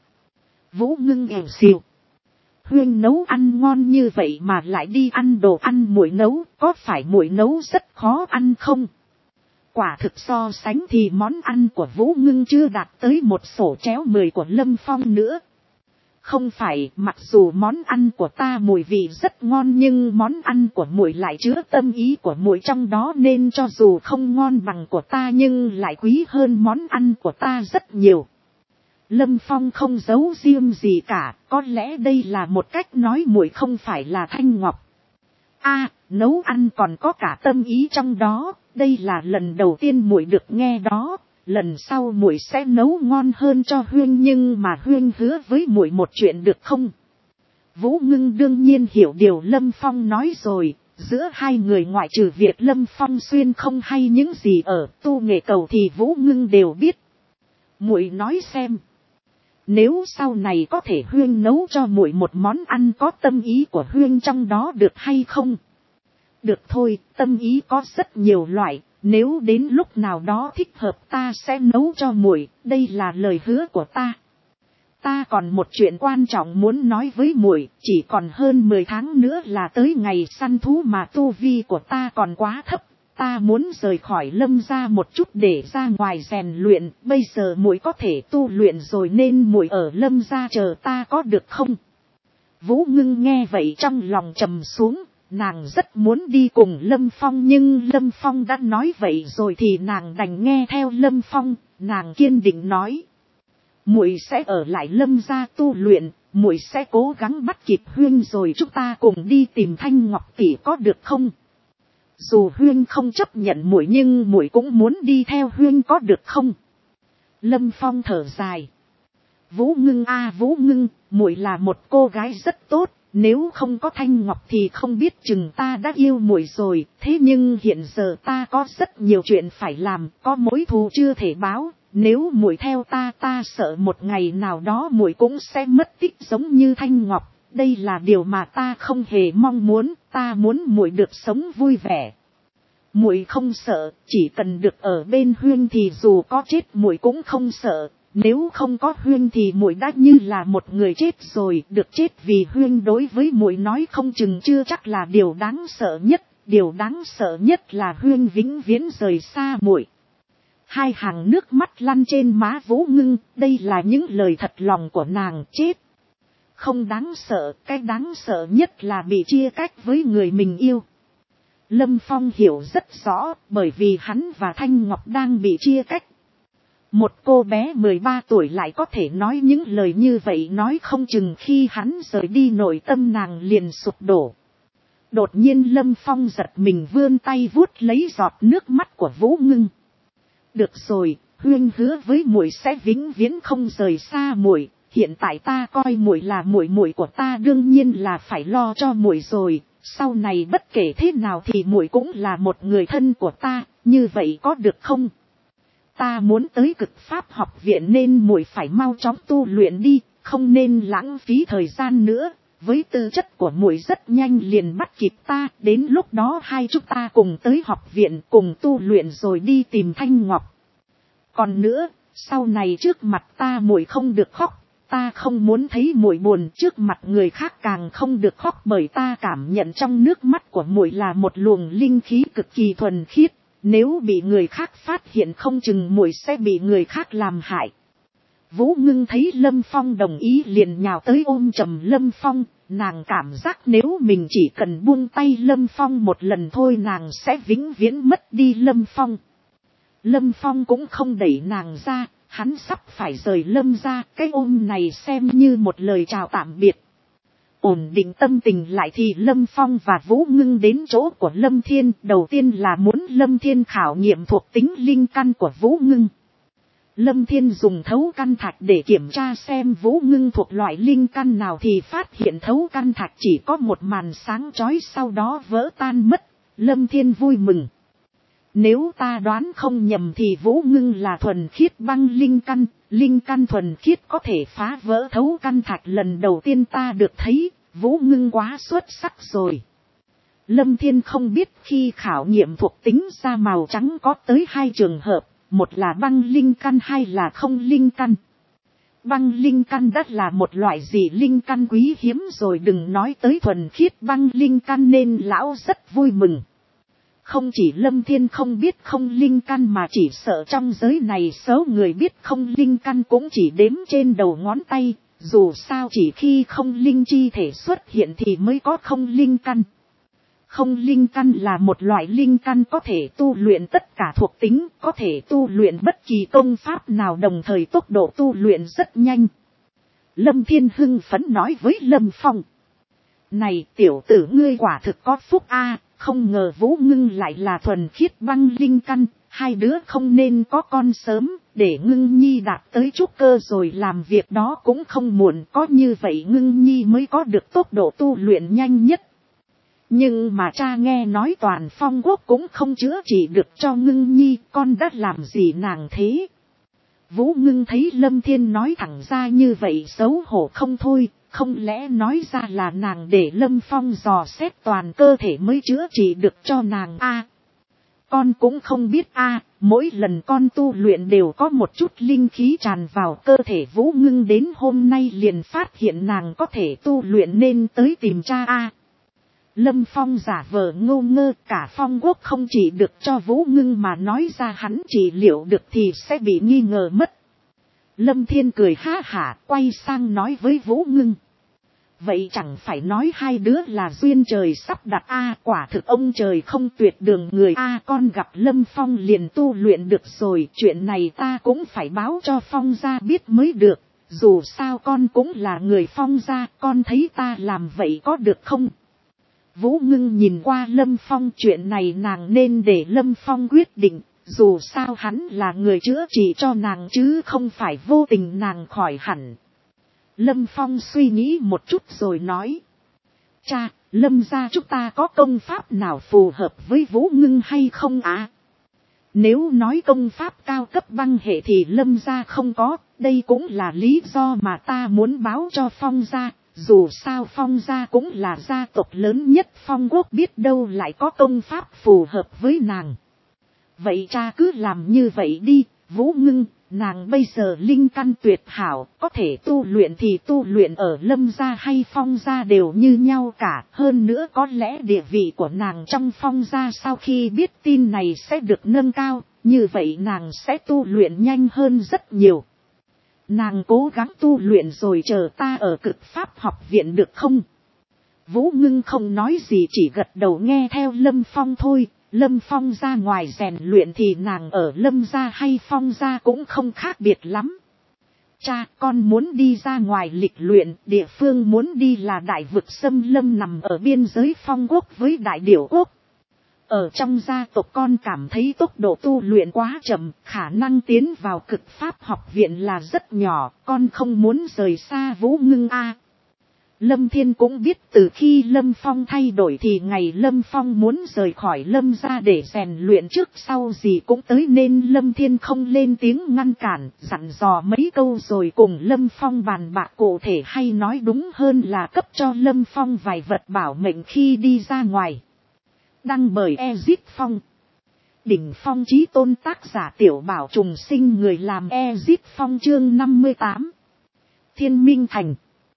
Speaker 1: Vũ Ngưng ẻo xìu. Huyên nấu ăn ngon như vậy mà lại đi ăn đồ ăn muội nấu, có phải muội nấu rất khó ăn không? Quả thực so sánh thì món ăn của Vũ Ngưng chưa đạt tới một sổ chéo 10 của Lâm Phong nữa. Không phải, mặc dù món ăn của ta mùi vị rất ngon nhưng món ăn của muội lại chứa tâm ý của muội trong đó nên cho dù không ngon bằng của ta nhưng lại quý hơn món ăn của ta rất nhiều. Lâm Phong không giấu riêng gì cả, có lẽ đây là một cách nói muội không phải là Thanh Ngọc. Nấu ăn còn có cả tâm ý trong đó, đây là lần đầu tiên muội được nghe đó, lần sau muội sẽ nấu ngon hơn cho Huyên nhưng mà Huyên hứa với muội một chuyện được không? Vũ Ngưng đương nhiên hiểu điều Lâm Phong nói rồi, giữa hai người ngoại trừ việc Lâm Phong xuyên không hay những gì ở tu nghệ cầu thì Vũ Ngưng đều biết. Muội nói xem. Nếu sau này có thể Huyên nấu cho muội một món ăn có tâm ý của Huyên trong đó được hay không? Được thôi, tâm ý có rất nhiều loại, nếu đến lúc nào đó thích hợp ta sẽ nấu cho muội, đây là lời hứa của ta. ta còn một chuyện quan trọng muốn nói với muội, chỉ còn hơn 10 tháng nữa là tới ngày săn thú mà tu vi của ta còn quá thấp, ta muốn rời khỏi Lâm gia một chút để ra ngoài rèn luyện, bây giờ muội có thể tu luyện rồi nên muội ở Lâm gia chờ ta có được không? Vũ Ngưng nghe vậy trong lòng trầm xuống, nàng rất muốn đi cùng Lâm Phong nhưng Lâm Phong đã nói vậy rồi thì nàng đành nghe theo Lâm Phong, nàng kiên định nói. Muội sẽ ở lại Lâm gia tu luyện, muội sẽ cố gắng bắt kịp Huyên rồi chúng ta cùng đi tìm Thanh Ngọc tỷ có được không? Dù Huyên không chấp nhận muội nhưng muội cũng muốn đi theo Huyên có được không? Lâm Phong thở dài. Vũ Ngưng Vũ Ngưng, muội là một cô gái rất tốt, nếu không có Thanh Ngọc thì không biết chừng ta đã yêu muội rồi, thế nhưng hiện giờ ta có rất nhiều chuyện phải làm, có mối thù chưa thể báo, nếu muội theo ta sợ một ngày nào đó muội cũng sẽ mất tích giống như Thanh Ngọc, đây là điều mà ta không hề mong muốn, ta muốn muội được sống vui vẻ. Muội không sợ, chỉ cần được ở bên Huyên thì dù có chết muội cũng không sợ. Nếu không có Huyên thì muội đã như là một người chết rồi, được chết vì Huyên đối với muội nói không chừng chưa chắc là điều đáng sợ nhất, điều đáng sợ nhất là Huyên vĩnh viễn rời xa muội. Hai hàng nước mắt lăn trên má Vũ Ngưng, đây là những lời thật lòng của nàng. Chết không đáng sợ, cái đáng sợ nhất là bị chia cách với người mình yêu. Lâm Phong hiểu rất rõ, bởi vì hắn và Thanh Ngọc đang bị chia cách. Một cô bé 13 tuổi lại có thể nói những lời như vậy, nói không chừng khi hắn rời đi nội tâm nàng liền sụp đổ. Đột nhiên Lâm Phong giật mình vươn tay vuốt lấy giọt nước mắt của Vũ Ngưng. Được rồi, Huyên hứa với muội sẽ vĩnh viễn không rời xa muội, hiện tại ta coi muội là muội muội của ta, đương nhiên là phải lo cho muội rồi, sau này bất kể thế nào thì muội cũng là một người thân của ta, như vậy có được không? Ta muốn tới Cực Pháp học viện nên muội phải mau chóng tu luyện đi, không nên lãng phí thời gian nữa, với tư chất của muội rất nhanh liền bắt kịp ta, đến lúc đó hai chúng ta cùng tới học viện cùng tu luyện rồi đi tìm Thanh Ngọc. Còn nữa, sau này trước mặt ta muội không được khóc, ta không muốn thấy muội buồn, trước mặt người khác càng không được khóc, bởi ta cảm nhận trong nước mắt của muội là một luồng linh khí cực kỳ thuần khiết. Nếu bị người khác phát hiện không chừng muội sẽ bị người khác làm hại. Vũ Ngưng thấy Lâm Phong đồng ý liền nhào tới ôm chầm Lâm Phong, nàng cảm giác nếu mình chỉ cần buông tay Lâm Phong một lần thôi nàng sẽ vĩnh viễn mất đi Lâm Phong. Lâm Phong cũng không đẩy nàng ra, hắn sắp phải rời Lâm ra, cái ôm này xem như một lời chào tạm biệt. Ổn định tâm tình lại thì Lâm Phong và Vũ Ngưng đến chỗ của Lâm Thiên, đầu tiên là muốn Lâm Thiên khảo nghiệm thuộc tính linh căn của Vũ Ngưng. Lâm Thiên dùng thấu căn thạch để kiểm tra xem Vũ Ngưng thuộc loại linh căn nào thì phát hiện thấu căn thạch chỉ có một màn sáng chói sau đó vỡ tan mất. Lâm Thiên vui mừng. Nếu ta đoán không nhầm thì Vũ Ngưng là thuần khiết băng linh căn thuần khiết có thể phá vỡ thấu căn thạch, lần đầu tiên ta được thấy, Vũ Ngưng quá xuất sắc rồi. Lâm Thiên không biết khi khảo nghiệm thuộc tính ra màu trắng có tới 2 trường hợp, một là băng linh căn, hai là không linh căn. Băng linh căn đất là một loại dị linh căn quý hiếm rồi, đừng nói tới thuần khiết băng linh căn, nên lão rất vui mừng. Không chỉ Lâm Thiên không biết không linh căn mà chỉ sợ trong giới này số người biết không linh căn cũng chỉ đếm trên đầu ngón tay, dù sao chỉ khi không linh chi thể xuất hiện thì mới có không linh căn. Không linh căn là một loại linh căn có thể tu luyện tất cả thuộc tính, có thể tu luyện bất kỳ công pháp nào, đồng thời tốc độ tu luyện rất nhanh. Lâm Thiên hưng phấn nói với Lâm Phong. Này tiểu tử, ngươi quả thực có phúc a, không ngờ Vũ Ngưng lại là thuần khiết băng linh căn, hai đứa không nên có con sớm, để Ngưng Nhi đạt tới trúc cơ rồi làm việc đó cũng không muộn, có như vậy Ngưng Nhi mới có được tốc độ tu luyện nhanh nhất. Nhưng mà cha nghe nói Toàn Phong Quốc cũng không chữa trị được cho Ngưng Nhi, con đã làm gì nàng thế? Vũ Ngưng thấy Lâm Thiên nói thẳng ra như vậy xấu hổ không thôi, không lẽ nói ra là nàng để Lâm Phong dò xét toàn cơ thể mới chữa trị được cho nàng a? Con cũng không biết a, Mỗi lần con tu luyện đều có một chút linh khí tràn vào cơ thể Vũ Ngưng, đến hôm nay liền phát hiện nàng có thể tu luyện nên tới tìm cha a. Lâm Phong giả vờ ngô ngơ, cả Phong Quốc không chỉ được cho Vũ Ngưng mà nói ra hắn chỉ liệu được thì sẽ bị nghi ngờ mất. Lâm Thiên cười ha hả quay sang nói với Vũ Ngưng. Vậy chẳng phải nói hai đứa là duyên trời sắp đặt a, quả thực ông trời không tuyệt đường người a. Con gặp Lâm Phong liền tu luyện được rồi, chuyện này ta cũng phải báo cho Phong gia biết mới được, dù sao con cũng là người Phong gia, con thấy ta làm vậy có được không? Vũ Ngưng nhìn qua Lâm Phong, chuyện này nàng nên để Lâm Phong quyết định, dù sao hắn là người chữa trị cho nàng chứ không phải vô tình nàng khỏi hẳn. Lâm Phong suy nghĩ một chút rồi nói. Cha, Lâm gia chúng ta có công pháp nào phù hợp với Vũ Ngưng hay không ạ? Nếu nói công pháp cao cấp băng hệ thì Lâm gia không có, đây cũng là lý do mà ta muốn báo cho Phong gia. Dù sao Phong gia cũng là gia tộc lớn nhất Phong Quốc, biết đâu lại có công pháp phù hợp với nàng. Vậy cha cứ làm như vậy đi, Vũ Ngưng, nàng bây giờ linh căn tuyệt hảo, có thể tu luyện thì tu luyện ở Lâm gia hay Phong gia đều như nhau cả. Hơn nữa có lẽ địa vị của nàng trong Phong gia sau khi biết tin này sẽ được nâng cao, như vậy nàng sẽ tu luyện nhanh hơn rất nhiều. Nàng cố gắng tu luyện rồi chờ ta ở Cực Pháp học viện được không? Vũ Ngưng không nói gì, chỉ gật đầu nghe theo Lâm Phong thôi. Lâm Phong ra ngoài rèn luyện thì nàng ở Lâm gia hay Phong gia cũng không khác biệt lắm. Cha, con muốn đi ra ngoài lịch luyện, địa phương muốn đi là Đại Vực Xâm Lâm nằm ở biên giới Phong Quốc với Đại Điểu Quốc. Ở trong gia tộc con cảm thấy tốc độ tu luyện quá chậm, khả năng tiến vào Cực Pháp học viện là rất nhỏ, con không muốn rời xa Vũ Ngưng a. Lâm Thiên cũng biết từ khi Lâm Phong thay đổi thì ngày Lâm Phong muốn rời khỏi Lâm gia để rèn luyện trước sau gì cũng tới, nên Lâm Thiên không lên tiếng ngăn cản, dặn dò mấy câu rồi cùng Lâm Phong bàn bạc cụ thể, hay nói đúng hơn là cấp cho Lâm Phong vài vật bảo mệnh khi đi ra ngoài. Đăng bởi Ezip Phong. Đỉnh Phong Chí Tôn, tác giả Tiểu Bảo Trùng Sinh, người làm Ezip Phong. Chương 58. Thiên Minh Thành.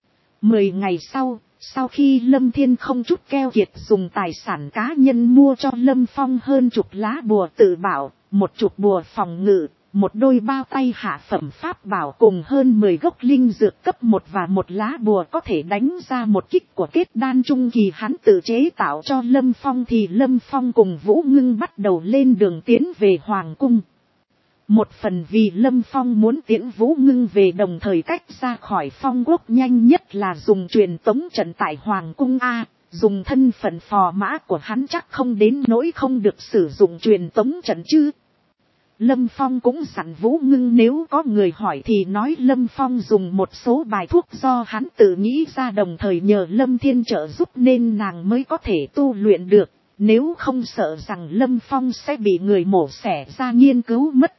Speaker 1: 10 ngày sau khi Lâm Thiên không chút keo kiệt dùng tài sản cá nhân mua cho Lâm Phong hơn chục lá bùa tự bảo, một chục bùa phòng ngự, một đôi bao tay hạ phẩm pháp bảo cùng hơn 10 gốc linh dược cấp 1 và một lá bùa có thể đánh ra một kích của kết đan trung kỳ hắn tự chế tạo cho Lâm Phong, thì Lâm Phong cùng Vũ Ngưng bắt đầu lên đường tiến về Hoàng Cung. Một phần vì Lâm Phong muốn tiễn Vũ Ngưng về, đồng thời cách ra khỏi Phong Quốc nhanh nhất là dùng truyền tống trận tại Hoàng Cung a. Dùng thân phận phò mã của hắn chắc không đến nỗi không được sử dụng truyền tống trận chứ. Lâm Phong cũng dặn Vũ Ngưng nếu có người hỏi thì nói Lâm Phong dùng một số bài thuốc do hắn tự nghĩ ra, đồng thời nhờ Lâm Thiên trợ giúp nên nàng mới có thể tu luyện được, nếu không sợ rằng Lâm Phong sẽ bị người mổ xẻ ra nghiên cứu mất.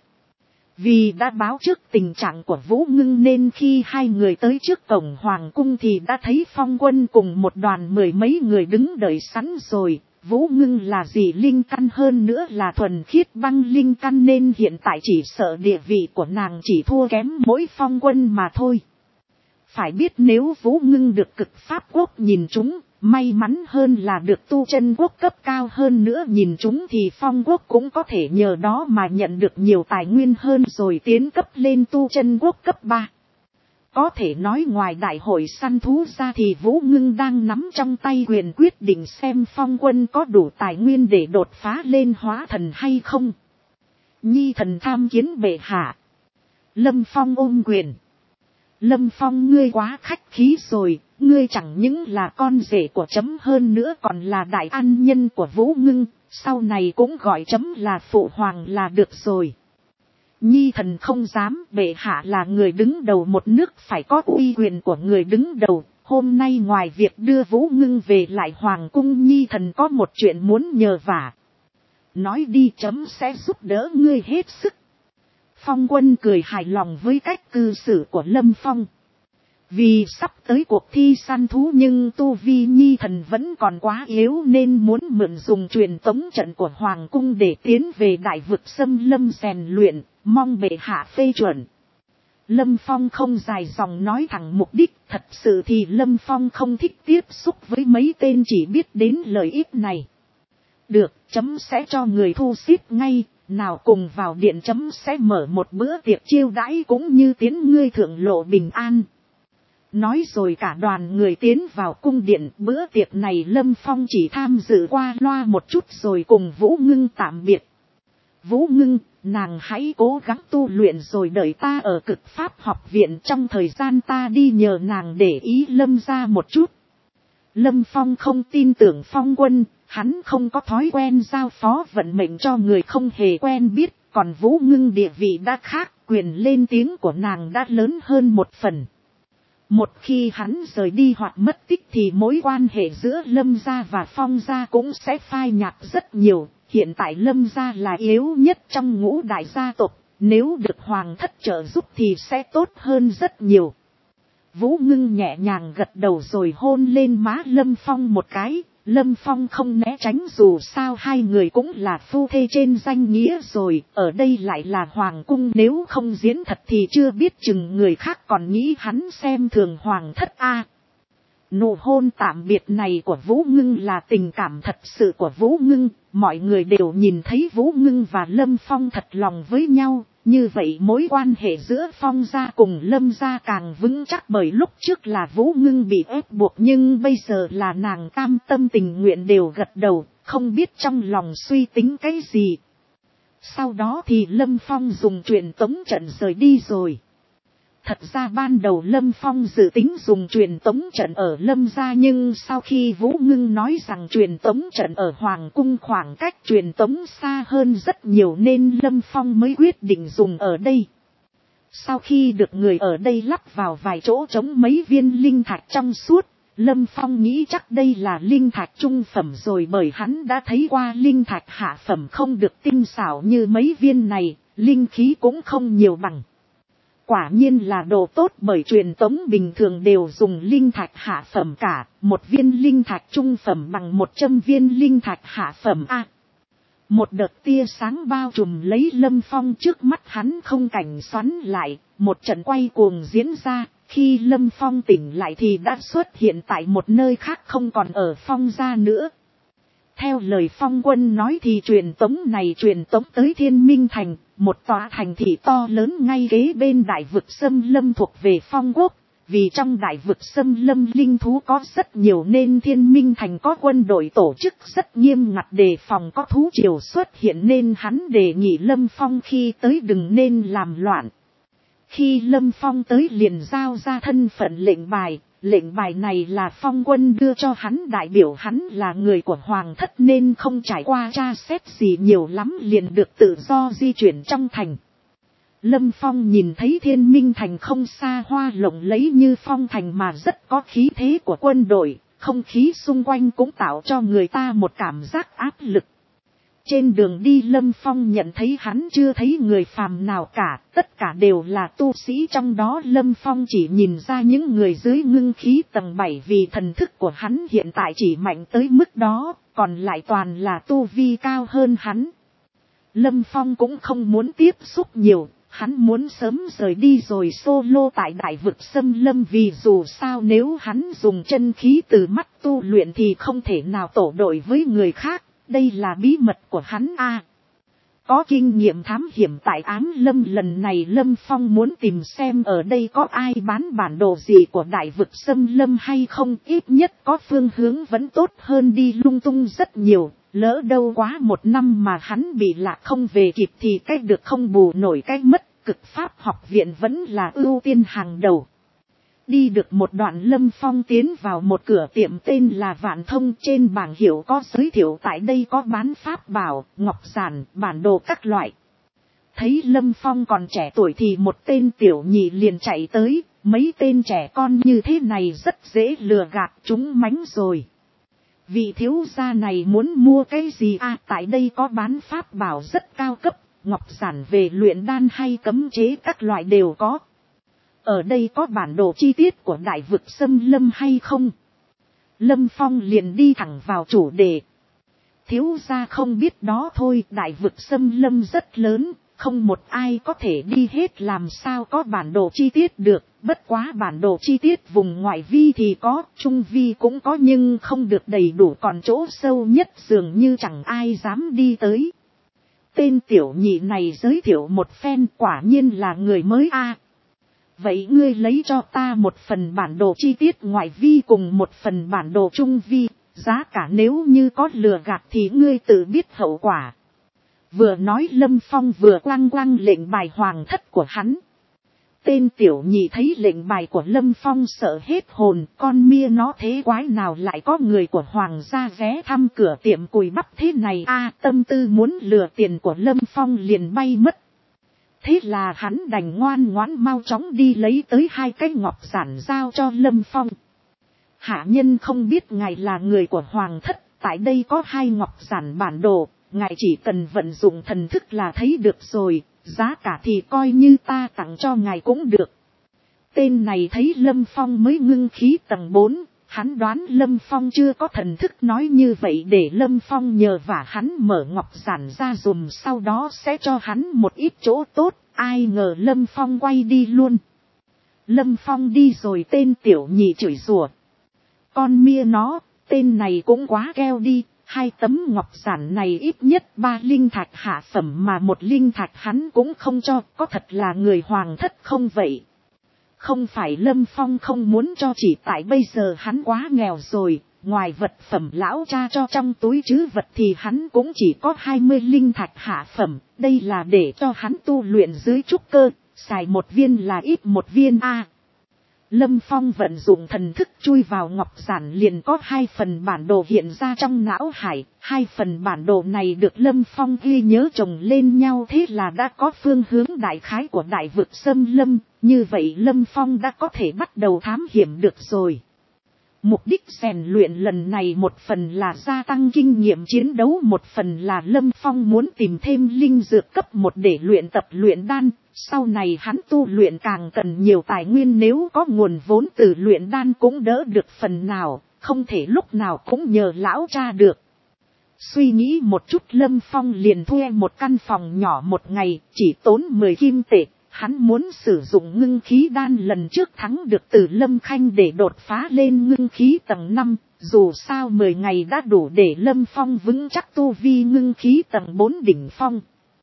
Speaker 1: Vì đã báo trước tình trạng của Vũ Ngưng nên khi hai người tới trước cổng Hoàng Cung thì đã thấy Phong Quân cùng một đoàn 10 mấy người đứng đợi sẵn rồi. Vũ Ngưng là dị linh căn, hơn nữa là thuần khiết băng linh căn, nên hiện tại chỉ sợ địa vị của nàng chỉ thua kém mỗi Phong Quân mà thôi. Phải biết nếu Vũ Ngưng được Cực Pháp Quốc nhìn chúng, may mắn hơn là được Tu Chân Quốc cấp cao hơn nữa nhìn chúng, thì Phong Quốc cũng có thể nhờ đó mà nhận được nhiều tài nguyên hơn rồi tiến cấp lên Tu Chân Quốc cấp 3. Có thể nói ngoài đại hội săn thú ra thì Vũ Ngưng đang nắm trong tay quyền quyết định xem Phong Quân có đủ tài nguyên để đột phá lên hóa thần hay không. Nhi thần tham kiến bệ hạ. Lâm Phong ôm quyền. Lâm Phong, ngươi quá khách khí rồi, ngươi chẳng những là con rể của chấm hơn nữa còn là đại ân nhân của Vũ Ngưng, sau này cũng gọi chấm là phụ hoàng là được rồi. Nhi thần không dám, bệ hạ là người đứng đầu một nước phải có uy quyền của người đứng đầu. Hôm nay ngoài việc đưa Vũ Ngưng về lại Hoàng Cung, Nhi thần có một chuyện muốn nhờ vả. Nói đi, chấm sẽ giúp đỡ ngươi hết sức. Phong Quân cười hài lòng với cách cư xử của Lâm Phong. Vì sắp tới cuộc thi săn thú nhưng tu vi nhi thần vẫn còn quá yếu nên muốn mượn dùng truyền tống trận của Hoàng cung để tiến về đại vực xâm lâm rèn luyện, mong bệ hạ phê chuẩn. Lâm Phong không dài dòng nói thẳng mục đích, thật sự thì Lâm Phong không thích tiếp xúc với mấy tên chỉ biết đến lợi ích này. Được, chấm sẽ cho người thu xếp ngay, nào cùng vào điện, chấm sẽ mở một bữa tiệc chiêu đãi cũng như tiến ngươi thượng lộ bình an. Nói rồi cả đoàn người tiến vào cung điện. Bữa tiệc này Lâm Phong chỉ tham dự qua loa một chút rồi cùng Vũ Ngưng tạm biệt. Vũ Ngưng, nàng hãy cố gắng tu luyện rồi đợi ta ở Cực Pháp học viện, trong thời gian ta đi nhờ nàng để ý Lâm gia một chút. Lâm Phong không tin tưởng Phong Quân, hắn không có thói quen giao phó vận mệnh cho người không hề quen biết, còn Vũ Ngưng địa vị đã khác, quyền lên tiếng của nàng đã lớn hơn một phần. Một khi hắn rời đi hoặc mất tích thì mối quan hệ giữa Lâm gia và Phong gia cũng sẽ phai nhạt rất nhiều. Hiện tại Lâm gia là yếu nhất trong ngũ đại gia tộc, nếu được Hoàng thất trợ giúp thì sẽ tốt hơn rất nhiều. Vũ Ngưng nhẹ nhàng gật đầu rồi hôn lên má Lâm Phong một cái. Lâm Phong không né tránh, dù sao hai người cũng là phu thê trên danh nghĩa rồi, ở đây lại là hoàng cung, nếu không diễn thật thì chưa biết chừng người khác còn nghĩ hắn xem thường Hoàng thất a. Nụ hôn tạm biệt này của Vũ Ngưng là tình cảm thật sự của Vũ Ngưng, mọi người đều nhìn thấy Vũ Ngưng và Lâm Phong thật lòng với nhau, như vậy mối quan hệ giữa Phong gia cùng Lâm gia càng vững chắc, bởi lúc trước là Vũ Ngưng bị ép buộc nhưng bây giờ là nàng cam tâm tình nguyện đều gật đầu, không biết trong lòng suy tính cái gì. Sau đó thì Lâm Phong dùng truyền tống trận rời đi rồi. Thật ra ban đầu Lâm Phong dự tính dùng truyền tống trận ở Lâm gia, nhưng sau khi Vũ Ngưng nói rằng truyền tống trận ở Hoàng cung khoảng cách truyền tống xa hơn rất nhiều nên Lâm Phong mới quyết định dùng ở đây. Sau khi được người ở đây lắp vào vài chỗ trống mấy viên linh thạch trong suốt, Lâm Phong nghĩ chắc đây là linh thạch trung phẩm rồi, bởi hắn đã thấy qua linh thạch hạ phẩm không được tinh xảo như mấy viên này, linh khí cũng không nhiều bằng. Quả nhiên là đồ tốt, bởi truyền tống bình thường đều dùng linh thạch hạ phẩm cả, một viên linh thạch trung phẩm bằng 100 viên linh thạch hạ phẩm a. Một đợt tia sáng bao trùm lấy Lâm Phong, trước mắt hắn không cảnh xoắn lại, một trận quay cuồng diễn ra, khi Lâm Phong tỉnh lại thì đã xuất hiện tại một nơi khác, không còn ở Phong gia nữa. Theo lời Phong Quân nói thì truyền tống này truyền tống tới Thiên Minh Thành, một tòa thành thị to lớn ngay kế bên đại vực xâm lâm thuộc về Phong Quốc. Vì trong đại vực xâm lâm linh thú có rất nhiều nên Thiên Minh Thành có quân đội tổ chức rất nghiêm ngặt đề phòng có thú triều xuất hiện, nên hắn đề nghị Lâm Phong khi tới đừng nên làm loạn. Khi Lâm Phong tới liền giao ra thân phận lệnh bài. Lệnh bài này là Phong Quân đưa cho hắn, đại biểu hắn là người của Hoàng thất nên không trải qua tra xét gì nhiều lắm, liền được tự do di chuyển trong thành. Lâm Phong nhìn thấy Thiên Minh Thành không xa hoa lộng lẫy như Phong Thành mà rất có khí thế của quân đội, không khí xung quanh cũng tạo cho người ta một cảm giác áp lực. Trên đường đi Lâm Phong nhận thấy hắn chưa thấy người phàm nào cả, tất cả đều là tu sĩ, trong đó Lâm Phong chỉ nhìn ra những người dưới ngưng khí tầng 7 vì thần thức của hắn hiện tại chỉ mạnh tới mức đó, còn lại toàn là tu vi cao hơn hắn. Lâm Phong cũng không muốn tiếp xúc nhiều, hắn muốn sớm rời đi rồi solo tại đại vực xâm lâm, vì dù sao nếu hắn dùng chân khí từ mắt tu luyện thì không thể nào tổ đội với người khác. Đây là bí mật của hắn a. Có kinh nghiệm thám hiểm tại Ám Lâm lần này, Lâm Phong muốn tìm xem ở đây có ai bán bản đồ gì của đại vực xâm lâm hay không, ít nhất có phương hướng vẫn tốt hơn đi lung tung rất nhiều. Lỡ đâu quá một năm mà hắn bị lạc không về kịp thì cái được không bù nổi cái mất, Cực Pháp học viện vẫn là ưu tiên hàng đầu. Đi được một đoạn Lâm Phong tiến vào một cửa tiệm tên là Vạn Thông, trên bảng hiệu có giới thiệu tại đây có bán pháp bảo, ngọc giản, bản đồ các loại. Thấy Lâm Phong còn trẻ tuổi thì một tên tiểu nhị liền chạy tới, mấy tên trẻ con như thế này rất dễ lừa gạt chúng mánh rồi. Vị thiếu gia này muốn mua cái gì à? Tại đây có bán pháp bảo rất cao cấp, ngọc giản về luyện đan hay cấm chế các loại đều có. Ở đây có bản đồ chi tiết của đại vực xâm lâm hay không? Lâm Phong liền đi thẳng vào chủ đề. Thiếu gia không biết đó thôi, đại vực xâm lâm rất lớn, không một ai có thể đi hết, làm sao có bản đồ chi tiết được. Bất quá bản đồ chi tiết vùng ngoại vi thì có, trung vi cũng có, nhưng không được đầy đủ, còn chỗ sâu nhất dường như chẳng ai dám đi tới. Tên tiểu nhị này giới thiệu một phen, quả nhiên là người mới a. Vậy ngươi lấy cho ta một phần bản đồ chi tiết ngoại vi cùng một phần bản đồ trung vi, giá cả nếu như có lừa gạt thì ngươi tự biết hậu quả. Vừa nói Lâm Phong vừa quăng quăng lệnh bài hoàng thất của hắn. Tên tiểu nhị thấy lệnh bài của Lâm Phong sợ hết hồn, con mia nó thế quái nào lại có người của hoàng gia ghé thăm cửa tiệm cùi bắp thế này a, tâm tư muốn lừa tiền của Lâm Phong liền bay mất. Thế là hắn đành ngoan ngoãn mau chóng đi lấy tới 2 cái ngọc giản giao cho Lâm Phong. Hạ nhân không biết ngài là người của hoàng thất, tại đây có 2 ngọc giản bản đồ, ngài chỉ cần vận dụng thần thức là thấy được rồi, giá cả thì coi như ta tặng cho ngài cũng được. Tên này thấy Lâm Phong mới ngưng khí tầng 4, hắn đoán Lâm Phong chưa có thần thức nói như vậy để Lâm Phong nhờ vả hắn mở ngọc giản ra dùm, sau đó sẽ cho hắn một ít chỗ tốt, ai ngờ Lâm Phong quay đi luôn. Lâm Phong đi rồi tên tiểu nhị chửi rủa. Con mia nó, tên này cũng quá keo đi, 2 tấm ngọc giản này ít nhất 3 linh thạch hạ phẩm mà 1 linh thạch hắn cũng không cho, có thật là người hoàng thất không vậy? Không phải Lâm Phong không muốn cho, chỉ tại bây giờ hắn quá nghèo rồi, ngoài vật phẩm lão cha cho trong túi trữ vật thì hắn cũng chỉ có 20 linh thạch hạ phẩm, đây là để cho hắn tu luyện dưới trúc cơ, xài 1 viên là ít 1 viên a. Lâm Phong vận dụng thần thức chui vào ngọc giản, liền có 2 phần bản đồ hiện ra trong não hải. 2 phần bản đồ này được Lâm Phong ghi nhớ chồng lên nhau, thế là đã có phương hướng đại khái của đại vực xâm lâm. Như vậy Lâm Phong đã có thể bắt đầu thám hiểm được rồi. Mục đích rèn luyện lần này một phần là gia tăng kinh nghiệm chiến đấu, một phần là Lâm Phong muốn tìm thêm linh dược cấp 1 để luyện tập luyện đan. Sau này hắn tu luyện càng cần nhiều tài nguyên, nếu có nguồn vốn từ luyện đan cũng đỡ được phần nào, không thể lúc nào cũng nhờ lão cha được. Suy nghĩ một chút Lâm Phong liền thuê một căn phòng nhỏ một ngày, chỉ tốn 10 kim tệ. Hắn muốn sử dụng ngưng khí đan lần trước thắng được từ Lâm Khanh để đột phá lên ngưng khí tầng 5, dù sao 10 ngày đã đủ để Lâm Phong vững chắc tu vi ngưng khí tầng 4 đỉnh phong.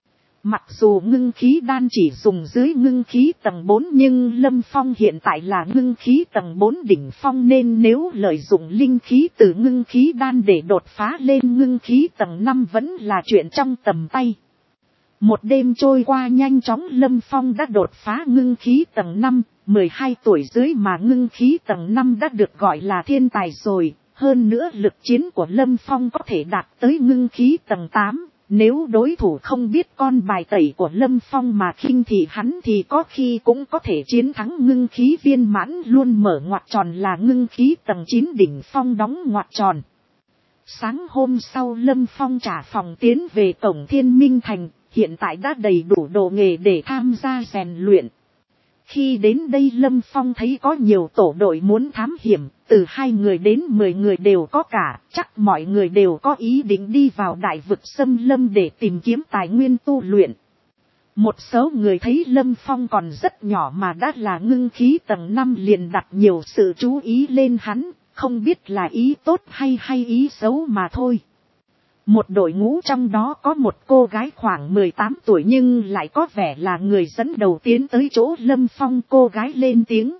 Speaker 1: Mặc dù ngưng khí đan chỉ dùng dưới ngưng khí tầng 4 nhưng Lâm Phong hiện tại là ngưng khí tầng 4 đỉnh phong, nên nếu lợi dụng linh khí từ ngưng khí đan để đột phá lên ngưng khí tầng 5 vẫn là chuyện trong tầm tay. Một đêm trôi qua nhanh chóng, Lâm Phong đã đột phá ngưng khí tầng 5, 12 tuổi dưới mà ngưng khí tầng 5 đã được gọi là thiên tài rồi. Hơn nữa lực chiến của Lâm Phong có thể đạt tới ngưng khí tầng 8. Nếu đối thủ không biết con bài tẩy của Lâm Phong mà khinh thị hắn thì có khi cũng có thể chiến thắng ngưng khí viên mãn luôn, mở ngoặc tròn là ngưng khí tầng 9 đỉnh phong đóng ngoặc tròn. Sáng hôm sau Lâm Phong trả phòng tiến về cổng Thiên Minh Thành, hiện tại đã đầy đủ đồ nghề để tham gia rèn luyện. Khi đến đây Lâm Phong thấy có nhiều tổ đội muốn thám hiểm, từ 2 người đến 10 người đều có cả, chắc mọi người đều có ý định đi vào đại vực xâm lâm để tìm kiếm tài nguyên tu luyện. Một số người thấy Lâm Phong còn rất nhỏ mà đã là ngưng khí tầng 5 liền đặt nhiều sự chú ý lên hắn, không biết là ý tốt hay ý xấu mà thôi. Một đội ngũ trong đó có một cô gái khoảng 18 tuổi nhưng lại có vẻ là người dẫn đầu tiến tới chỗ Lâm Phong. Cô gái lên tiếng.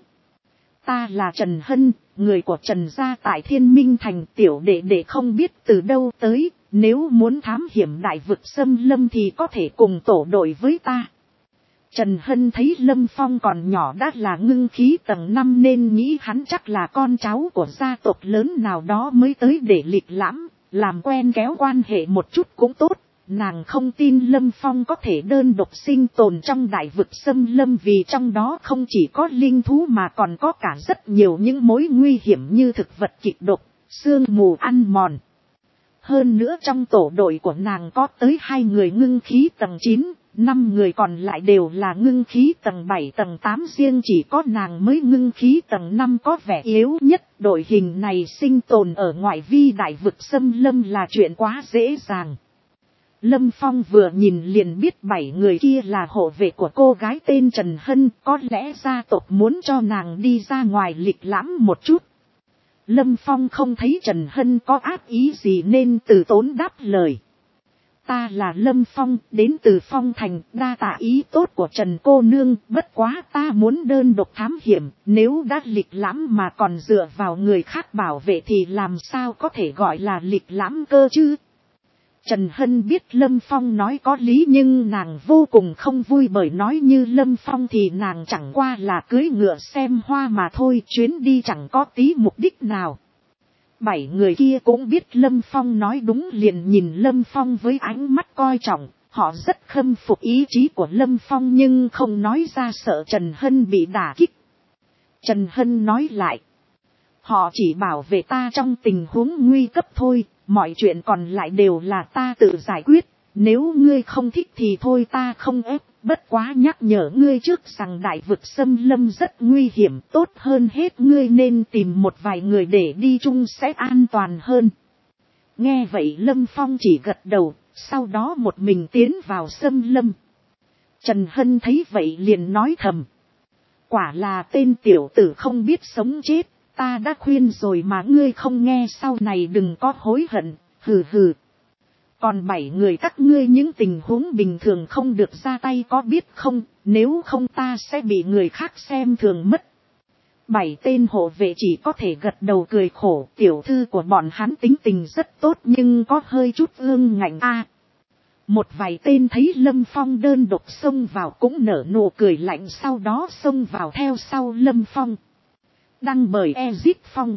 Speaker 1: Ta là Trần Hân, người của Trần gia tại Thiên Minh Thành, tiểu đệ đệ không biết từ đâu tới, nếu muốn thám hiểm đại vực xâm lâm thì có thể cùng tổ đội với ta. Trần Hân thấy Lâm Phong còn nhỏ đã là ngưng khí tầng 5 nên nghĩ hắn chắc là con cháu của gia tộc lớn nào đó mới tới để lịch lãm. Làm quen kéo quan hệ một chút cũng tốt, nàng không tin Lâm Phong có thể đơn độc sinh tồn trong đại vực xâm lâm, vì trong đó không chỉ có linh thú mà còn có cả rất nhiều những mối nguy hiểm như thực vật kịch độc, sương mù ăn mòn. Hơn nữa trong tổ đội của nàng có tới 2 người ngưng khí tầng 9, 5 người còn lại đều là ngưng khí tầng 7 tầng 8, riêng chỉ có nàng mới ngưng khí tầng 5 có vẻ yếu nhất. Đội hình này sinh tồn ở ngoại vi đại vực xâm lâm là chuyện quá dễ dàng. Lâm Phong vừa nhìn liền biết 7 người kia là hộ vệ của cô gái tên Trần Hân, có lẽ gia tộc muốn cho nàng đi ra ngoài lịch lãm một chút. Lâm Phong không thấy Trần Hân có ác ý gì nên từ tốn đáp lời. Ta là Lâm Phong, đến từ Phong Thành, đa tạ ý tốt của Trần cô nương, bất quá ta muốn đơn độc thám hiểm, nếu đã lịch lãm mà còn dựa vào người khác bảo vệ thì làm sao có thể gọi là lịch lãm cơ chứ. Trần Hân biết Lâm Phong nói có lý nhưng nàng vô cùng không vui, bởi nói như Lâm Phong thì nàng chẳng qua là cưỡi ngựa xem hoa mà thôi, chuyến đi chẳng có tí mục đích nào. 7 người kia cũng biết Lâm Phong nói đúng liền nhìn Lâm Phong với ánh mắt coi trọng, họ rất khâm phục ý chí của Lâm Phong nhưng không nói ra sợ Trần Hân bị đả kích. Trần Hân nói lại, họ chỉ bảo vệ ta trong tình huống nguy cấp thôi, mọi chuyện còn lại đều là ta tự giải quyết, nếu ngươi không thích thì thôi ta không ép, bất quá nhắc nhở ngươi trước rằng đại vực xâm lâm rất nguy hiểm, tốt hơn hết ngươi nên tìm một vài người để đi chung sẽ an toàn hơn. Nghe vậy Lâm Phong chỉ gật đầu, sau đó một mình tiến vào xâm lâm. Trần Hân thấy vậy liền nói thầm, quả là tên tiểu tử không biết sống chết. Ta đã khuyên rồi mà ngươi không nghe, sau này đừng có hối hận, hừ hừ. Còn 7 người các ngươi những tình huống bình thường không được ra tay có biết không, nếu không ta sẽ bị người khác xem thường mất. 7 tên hộ vệ chỉ có thể gật đầu cười khổ, tiểu thư của bọn hắn tính tình rất tốt nhưng có hơi chút ương ngạnh a. Một vài tên thấy Lâm Phong đơn độc xông vào cũng nở nụ cười lạnh, sau đó xông vào theo sau Lâm Phong. Đăng bởi Ezip Phong.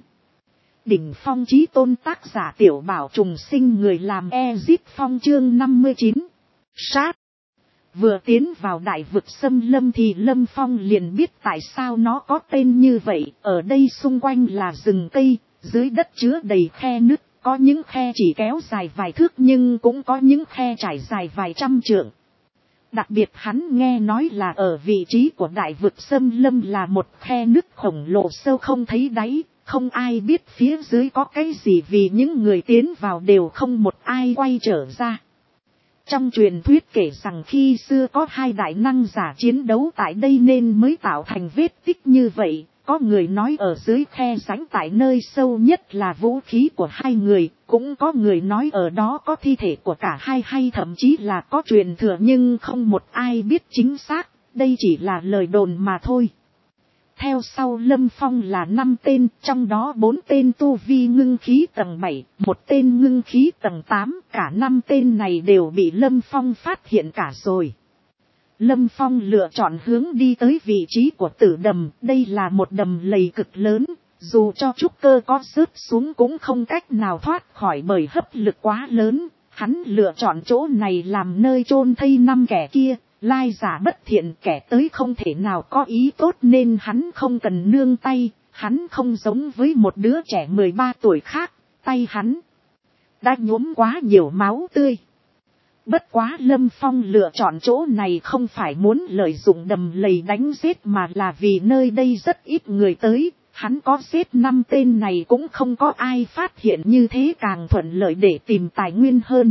Speaker 1: Đỉnh phong chí tôn, tác giả Tiểu Bảo Trùng Sinh, người làm Ezip Phong. Chương 59. Sát. Vừa tiến vào đại vực xâm lâm thì Lâm Phong liền biết tại sao nó có tên như vậy. Ở đây xung quanh là rừng cây, dưới đất chứa đầy khe nứt, có những khe chỉ kéo dài vài thước nhưng cũng có những khe trải dài vài trăm trượng. Đặc biệt hắn nghe nói là ở vị trí của đại vực xâm lâm là một khe nứt khổng lồ sâu không thấy đáy, không ai biết phía dưới có cái gì vì những người tiến vào đều không một ai quay trở ra. Trong truyền thuyết kể rằng khi xưa có 2 đại năng giả chiến đấu tại đây nên mới tạo thành vết tích như vậy. Có người nói ở dưới khe rãnh tại nơi sâu nhất là vũ khí của 2 người, cũng có người nói ở đó có thi thể của cả 2 hay thậm chí là có truyền thừa nhưng không một ai biết chính xác, đây chỉ là lời đồn mà thôi. Theo sau Lâm Phong là 5 tên, trong đó 4 tên tu vi ngưng khí tầng 7, 1 tên ngưng khí tầng 8, cả 5 tên này đều bị Lâm Phong phát hiện cả rồi. Lâm Phong lựa chọn hướng đi tới vị trí của tử đầm, đây là một đầm lầy cực lớn, dù cho trúc cơ có rớt xuống cũng không cách nào thoát khỏi bởi hấp lực quá lớn. Hắn lựa chọn chỗ này làm nơi chôn thây 5 kẻ kia, lai giả bất thiện, kẻ tới không thể nào có ý tốt nên hắn không cần nương tay, hắn không giống với một đứa trẻ 13 tuổi khác, tay hắn đã nhuốm quá nhiều máu tươi. Bất quá Lâm Phong lựa chọn chỗ này không phải muốn lợi dụng đầm lầy đánh giết mà là vì nơi đây rất ít người tới, hắn có giết 5 tên này cũng không có ai phát hiện, như thế càng thuận lợi để tìm tài nguyên hơn.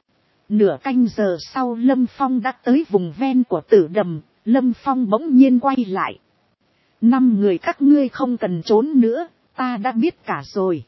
Speaker 1: Nửa canh giờ sau Lâm Phong đã tới vùng ven của tử đầm, Lâm Phong bỗng nhiên quay lại. 5 người các ngươi không cần trốn nữa, ta đã biết cả rồi.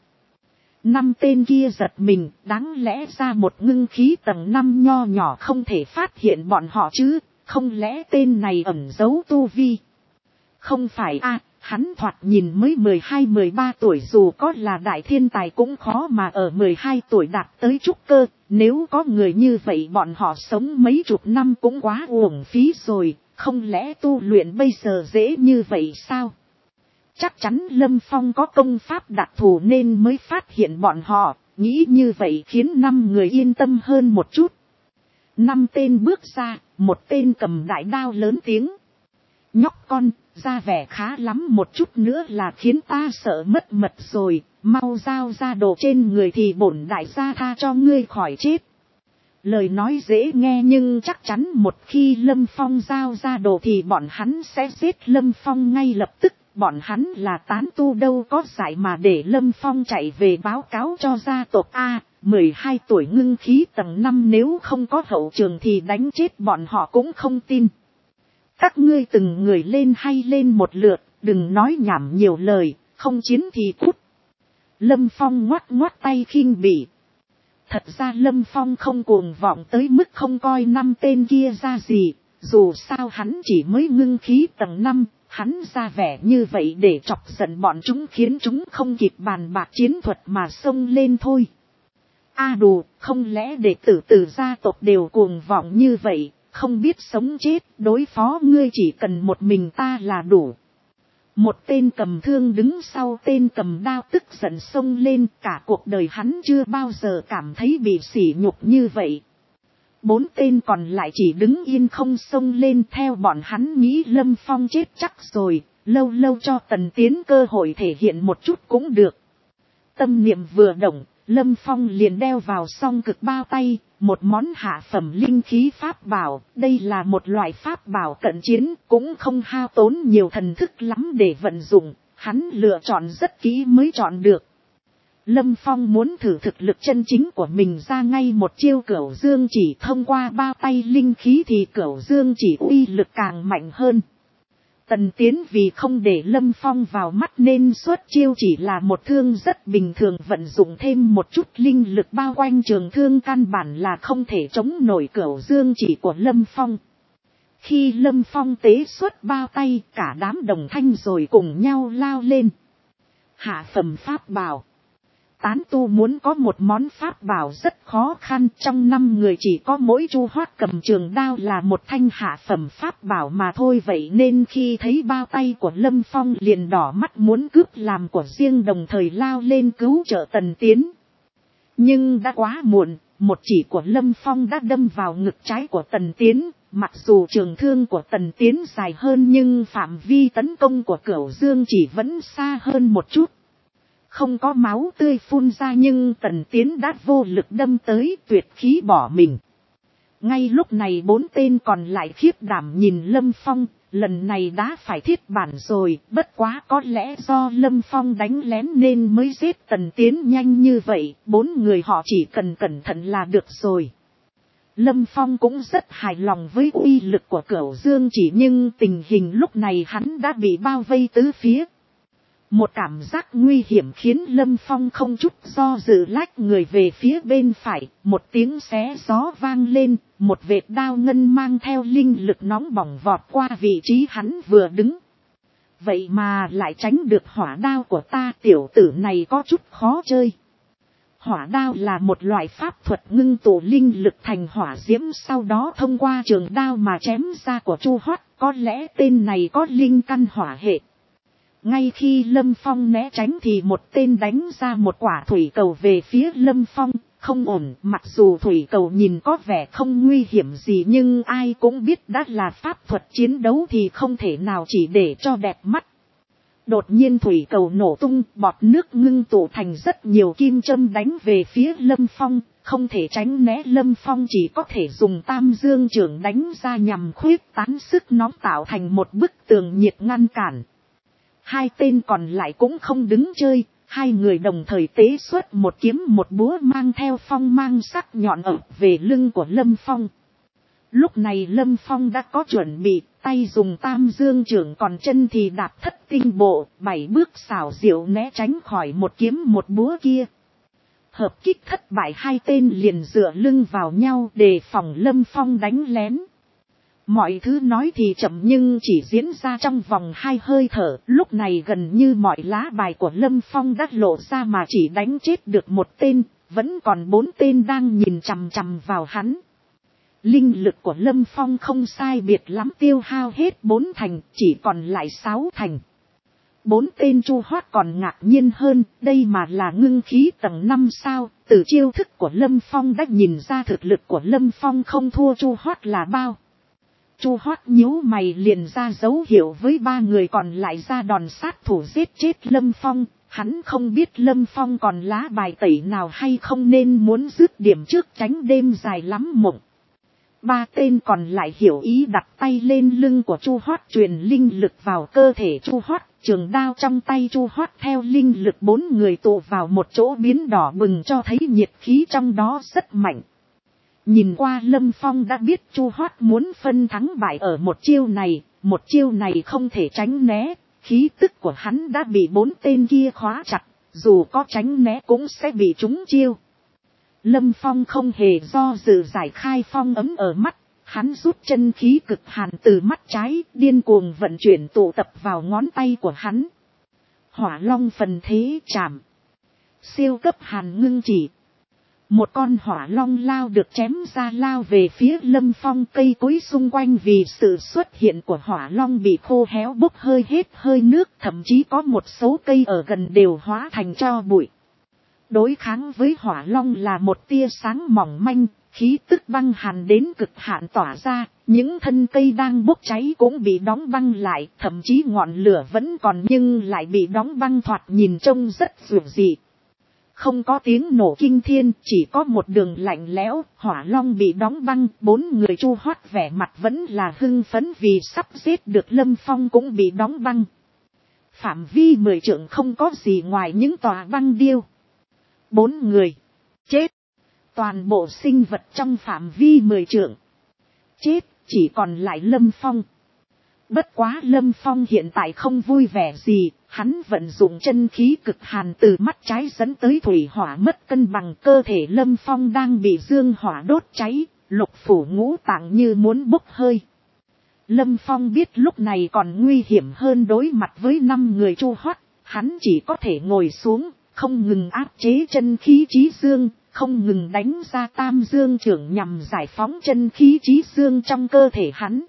Speaker 1: 5 tên kia giật mình, đáng lẽ ra một ngưng khí tầng 5 nho nhỏ không thể phát hiện bọn họ chứ, không lẽ tên này ẩn giấu tu vi? Không phải a, hắn thoạt nhìn mới 12-13 tuổi, dù có là đại thiên tài cũng khó mà ở 12 tuổi đạt tới trúc cơ, nếu có người như vậy bọn họ sống mấy chục năm cũng quá uổng phí rồi, không lẽ tu luyện bây giờ dễ như vậy sao? Chắc chắn Lâm Phong có công pháp đặc thù nên mới phát hiện bọn họ, nghĩ như vậy khiến 5 người yên tâm hơn một chút. 5 tên bước ra, một tên cầm đại đao lớn tiếng. Nhóc con, ra vẻ khá lắm, một chút nữa là khiến ta sợ mất mật rồi, mau giao ra đồ trên người thì bổn đại gia tha cho ngươi khỏi chết. Lời nói dễ nghe nhưng chắc chắn một khi Lâm Phong giao ra đồ thì bọn hắn sẽ giết Lâm Phong ngay lập tức. Bọn hắn là tán tu đâu có giải mà để Lâm Phong chạy về báo cáo cho gia tộc A. 12 tuổi ngưng khí tầng 5 nếu không có hậu trường thì đánh chết bọn họ cũng không tin. Các ngươi từng người lên hay lên một lượt, đừng nói nhảm nhiều lời, không chiến thì cút. Lâm Phong ngoắt ngoắt tay khinh bỉ. Thật ra Lâm Phong không cuồng vọng tới mức không coi 5 tên kia ra gì, dù sao hắn chỉ mới ngưng khí tầng 5, hắn ra vẻ như vậy để chọc giận bọn chúng khiến chúng không kịp bàn bạc chiến thuật mà xông lên thôi. A đù, không lẽ đệ tử từ gia tộc đều cuồng vọng như vậy, không biết sống chết, đối phó ngươi chỉ cần một mình ta là đủ. Một tên cầm thương đứng sau tên cầm đao tức giận xông lên, cả cuộc đời hắn chưa bao giờ cảm thấy bị sỉ nhục như vậy. 4 tên còn lại chỉ đứng yên không xông lên, theo bọn hắn nghĩ Lâm Phong chết chắc rồi, lâu lâu cho Tần Tiến cơ hội thể hiện một chút cũng được. Tâm niệm vừa động, Lâm Phong liền đeo vào song cực bao tay, một món hạ phẩm linh khí pháp bảo. Đây là một loại pháp bảo cận chiến, cũng không hao tốn nhiều thần thức lắm để vận dụng, hắn lựa chọn rất kỹ mới chọn được. Lâm Phong muốn thử thực lực chân chính của mình ra ngay một chiêu Cửu Dương Chỉ, thông qua bao tay linh khí thì Cửu Dương Chỉ uy lực càng mạnh hơn. Tần Tiến vì không để Lâm Phong vào mắt nên xuất chiêu chỉ là một thương rất bình thường, vận dụng thêm một chút linh lực bao quanh trường thương căn bản là không thể chống nổi Cửu Dương Chỉ của Lâm Phong. Khi Lâm Phong tế xuất bao tay, cả đám đồng thanh rồi cùng nhau lao lên. Hạ phẩm pháp bảo. Tán tu muốn có một món pháp bảo rất khó khăn, trong 5 người chỉ có mỗi Chu Hoát cầm trường đao là một thanh hạ phẩm pháp bảo mà thôi, vậy nên khi thấy bao tay của Lâm Phong liền đỏ mắt muốn cướp làm của riêng, đồng thời lao lên cứu trợ Tần Tiến. Nhưng đã quá muộn, một chỉ của Lâm Phong đã đâm vào ngực trái của Tần Tiến, mặc dù trường thương của Tần Tiến dài hơn nhưng phạm vi tấn công của Cửu Dương Chỉ vẫn xa hơn một chút. Không có máu tươi phun ra nhưng Tần Tiến đã vô lực đâm tới, tuyệt khí bỏ mình. Ngay lúc này 4 tên còn lại khiếp đảm nhìn Lâm Phong, lần này đã phải thiết bản rồi, bất quá có lẽ do Lâm Phong đánh lén nên mới giết Tần Tiến nhanh như vậy, 4 người họ chỉ cần cẩn thận là được rồi. Lâm Phong cũng rất hài lòng với uy lực của Cửu Dương Chỉ, nhưng tình hình lúc này hắn đã bị bao vây tứ phía. Một cảm giác nguy hiểm khiến Lâm Phong không chút do dự lách người về phía bên phải, một tiếng xé gió vang lên, một vệt đao ngân mang theo linh lực nóng bỏng vọt qua vị trí hắn vừa đứng. Vậy mà lại tránh được hỏa đao của ta, tiểu tử này có chút khó chơi. Hỏa đao là một loại pháp thuật ngưng tụ linh lực thành hỏa diễm, sau đó thông qua trường đao mà chém ra của Chu Hoát, có lẽ tên này có linh căn hỏa hệ. Ngay khi Lâm Phong né tránh thì một tên đánh ra một quả thủy cầu về phía Lâm Phong, không ổn, mặc dù thủy cầu nhìn có vẻ không nguy hiểm gì nhưng ai cũng biết đã là pháp thuật chiến đấu thì không thể nào chỉ để cho đẹp mắt. Đột nhiên thủy cầu nổ tung, bọt nước ngưng tụ thành rất nhiều kim châm đánh về phía Lâm Phong, không thể tránh né. Lâm Phong chỉ có thể dùng Tam Dương Chưởng đánh ra nhằm khuếch tán sức nóng tạo thành một bức tường nhiệt ngăn cản. 2 tên còn lại cũng không đứng chơi, 2 người đồng thời tế xuất một kiếm một búa mang theo phong mang sắc nhọn ập về lưng của Lâm Phong. Lúc này Lâm Phong đã có chuẩn bị, tay dùng Tam Dương Chưởng còn chân thì đạp Thất Tinh Bộ, 7 bước xảo diệu né tránh khỏi một kiếm một búa kia. Hợp kích thất bại, 2 tên liền dựa lưng vào nhau đề phòng Lâm Phong đánh lén. Mọi thứ nói thì chậm nhưng chỉ diễn ra trong vòng 2 hơi thở, lúc này gần như mọi lá bài của Lâm Phong đã lộ ra mà chỉ đánh chết được 1 tên, vẫn còn 4 tên đang nhìn chằm chằm vào hắn. Linh lực của Lâm Phong không sai biệt lắm tiêu hao hết 4 thành, chỉ còn lại 6 thành. 4 tên Chu Hoát còn ngạc nhiên hơn, đây mà là ngưng khí tầng 5 sao, từ chiêu thức của Lâm Phong đã nhìn ra thực lực của Lâm Phong không thua Chu Hoát là bao. Chu Hoát nhíu mày liền ra dấu hiệu với 3 người còn lại ra đòn sát thủ giết chết Lâm Phong, Hắn không biết Lâm Phong còn lá bài tẩy nào hay không nên muốn dứt điểm trước tránh đêm dài lắm mộng. Ba tên còn lại hiểu ý đặt tay lên lưng của Chu Hoát truyền linh lực vào cơ thể Chu Hoát. Trường đao trong tay Chu Hoát theo linh lực 4 người tụ vào một chỗ biến đỏ bừng cho thấy nhiệt khí trong đó rất mạnh. Nhìn qua Lâm Phong đã biết Chu Hoát muốn phân thắng bại ở một chiêu này không thể tránh né. Khí tức của hắn đã bị 4 tên kia khóa chặt, dù có tránh né cũng sẽ bị trúng chiêu. Lâm Phong không hề do dự giải khai phong ấm ở mắt, hắn rút chân khí cực hàn từ mắt trái, điên cuồng vận chuyển tụ tập vào ngón tay của hắn. Hỏa long phần thế chạm, siêu cấp hàn ngưng chỉ. Một con hỏa long lao được chém ra lao về phía Lâm Phong, cây cối xung quanh vì sự xuất hiện của hỏa long bị khô héo bốc hơi hết hơi nước, thậm chí có một số cây ở gần đều hóa thành tro bụi. Đối kháng với hỏa long là một tia sáng mỏng manh, khí tức băng hàn đến cực hạn tỏa ra, những thân cây đang bốc cháy cũng bị đóng băng lại, thậm chí ngọn lửa vẫn còn nhưng lại bị đóng băng, thoạt nhìn trông rất dịu dị. Không có tiếng nổ kinh thiên, chỉ có một đường lạnh lẽo, hỏa long bị đóng băng, 4 người Chu Hoát vẻ mặt vẫn là hưng phấn vì sắp giết được Lâm Phong cũng bị đóng băng. Phạm vi 10 trượng không có gì ngoài những tòa băng điêu. 4 người chết, toàn bộ sinh vật trong phạm vi 10 trượng chết, chỉ còn lại Lâm Phong. Bất quá Lâm Phong hiện tại không vui vẻ gì, hắn vận dụng chân khí cực hàn từ mắt trái dẫn tới thủy hỏa mất cân bằng, cơ thể Lâm Phong đang bị dương hỏa đốt cháy, lục phủ ngũ tạng như muốn bốc hơi. Lâm Phong biết lúc này còn nguy hiểm hơn đối mặt với 5 người Chu Hoát, hắn chỉ có thể ngồi xuống, không ngừng áp chế chân khí chí dương, không ngừng đánh ra tam dương trưởng nhằm giải phóng chân khí chí dương trong cơ thể hắn.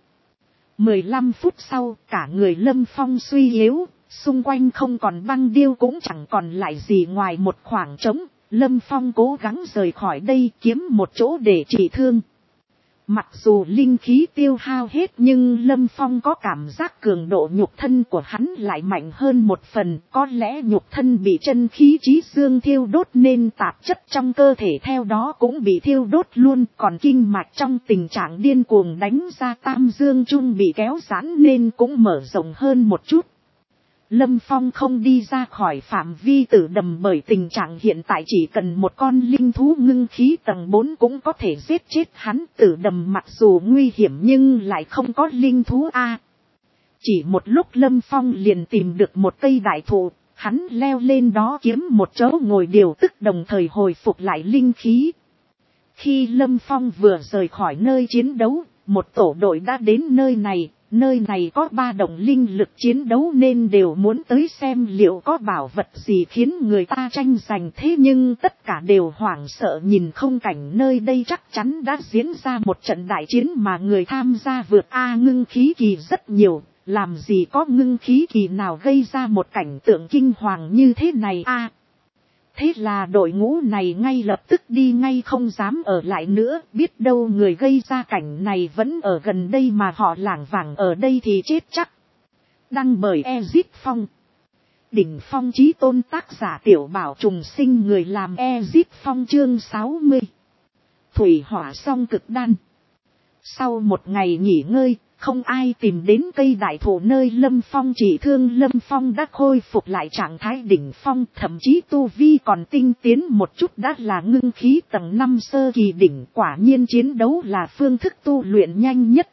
Speaker 1: 15 phút sau, cả người Lâm Phong suy yếu, xung quanh không còn băng điêu cũng chẳng còn lại gì ngoài một khoảng trống. Lâm Phong cố gắng rời khỏi đây kiếm một chỗ để trị thương. Mặc dù linh khí tiêu hao hết nhưng Lâm Phong có cảm giác cường độ nhục thân của hắn lại mạnh hơn một phần. Có lẽ nhục thân bị chân khí chí dương thiêu đốt nên tạp chất trong cơ thể theo đó cũng bị thiêu đốt luôn. Còn kinh mạch trong tình trạng điên cuồng đánh ra tam dương chung bị kéo giãn nên cũng mở rộng hơn một chút. Lâm Phong không đi ra khỏi phạm vi tử đầm bởi tình trạng hiện tại chỉ cần một con linh thú ngưng khí tầng 4 cũng có thể giết chết hắn. Tử đầm mặc dù nguy hiểm nhưng lại không có linh thú a. Chỉ một lúc Lâm Phong liền tìm được một cây đại thụ, hắn leo lên đó kiếm một chỗ ngồi điều tức đồng thời hồi phục lại linh khí. Khi Lâm Phong vừa rời khỏi nơi chiến đấu, một tổ đội đã đến nơi này. Nơi này có 3 động linh lực chiến đấu nên đều muốn tới xem liệu có bảo vật gì khiến người ta tranh giành, thế nhưng tất cả đều hoảng sợ nhìn không cảnh nơi đây chắc chắn đã diễn ra một trận đại chiến mà người tham gia vượt ngưng khí kỳ rất nhiều, làm gì có ngưng khí kỳ nào gây ra một cảnh tượng kinh hoàng như thế này Thế là đội ngũ này ngay lập tức đi ngay không dám ở lại nữa, biết đâu người gây ra cảnh này vẫn ở gần đây mà họ lảng vảng ở đây thì chết chắc. Đăng bởi Ezip Phong. Đỉnh Phong Chí Tôn, tác giả Tiểu Bảo Trùng Sinh, người làm Ezip Phong. Chương 60. Thủy hỏa song cực đan. Sau một ngày nghỉ ngơi, không ai tìm đến cây đại thụ nơi Lâm Phong trị thương. Lâm Phong đã khôi phục lại trạng thái đỉnh phong, thậm chí tu vi còn tinh tiến một chút, đã là ngưng khí tầng 5 sơ kỳ đỉnh. Quả nhiên chiến đấu là phương thức tu luyện nhanh nhất.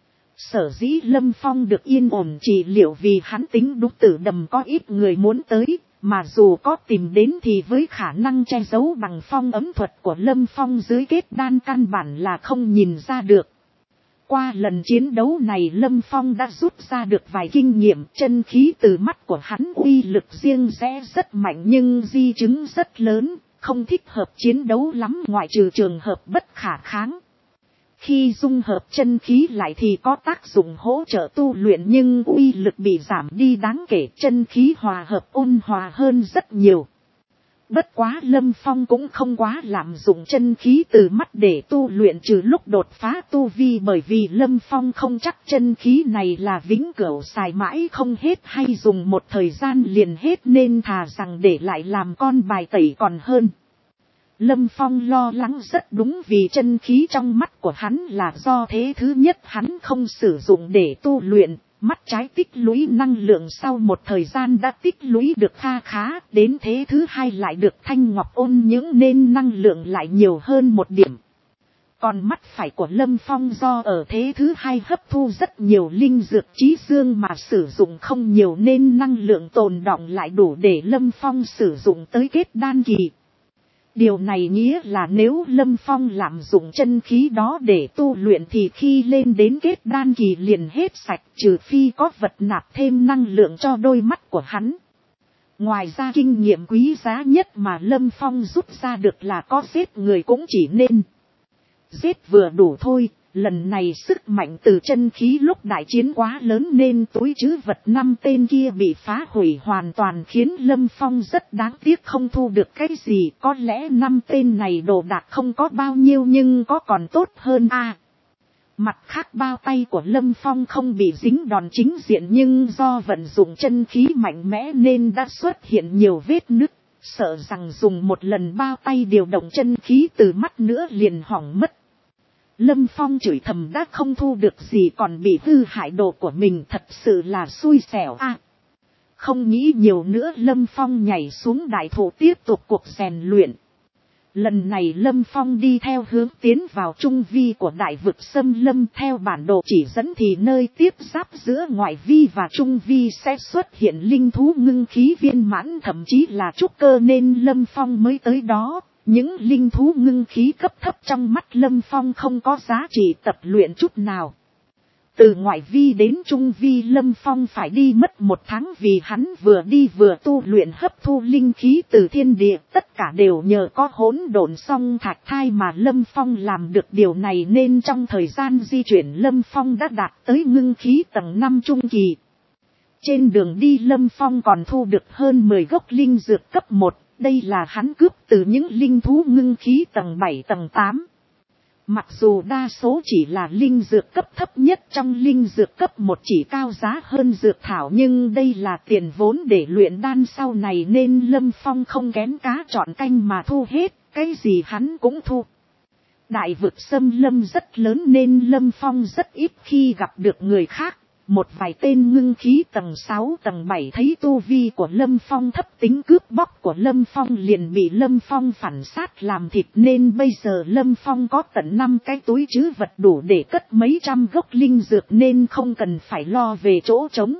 Speaker 1: Sở dĩ Lâm Phong được yên ổn trị liệu vì hắn tính đúng tử đầm có ít người muốn tới, mà dù có tìm đến thì với khả năng che giấu bằng phong ấm thuật của Lâm Phong dưới kết đan căn bản là không nhìn ra được. Qua lần chiến đấu này Lâm Phong đã rút ra được vài kinh nghiệm, chân khí từ mắt của hắn uy lực riêng rẽ rất mạnh nhưng di chứng rất lớn, không thích hợp chiến đấu lắm ngoại trừ trường hợp bất khả kháng. Khi dung hợp chân khí lại thì có tác dụng hỗ trợ tu luyện nhưng uy lực bị giảm đi đáng kể, chân khí hòa hợp ôn hòa hơn rất nhiều. Bất quá Lâm Phong cũng không quá lạm dụng chân khí từ mắt để tu luyện trừ lúc đột phá tu vi, bởi vì Lâm Phong không chắc chân khí này là vĩnh cửu xài mãi không hết hay dùng một thời gian liền hết, nên thà rằng để lại làm con bài tẩy còn hơn. Lâm Phong lo lắng rất đúng, vì chân khí trong mắt của hắn là do thế thứ nhất hắn không sử dụng để tu luyện. Mắt trái tích lũy năng lượng sau một thời gian đã tích lũy được kha khá, đến thế thứ hai lại được thanh ngọc ôn nhưỡng nên năng lượng lại nhiều hơn một điểm. Còn mắt phải của Lâm Phong do ở thế thứ hai hấp thu rất nhiều linh dược chí dương mà sử dụng không nhiều nên năng lượng tồn đọng lại đủ để Lâm Phong sử dụng tới kết đan kỳ. Điều này nghĩa là nếu Lâm Phong lạm dụng chân khí đó để tu luyện thì khi lên đến kết đan kỳ liền hết sạch, trừ phi có vật nạp thêm năng lượng cho đôi mắt của hắn. Ngoài ra kinh nghiệm quý giá nhất mà Lâm Phong rút ra được là có giết người cũng chỉ nên giết vừa đủ thôi. Lần này sức mạnh từ chân khí lúc đại chiến quá lớn nên túi trữ vật 5 tên kia bị phá hủy hoàn toàn, khiến Lâm Phong rất đáng tiếc không thu được cái gì. Có lẽ 5 tên này đồ đạc không có bao nhiêu nhưng có còn tốt hơn a. Mặt khác bao tay của Lâm Phong không bị dính đòn chính diện nhưng do vận dụng chân khí mạnh mẽ nên đã xuất hiện nhiều vết nứt. Sợ rằng dùng một lần bao tay điều động chân khí từ mắt nữa liền hỏng mất. Lâm Phong chửi thầm đã không thu được gì còn bị hư hại đồ của mình, thật sự là xui xẻo a. Không nghĩ nhiều nữa, Lâm Phong nhảy xuống đại thụ tiếp tục cuộc rèn luyện. Lần này Lâm Phong đi theo hướng tiến vào trung vi của đại vực xâm lâm, theo bản đồ chỉ dẫn thì nơi tiếp giáp giữa ngoại vi và trung vi sẽ xuất hiện linh thú ngưng khí viên mãn, thậm chí là trúc cơ nên Lâm Phong mới tới đó. Những linh thú ngưng khí cấp thấp trong mắt Lâm Phong không có giá trị tập luyện chút nào. Từ ngoại vi đến trung vi Lâm Phong phải đi mất 1 tháng vì hắn vừa đi vừa tu luyện hấp thu linh khí từ thiên địa. Tất cả đều nhờ có hỗn độn song thạch thai mà Lâm Phong làm được điều này nên trong thời gian di chuyển Lâm Phong đã đạt tới ngưng khí tầng 5 trung kỳ. Trên đường đi Lâm Phong còn thu được hơn 10 gốc linh dược cấp 1. Đây là hắn cướp từ những linh thú ngưng khí tầng 7 tầng 8. Mặc dù đa số chỉ là linh dược cấp thấp nhất trong linh dược cấp 1 chỉ cao giá hơn dược thảo, nhưng đây là tiền vốn để luyện đan sau này nên Lâm Phong không kén cá chọn canh mà thu hết, cái gì hắn cũng thu. Đại vực xâm lâm rất lớn nên Lâm Phong rất ít khi gặp được người khác. Một vài tên ngưng khí tầng 6 tầng 7 thấy tu vi của Lâm Phong thấp, tính cướp bóc của Lâm Phong liền bị Lâm Phong phản sát làm thịt, nên bây giờ Lâm Phong có tận 5 cái túi trữ vật đủ để cất mấy trăm gốc linh dược nên không cần phải lo về chỗ trống.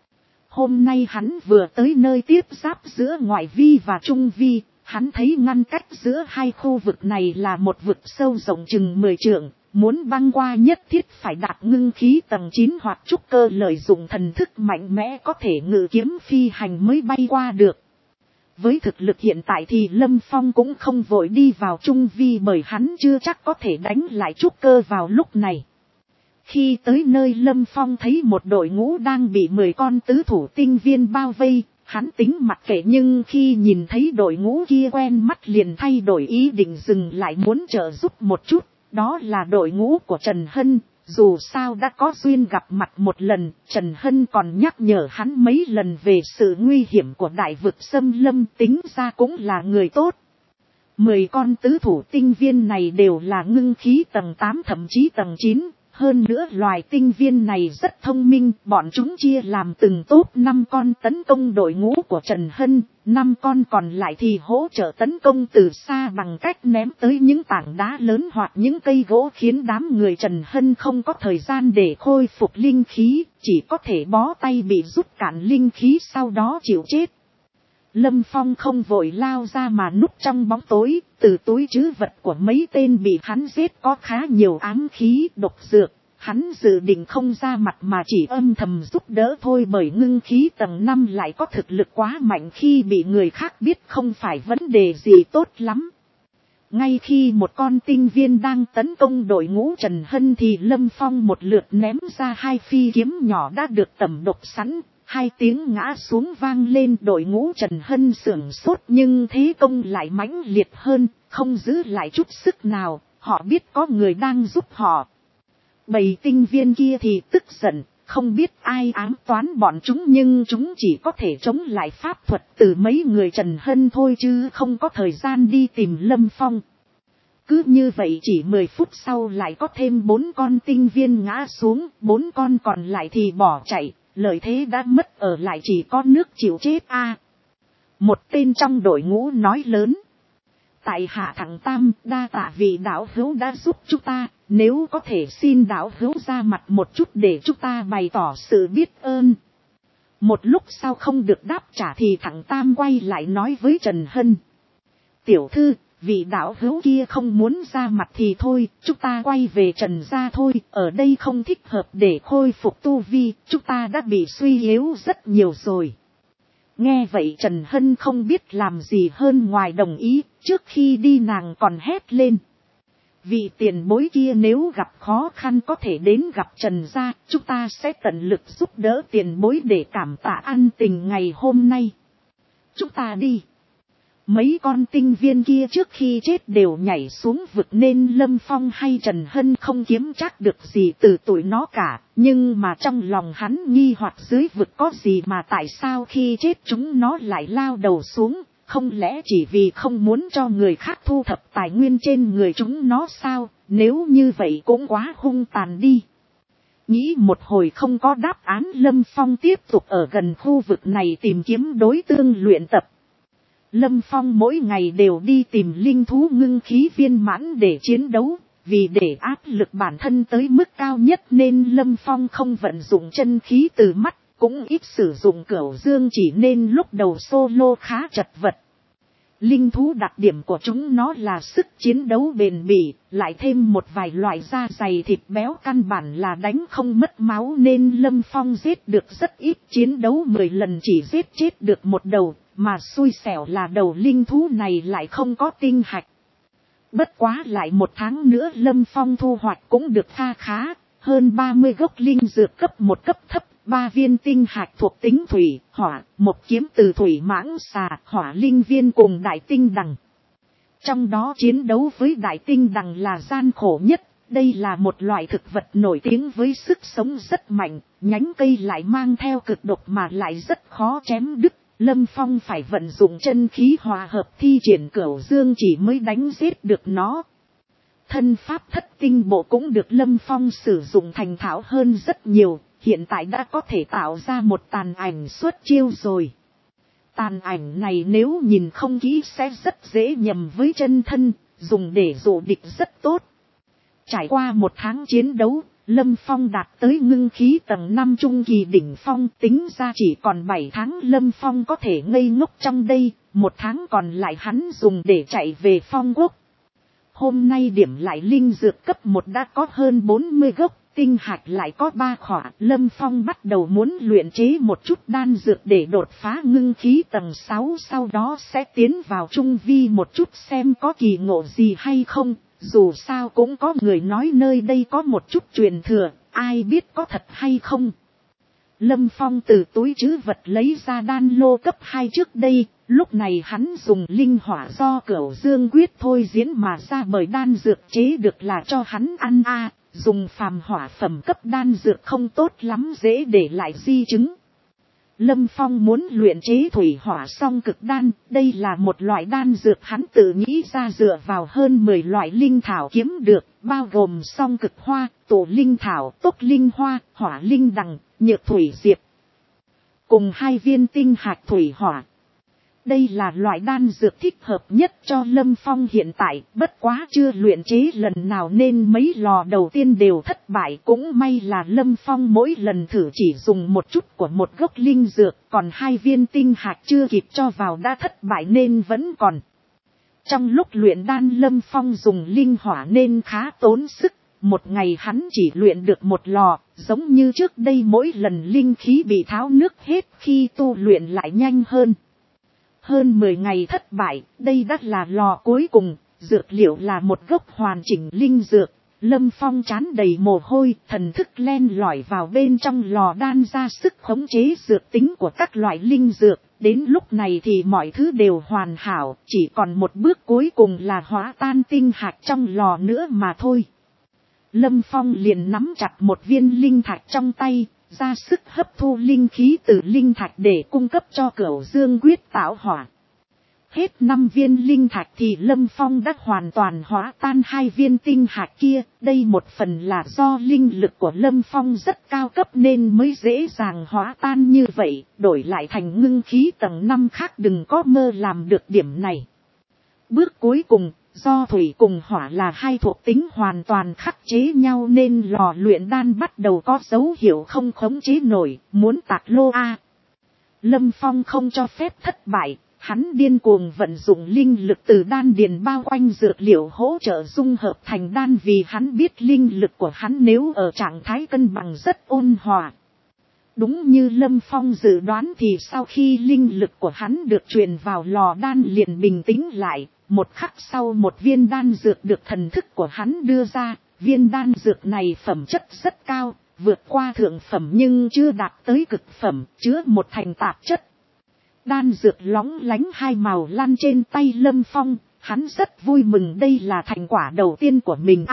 Speaker 1: Hôm nay hắn vừa tới nơi tiếp giáp giữa ngoại vi và trung vi, hắn thấy ngăn cách giữa hai khu vực này là một vực sâu rộng chừng 10 trượng. Muốn băng qua nhất thiết phải đạt ngưng khí tầng 9 hoặc trúc cơ, lợi dụng thần thức mạnh mẽ có thể ngự kiếm phi hành mới bay qua được. Với thực lực hiện tại thì Lâm Phong cũng không vội đi vào trung vi bởi hắn chưa chắc có thể đánh lại trúc cơ vào lúc này. Khi tới nơi Lâm Phong thấy một đội ngũ đang bị 10 con tứ thủ tinh viên bao vây. Hắn tính mặc kệ nhưng khi nhìn thấy đội ngũ kia quen mắt liền thay đổi ý định, dừng lại muốn trợ giúp một chút. Đó là đội ngũ của Trần Hân, dù sao đã có duyên gặp mặt một lần, Trần Hân còn nhắc nhở hắn mấy lần về sự nguy hiểm của đại vực xâm lâm, tính ra cũng là người tốt. 10 con tứ thủ tinh viên này đều là ngưng khí tầng 8 thậm chí tầng 9, hơn nữa loài tinh viên này rất thông minh, bọn chúng chia làm từng tốp 5 con tấn công đội ngũ của Trần Hân, 5 con còn lại thì hỗ trợ tấn công từ xa bằng cách ném tới những tảng đá lớn hoặc những cây gỗ, khiến đám người Trần Hân không có thời gian để khôi phục linh khí, chỉ có thể bó tay bị rút cạn linh khí sau đó chịu chết. Lâm Phong không vội lao ra mà núp trong bóng tối, từ túi trữ vật của mấy tên bị hắn giết có khá nhiều ám khí, độc dược. Hắn dự định không ra mặt mà chỉ âm thầm giúp đỡ thôi, bởi ngưng khí tầng 5 lại có thực lực quá mạnh, khi bị người khác biết không phải vấn đề gì tốt lắm. Ngay khi một con tinh viên đang tấn công đội ngũ Trần Hân thì Lâm Phong một lượt ném ra 2 phi kiếm nhỏ đã được tẩm độc sẵn. Hai tiếng ngã xuống vang lên, đội ngũ Trần Hân sưởng sốt nhưng thế công lại mãnh liệt hơn, không giữ lại chút sức nào, họ biết có người đang giúp họ. Bầy tinh viên kia thì tức giận, không biết ai ám toán bọn chúng nhưng chúng chỉ có thể chống lại pháp thuật từ mấy người Trần Hân thôi chứ không có thời gian đi tìm Lâm Phong. Cứ như vậy chỉ 10 phút sau lại có thêm 4 con tinh viên ngã xuống, 4 con còn lại thì bỏ chạy, lợi thế đã mất ở lại chỉ có nước chịu chết a. Một tên trong đội ngũ nói lớn. Tại hạ thằng Tam, đa tạ vị đạo hữu đã giúp chúng ta, nếu có thể xin đạo hữu ra mặt một chút để chúng ta bày tỏ sự biết ơn. Một lúc sau không được đáp trả thì thằng Tam quay lại nói với Trần Hân. Tiểu thư, vị đạo hữu kia không muốn ra mặt thì thôi, chúng ta quay về Trần gia thôi, ở đây không thích hợp để khôi phục tu vi, chúng ta đã bị suy yếu rất nhiều rồi. Nghe vậy Trần Hân không biết làm gì hơn ngoài đồng ý, trước khi đi nàng còn hét lên. Vị tiền bối kia nếu gặp khó khăn có thể đến gặp Trần gia, chúng ta sẽ tận lực giúp đỡ tiền bối để cảm tạ ân tình ngày hôm nay. Chúng ta đi. Mấy con tinh viên kia trước khi chết đều nhảy xuống vực nên Lâm Phong hay Trần Hân không kiếm chắc được gì từ tụi nó cả. Nhưng mà trong lòng hắn nghi hoặc dưới vực có gì mà tại sao khi chết chúng nó lại lao đầu xuống. Không lẽ chỉ vì không muốn cho người khác thu thập tài nguyên trên người chúng nó sao, nếu như vậy cũng quá hung tàn đi. Nghĩ một hồi không có đáp án, Lâm Phong tiếp tục ở gần khu vực này tìm kiếm đối tượng luyện tập. Lâm Phong mỗi ngày đều đi tìm linh thú ngưng khí viên mãn để chiến đấu, vì để áp lực bản thân tới mức cao nhất nên Lâm Phong không vận dụng chân khí từ mắt, cũng ít sử dụng cửu dương chỉ nên lúc đầu solo khá chật vật. Linh thú đặc điểm của chúng nó là sức chiến đấu bền bỉ, lại thêm một vài loại da dày thịt béo căn bản là đánh không mất máu nên Lâm Phong giết được rất ít, chiến đấu 10 lần chỉ giết chết được một đầu, mà xui xẻo là đầu linh thú này lại không có tinh hạch. Bất quá lại một tháng nữa Lâm Phong thu hoạch cũng được kha khá, hơn 30 gốc linh dược cấp 1 cấp thấp. 3 viên tinh hạch thuộc tính thủy, hỏa, một kiếm từ thủy mãng xà, hỏa linh viên cùng đại tinh đằng. Trong đó chiến đấu với đại tinh đằng là gian khổ nhất, đây là một loại thực vật nổi tiếng với sức sống rất mạnh, nhánh cây lại mang theo cực độc mà lại rất khó chém đứt. Lâm Phong phải vận dụng chân khí hòa hợp thi triển cửu dương chỉ mới đánh giết được nó. Thân pháp thất tinh bộ cũng được Lâm Phong sử dụng thành thạo hơn rất nhiều. Hiện tại đã có thể tạo ra một tàn ảnh xuất chiêu rồi. Tàn ảnh này nếu nhìn không kỹ sẽ rất dễ nhầm với chân thân, dùng để dụ địch rất tốt. Trải qua một tháng chiến đấu, Lâm Phong đạt tới ngưng khí tầng 5 trung kỳ đỉnh phong, tính ra chỉ còn 7 tháng Lâm Phong có thể ngây ngốc trong đây, một tháng còn lại hắn dùng để chạy về Phong Quốc. Hôm nay điểm lại linh dược cấp 1 đã có hơn 40 gốc. Tinh hạch lại có 3 khỏa, Lâm Phong bắt đầu muốn luyện chế một chút đan dược để đột phá ngưng khí tầng 6, sau đó sẽ tiến vào trung vi một chút xem có kỳ ngộ gì hay không, dù sao cũng có người nói nơi đây có một chút truyền thừa, ai biết có thật hay không. Lâm Phong từ túi trữ vật lấy ra đan lô cấp 2 trước đây, lúc này hắn dùng linh hỏa do cửu dương quyết thôi diễn mà ra bởi đan dược chế được là cho hắn ăn a. Dùng phàm hỏa phẩm cấp đan dược không tốt lắm, dễ để lại di chứng. Lâm Phong muốn luyện chế thủy hỏa song cực đan, đây là một loại đan dược hắn tự nghĩ ra dựa vào hơn 10 loại linh thảo kiếm được, bao gồm song cực hoa, tổ linh thảo, tốc linh hoa, hỏa linh đằng, nhược thủy diệp. Cùng 2 viên tinh hạch thủy hỏa. Đây là loại đan dược thích hợp nhất cho Lâm Phong hiện tại, bất quá chưa luyện chế lần nào nên mấy lò đầu tiên đều thất bại, cũng may là Lâm Phong mỗi lần thử chỉ dùng một chút của một gốc linh dược, còn 2 viên tinh hạch chưa kịp cho vào đã thất bại nên vẫn còn. Trong lúc luyện đan Lâm Phong dùng linh hỏa nên khá tốn sức, một ngày hắn chỉ luyện được một lò, giống như trước đây mỗi lần linh khí bị tháo nước hết khi tu luyện lại nhanh hơn. Hơn 10 ngày thất bại, đây đã là lò cuối cùng, dược liệu là một gốc hoàn chỉnh linh dược, Lâm Phong trán đầy mồ hôi, thần thức len lỏi vào bên trong lò đan ra sức khống chế dược tính của các loại linh dược. Đến lúc này thì mọi thứ đều hoàn hảo, chỉ còn một bước cuối cùng là hóa tan tinh hạt trong lò nữa mà thôi. Lâm Phong liền nắm chặt một viên linh thạch trong tay, ra sức hấp thu linh khí từ linh thạch để cung cấp cho Cửu Dương Quyết tạo hỏa. Hết 5 viên linh thạch thì Lâm Phong đã hoàn toàn hóa tan 2 viên tinh hạt kia. Đây một phần là do linh lực của Lâm Phong rất cao cấp nên mới dễ dàng hóa tan như vậy. Đổi lại thành ngưng khí tầng 5 khác đừng có mơ làm được điểm này. Bước cuối cùng, do thủy cùng hỏa là 2 thuộc tính hoàn toàn khắc chế nhau nên lò luyện đan bắt đầu có dấu hiệu không khống chế nổi, muốn tạc lô a. Lâm Phong không cho phép thất bại. Hắn điên cuồng vận dụng linh lực từ đan điền bao quanh dược liệu hỗ trợ dung hợp thành đan vì hắn biết linh lực của hắn nếu ở trạng thái cân bằng rất ôn hòa. Đúng như Lâm Phong dự đoán thì sau khi linh lực của hắn được truyền vào lò đan liền bình tĩnh lại, một khắc sau một viên đan dược được thần thức của hắn đưa ra, viên đan dược này phẩm chất rất cao, vượt qua thượng phẩm nhưng chưa đạt tới cực phẩm, chứa một thành tạp chất. Đan dược lóng lánh 2 màu lăn trên tay Lâm Phong, hắn rất vui mừng đây là thành quả đầu tiên của mình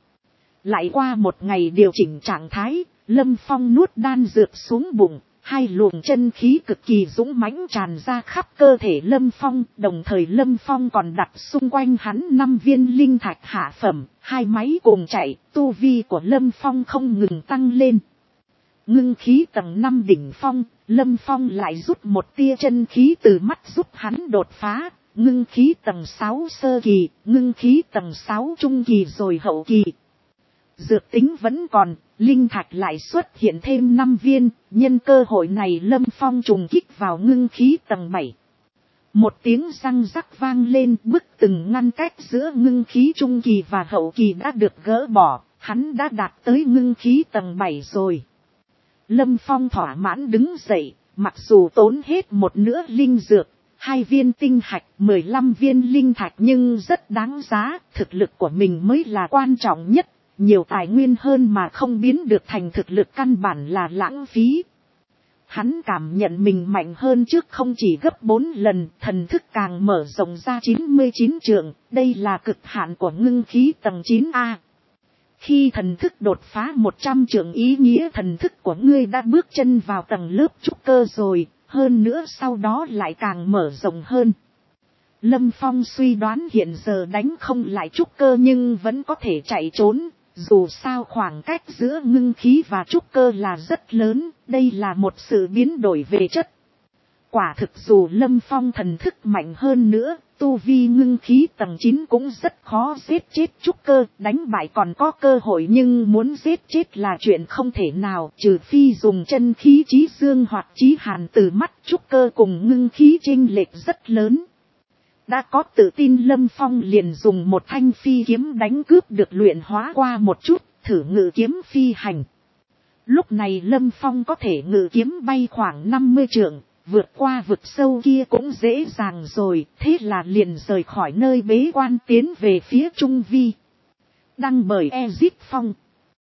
Speaker 1: lại qua một ngày điều chỉnh trạng thái, Lâm Phong nuốt đan dược xuống bụng, 2 luồng chân khí cực kỳ dũng mãnh tràn ra khắp cơ thể Lâm Phong, đồng thời Lâm Phong còn đặt xung quanh hắn 5 viên linh thạch hạ phẩm, 2 máy cùng chạy, tu vi của Lâm Phong không ngừng tăng lên. Ngưng khí tầng 5 đỉnh phong, Lâm Phong lại rút một tia chân khí từ mắt giúp hắn đột phá, ngưng khí tầng 6 sơ kỳ, ngưng khí tầng 6 trung kỳ rồi hậu kỳ. Dược tính vẫn còn, linh thạch lại xuất hiện thêm 5 viên, nhân cơ hội này Lâm Phong trùng kích vào ngưng khí tầng 7. Một tiếng răng rắc vang lên, bức tường ngăn cách giữa ngưng khí trung kỳ và hậu kỳ đã được gỡ bỏ, hắn đã đạt tới ngưng khí tầng 7 rồi. Lâm Phong thỏa mãn đứng dậy, mặc dù tốn hết một nửa linh dược, 2 viên tinh hạch, 15 viên linh thạch nhưng rất đáng giá, thực lực của mình mới là quan trọng nhất, nhiều tài nguyên hơn mà không biến được thành thực lực căn bản là lãng phí. Hắn cảm nhận mình mạnh hơn trước không chỉ gấp 4 lần, thần thức càng mở rộng ra 99 trượng, đây là cực hạn của ngưng khí tầng 9A. Khi thần thức đột phá 100 trượng ý nghĩa thần thức của ngươi đã bước chân vào tầng lớp trúc cơ rồi, hơn nữa sau đó lại càng mở rộng hơn. Lâm Phong suy đoán hiện giờ đánh không lại trúc cơ nhưng vẫn có thể chạy trốn, dù sao khoảng cách giữa ngưng khí và trúc cơ là rất lớn, đây là một sự biến đổi về chất. Quả thực dù Lâm Phong thần thức mạnh hơn nữa, tu vi ngưng khí tầng 9 cũng rất khó giết chết trúc cơ, đánh bại còn có cơ hội nhưng muốn giết chết là chuyện không thể nào, trừ phi dùng chân khí chí dương hoặc chí hàn từ mắt trúc cơ cùng ngưng khí chênh lệch rất lớn. Đã có tự tin Lâm Phong liền dùng một thanh phi kiếm đánh cướp được luyện hóa qua một chút, thử ngự kiếm phi hành. Lúc này Lâm Phong có thể ngự kiếm bay khoảng 50 trượng. Vượt qua vực sâu kia cũng dễ dàng rồi, thế là liền rời khỏi nơi bế quan tiến về phía Trung Vi. Đăng bởi Ezip Phong.